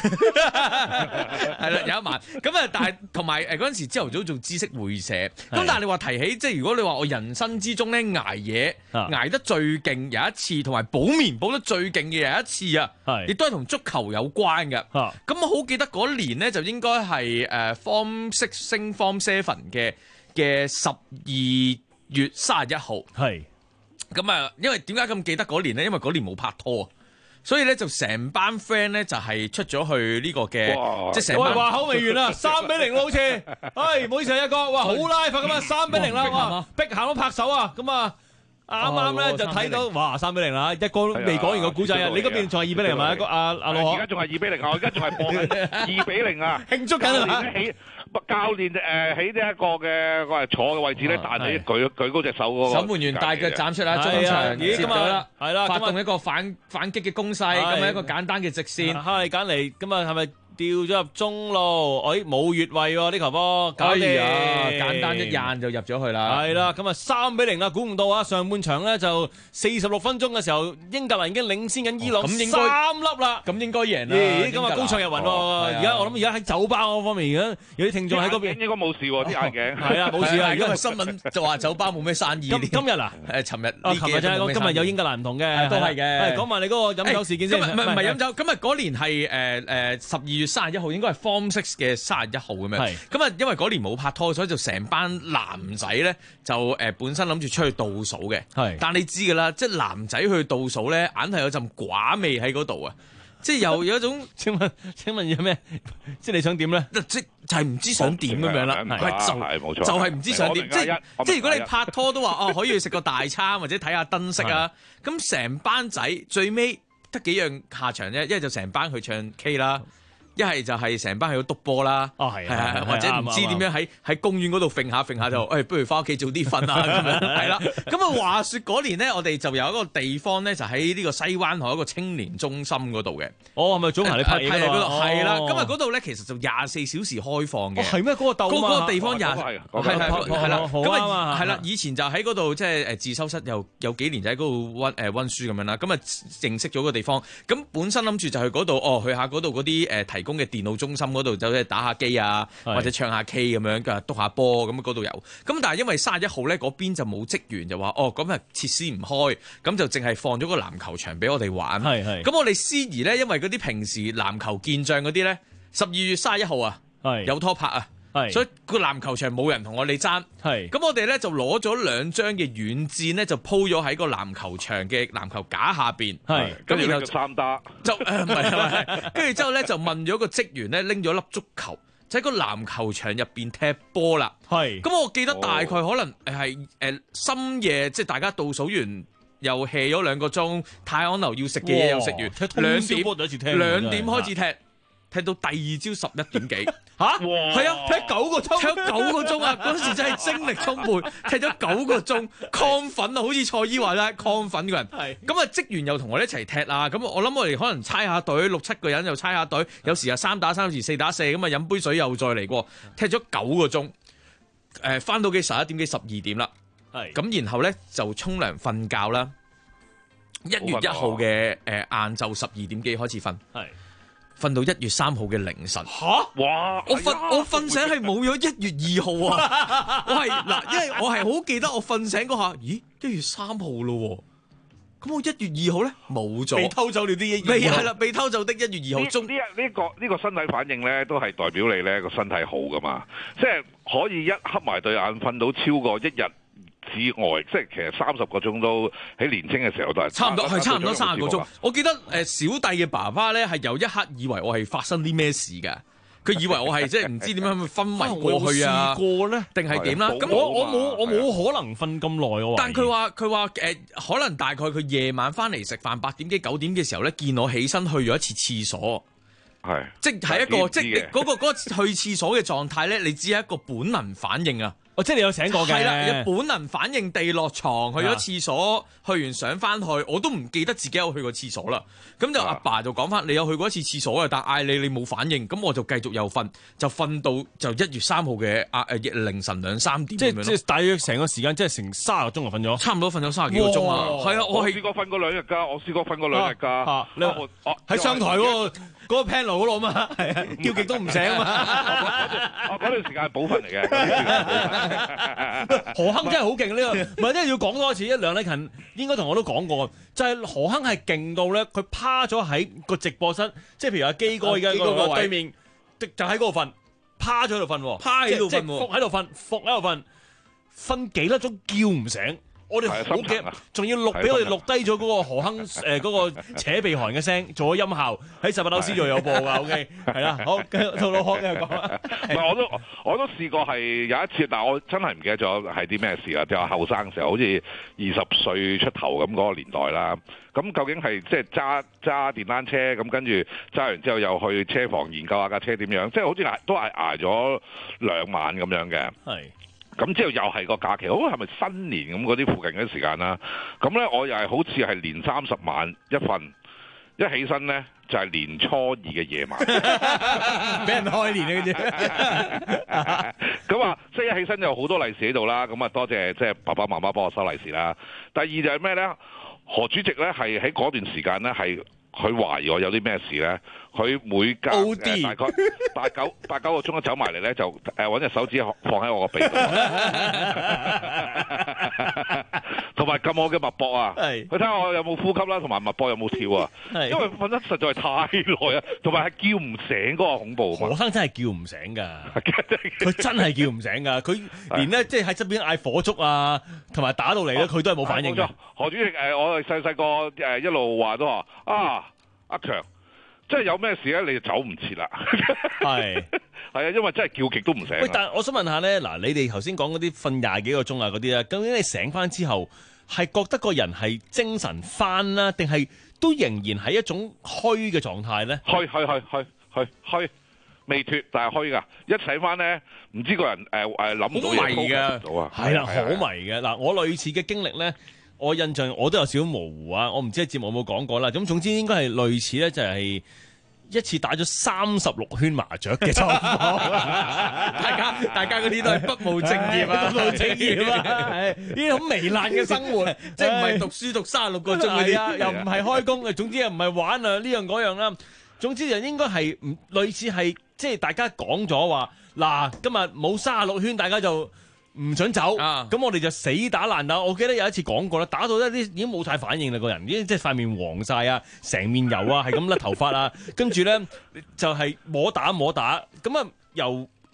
L: 係啦有一晚咁啊，但係同埋誒嗰陣時朝頭早做知識會社，咁但係你話提起即係如果你話我人生之中咧捱夜捱得最勁有一次，同埋補眠補得最勁嘅有一次啊，亦都係同足球有關嘅。咁我好記得嗰年咧就應該係誒 Form Six 升 Form Seven 嘅。嘅十二月三十一號，係咁啊！因為點解咁記得嗰年咧？因為嗰年冇拍拖啊，所以咧就成班 friend 咧就係出咗去呢個嘅，即係成班。
J: 喂，話口未完啊，三比零好似，唉，唔好意思一哥，哇，好拉法咁啊，三比零啦，哇，碧咸都拍手啊，咁啊，啱啱咧就睇到，哇，三比零啦，一哥都未講完個古仔啊，你嗰邊仲係二比零係咪？一個阿阿老
K: 而家仲係二比零啊，我而家仲係播緊二比零啊，
J: 慶祝緊啊！
K: 教練誒喺呢一個嘅我係坐嘅位置咧，彈起舉舉高隻手嗰個
L: 守門員大腳斬出啦，中場接咗啦，
J: 係啦，
L: 發動一個反反擊嘅攻勢，咁啊一個簡單嘅直線，
J: 哈利簡尼咁啊係咪掉咗入中路？哎冇越位喎呢球波，搞掂，
L: 簡單一掗就入咗去啦。
J: 係啦，咁啊三比零啦，估唔到啊！上半場咧就四十六分鐘嘅時候，英格蘭已經領先緊伊朗三粒啦，
L: 咁應該贏啦。
J: 咦，咁啊高唱入雲喎！而家我諗而家喺酒吧嗰方面，而家有啲聽眾喺嗰邊
K: 應該冇事喎，啲眼鏡
J: 係啊冇事啊。
L: 因為新聞就話酒吧冇咩生意。
J: 今今日啊，
L: 誒，尋日
J: 啊，尋日啫，今日有英格蘭唔同嘅，
L: 都係嘅。
J: 講埋你嗰個飲酒事件先。
L: 唔係唔係飲酒，今日嗰年係誒誒十二月三十一號，應該係 Form Six 嘅三十一號咁樣。咁啊，因為嗰年冇拍拖，所以就成班男仔咧就誒本身諗住出去倒數嘅。係，但你知㗎啦，即係男仔去倒數咧，硬係有陣寡味喺嗰度啊！即係又有一種
J: 請問請問有咩？即係你想點咧？
L: 即就係唔知想點咁樣啦，係就
K: 係冇錯，
L: 就係唔知想點。即係即係如果你拍拖都話哦，可以去食個大餐或者睇下燈飾啊，咁成班仔最尾得幾樣下場啫，一係就成班去唱 K 啦。一係就係成班去度篤波啦，
J: 哦係啊，
L: 或者唔知點樣喺喺公園嗰度揈下揈下就，誒不如翻屋企早啲瞓啦咁樣，係啦。咁啊話説嗰年咧，我哋就有一個地方咧，就喺呢個西灣河一個青年中心嗰度嘅。
J: 哦，係咪早排你拍嘢嗰
L: 度？係啦，咁啊嗰度咧其實就廿四小時開放嘅。
J: 係咩？嗰個竇
L: 嗰個地方廿係係係啦，咁啊係啦，
J: 啊
L: 以前就喺嗰度即係誒自修室，又有幾年就喺嗰度温誒温書咁樣啦。咁啊認識咗個地方，咁本身諗住就去嗰度，哦去下嗰度嗰啲誒提供嘅電腦中心嗰度，走去打下機啊，或者唱下 K 咁樣，跟住篤下波咁嗰度有。咁但係因為三十一號咧嗰邊就冇職員，就話哦咁啊設施唔開，咁就淨係放咗個籃球場俾我哋玩。係係。咁我哋司儀咧，因為嗰啲平時籃球健將嗰啲咧，十二月三十一號啊，有拖拍啊。 所以個籃球場冇人同我哋爭。咁我哋咧就攞咗兩張嘅軟墊咧，就鋪咗喺個籃球場嘅籃球架下邊。
K: 跟住然後三打
L: 就誒唔係唔係，跟住之後咧就問咗個職員咧拎咗粒足球，就喺個籃球場入邊踢波啦。係。咁我記得大概可能係誒深夜，即係大家倒數完。又 hea 咗兩個鐘，太安樓要食嘅嘢又食完，兩點兩點開始踢，踢到第二朝十一點幾嚇，係啊，踢九個鐘，踢九個鐘啊！嗰時真係精力充沛，踢咗九個鐘，亢奮啊！好似蔡依話啦，亢奮嘅人。咁啊，職員又同我哋一齊踢啊！咁我諗我哋可能猜下隊，六七個人又猜下隊，有時啊三打三，有時四打四，咁啊飲杯水又再嚟過，踢咗九個鐘，誒翻到幾十一點幾十二點啦。咁然後咧就沖涼瞓覺啦。一月一號嘅誒晏晝十二點幾開始瞓，瞓到一月三號嘅凌晨。嚇！哇！我瞓我瞓醒係冇咗一月二號啊！我係嗱，因為我係好記得我瞓醒嗰下，咦？一月三號咯，咁我一月二號咧冇咗，被偷走了啲嘢。未係啦，被偷走的一月二號。
K: 中呢呢個呢個身體反應咧，都係代表你咧個身體好噶嘛，即係可以一瞌埋對眼瞓到超過一日之外，即係其實三十個鐘都喺年青嘅時候都係
L: 差唔多，係差唔多三十個鐘。我記得誒小弟嘅爸爸咧係有一刻以為我係發生啲咩事㗎，佢以為我係即係唔知點樣昏迷過去啊，
J: 過咧
L: 定係點啦？咁
J: 我我冇我冇可能瞓咁耐喎。
L: 但佢話佢話誒，可能大概佢夜晚翻嚟食飯八點幾九點嘅時候咧，見我起身去咗一次廁所。
K: 係，
L: 即係一個即係嗰個嗰個去廁所嘅狀態咧，你只係一個本能反應啊！
J: 哦，即係你有醒過嘅，
L: 係啦，本能反應地落床去咗廁所，去完上翻去，我都唔記得自己有去過廁所啦。咁就阿爸就講翻，你有去過一次廁所嘅，但嗌你你冇反應，咁我就繼續又瞓，就瞓到就一月三號嘅啊誒凌晨兩三點。
J: 即係即係大約成個時間，即係成卅個鐘就瞓咗，
L: 差唔多瞓咗卅幾個鐘啊！係啊，
K: 我係試過瞓過兩日㗎，我試過瞓過兩日㗎。
J: 你喺上台嗰個嗰個 panel 嗰度嘛，係啊，叫極都唔醒啊嘛。
K: 我嗰段時間係補瞓嚟嘅。
J: 何鏗真係好勁呢個，唔係真係要講多一次。一梁禮勤應該同我都講過，就係、是、何鏗係勁到咧，佢趴咗喺個直播室，即係譬如阿基哥而家嗰個對面，就喺嗰度瞓，趴咗喺度瞓，
L: 趴喺度瞓，
J: 伏喺度瞓，伏喺度瞓，瞓幾粒鐘叫唔醒。我哋好驚，仲要錄俾我哋錄低咗嗰個何鏗誒嗰個扯鼻鼾嘅聲，做咗音效喺十八樓 C 度有播噶。OK， 係啦，好，到老學嘅講啦。
K: 唔係，我都我都試過係有一次，但係我真係唔記得咗係啲咩事啦。就係後生嘅時候，好似二十歲出頭咁嗰個年代啦。咁究竟係即係揸揸電單車咁，跟住揸完之後又去車房研究下架車點樣？即係好似捱都係捱咗兩晚咁樣嘅。係。咁之後又係個假期，好係咪新年咁嗰啲附近嗰啲時間啦？咁咧我又係好似係年三十晚一瞓，一起身咧就係、是、年初二嘅夜晚，
J: 俾人開年啊！
K: 咁啊，即係一起身就好多利是喺度啦。咁啊，多謝即係爸爸媽媽幫我收利是啦。第二就係咩咧？何主席咧係喺嗰段時間咧係。佢懷疑我有啲咩事咧，佢每隔、呃、大概八九八九個鐘一走埋嚟咧，就誒揾隻手指放喺我個鼻度，同埋撳我嘅脈搏啊，佢睇下我有冇呼吸啦，同埋脈搏有冇跳啊，因為瞓得實在太耐啊，同埋係叫唔醒嗰個恐怖。
J: 何生真係叫唔醒㗎，佢真係叫唔醒㗎，佢連咧即係喺側邊嗌火燭啊，同埋打到嚟咧，佢都係冇反應嘅。
K: 何主席誒、呃，我哋細細個誒一路話都話啊。阿強，即係有咩事咧，你就走唔切啦。係係啊，因為真係叫極都唔醒。
J: 喂，但係我想問下咧，嗱，你哋頭先講嗰啲瞓廿幾個鐘啊嗰啲咧，究竟你醒翻之後係覺得個人係精神翻啦，定係都仍然係一種虛嘅狀態咧？
K: 虛虛虛虛虛虛，未脫，但係虛噶。一醒翻咧，唔知個人誒誒諗唔到嘢，
J: 好迷嘅，係啦，好迷嘅。嗱，我類似嘅經歷咧。我印象我都有少少模糊啊！我唔知喺節目有冇講過啦。咁總之應該係類似咧，就係一次打咗三十六圈麻雀嘅狀況。大家大家嗰啲都係不務正業啊，不務正業啊，係呢啲好糜爛嘅生活，即係唔係讀書讀三十六個鐘嗰啲啊，又唔係開工嘅，總之又唔係玩啊呢樣嗰樣啦。總之就應該係唔類似係即係大家講咗話嗱，今日冇三十六圈，大家就唔准走，咁、啊、我哋就死打爛打。我記得有一次講過啦，打到一啲已經冇晒反應啦，個人已經即係塊面黃晒啊，成面油啊，係咁甩頭髮啊，跟住咧就係、是、摸打摸打，咁啊由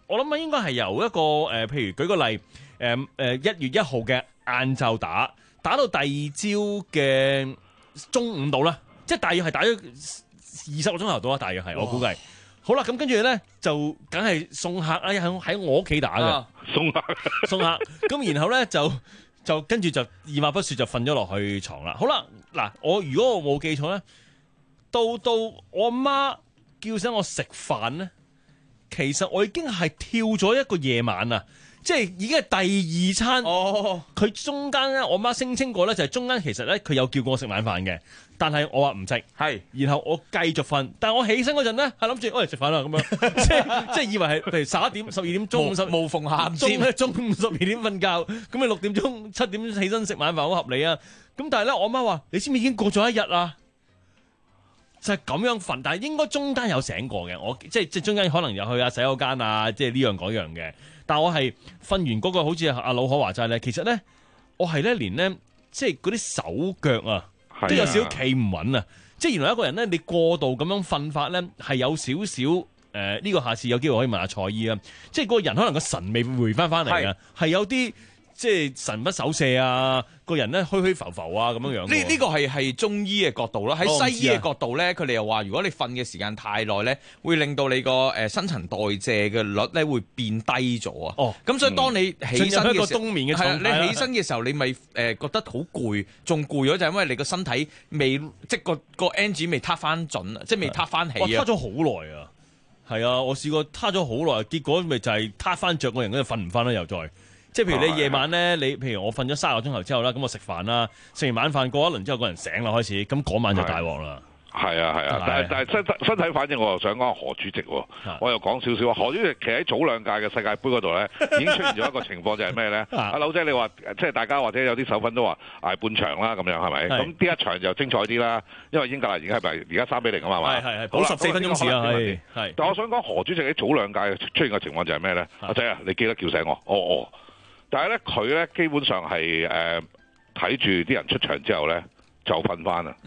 J: 我諗應該係由一個誒、呃，譬如舉個例，誒誒一月一號嘅晏晝打，打到第二朝嘅中午到啦，即係大約係打咗二十個鐘頭到啦，大約係我估計。好啦，咁跟住咧就梗係送客啦，喺喺我屋企打嘅、啊，
K: 送客
J: 送客。咁然後咧就就跟住就二話不說就瞓咗落去床啦。好啦，嗱，我如果我冇記錯咧，到到我阿媽叫醒我食飯咧，其實我已經係跳咗一個夜晚啊！即係已經係第二餐。哦，佢中間咧，我媽聲稱過咧，就係中間其實咧佢有叫過我食晚飯嘅。但係我話唔食，係，然後我繼續瞓。但係我起身嗰陣咧，係諗住我嚟食飯啦咁樣，即係即係以為係譬如十一點、十二點、中午十
L: 無縫銜
J: 接，中午十二點瞓覺，咁你六點鐘、七點起身食晚飯好合理啊。咁但係咧，我媽話：你知唔知已經過咗一日啦？就係、是、咁樣瞓，但係應該中間有醒過嘅。我即係即係中間可能又去下洗手間啊，即係呢樣嗰樣嘅。但係我係瞓完嗰、那個好似阿老可話齋咧，其實咧我係咧連咧即係嗰啲手腳啊。都有少少企唔穩啊！即係原來一個人咧，你過度咁樣瞓法咧，係有少少誒，呢、呃這個下次有機會可以問下蔡醫啊！即係個人可能個神未回翻翻嚟嘅，係有啲即係神不守舍啊，個人咧虛虛浮浮啊咁樣樣。呢
L: 呢、這個係係中醫嘅角度啦，喺西醫嘅角度咧，佢哋又話如果你瞓嘅時間太耐咧，會令到你個誒新陳代謝嘅率咧會變低咗啊。哦，咁所以當你起身嘅時候，係、嗯、你起身嘅時候，你咪誒覺得好攰，仲攰咗就係因為你個身體未即個個 engine 未撻翻準啊，即係未撻翻起啊。
J: 撻咗好耐啊，係啊，我試過撻咗好耐，結果咪就係撻翻着個人，跟住瞓唔翻啦，又再。即係譬如你夜晚咧，你譬如我瞓咗三個鐘頭之後啦，咁我食飯啦，食完晚飯過一輪之後，個人醒啦開始，咁嗰晚就大鑊啦。
K: 係啊係啊，但係但係身體身體反應，我又想講何主席喎，我又講少少。何主席其實喺早兩屆嘅世界盃嗰度咧，已經出現咗一個情況，就係咩咧？阿柳姐你話即係大家或者有啲手粉都話捱半場啦咁樣係咪？咁呢一場就精彩啲啦，因為英格蘭而家係咪而家三比零啊嘛係咪？係係補十四分鐘時啊係係。但我想講何主席喺早兩屆出現嘅情況就係咩咧？阿仔啊，你記得叫醒我，哦哦。但係咧，佢咧基本上係誒睇住啲人出場之後咧，就瞓翻啦。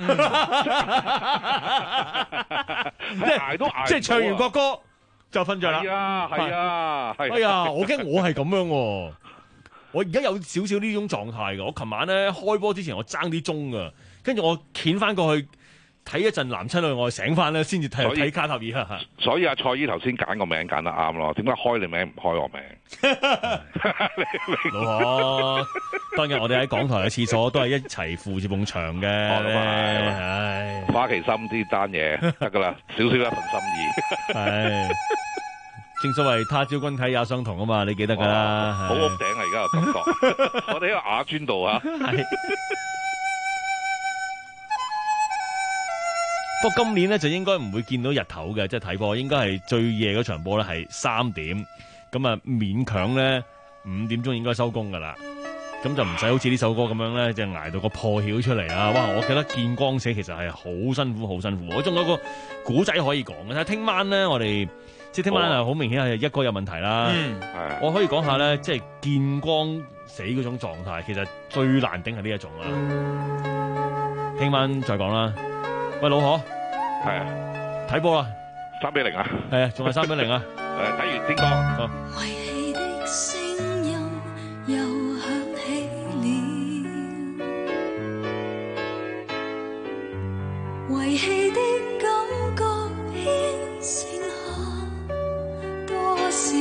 K: 即係捱都捱，即係唱完國歌就瞓着啦。係啊，係啊，係。哎呀，我驚我係咁樣喎。我而家有少少呢種狀態㗎。我琴晚咧開波之前，我爭啲鐘㗎，跟住我掀翻過去。睇一陣男親女愛醒翻咧，先至睇睇卡塔爾啊！所以阿蔡姨頭先揀個名揀得啱咯，點解開你名唔開我名？老何，當日我哋喺港台嘅廁所都係一齊扶住埲牆嘅。唉，花旗參呢單嘢得噶啦，少少一份心意。係，正所謂他朝君體也相同啊嘛，你記得噶啦。好屋頂啊，而家個感覺。我哋喺個瓦磚度啊。不過今年咧就應該唔會見到日頭嘅，即係睇波應該係最夜嗰場波咧係三點，咁啊勉強咧五點鐘應該收工噶啦，咁就唔使好似呢首歌咁樣咧，就捱到個破曉出嚟啊！哇，我記得見光死其實係好辛苦，好辛苦。我仲有個古仔可以講嘅，睇下聽晚咧我哋即係聽晚係好明顯係一哥有問題啦。嗯，係。我可以講下咧，即係見光死嗰種狀態，其實最難頂係呢一種啊。聽晚再講啦。喂，老何，係啊，睇波啦，三比零啊，係啊，仲係三比零啊，誒，睇完先講。好。遺棄的聲音又響起了，遺棄的感覺牽剩下多少？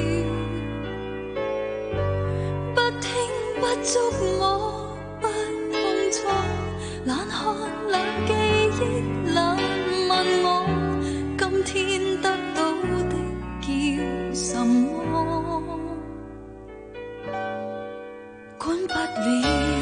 K: 不聽不觸摸不碰觸，冷看冷記憶冷問我，今天得到的叫什麼？管不了。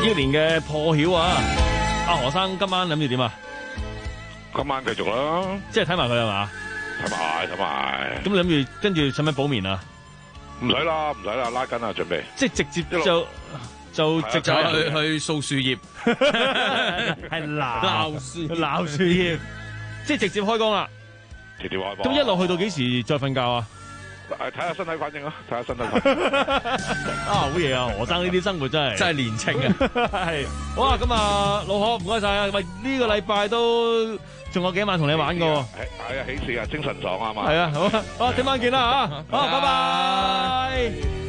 J: 億年嘅破曉啊！阿何生今晚諗住點啊？
K: 今晚繼續啦，
J: 即係睇埋佢係嘛？
K: 睇埋睇埋。
J: 咁你諗住跟住使唔使補眠啊？
K: 唔使啦，唔使啦，拉筋啊，準備。
J: 即係直接就就直接
L: 去去掃樹葉，
J: 係鬧樹鬧樹葉，即係直接開工啦。
K: 直接開工。
J: 咁一路去到幾時再瞓覺啊？
K: 誒，睇下身體反應咯，睇下身體反應。
J: 啊，好嘢啊！何生呢啲生活真係
L: 真係年青啊！
J: 係好啊，咁啊，老何唔該晒啊！喂，呢個禮拜都仲有幾晚同你玩噶喎。係
K: 係啊，喜事啊，精神爽啊嘛。
J: 係啊，好啊，好啊，聽晚見啦吓，好，拜拜。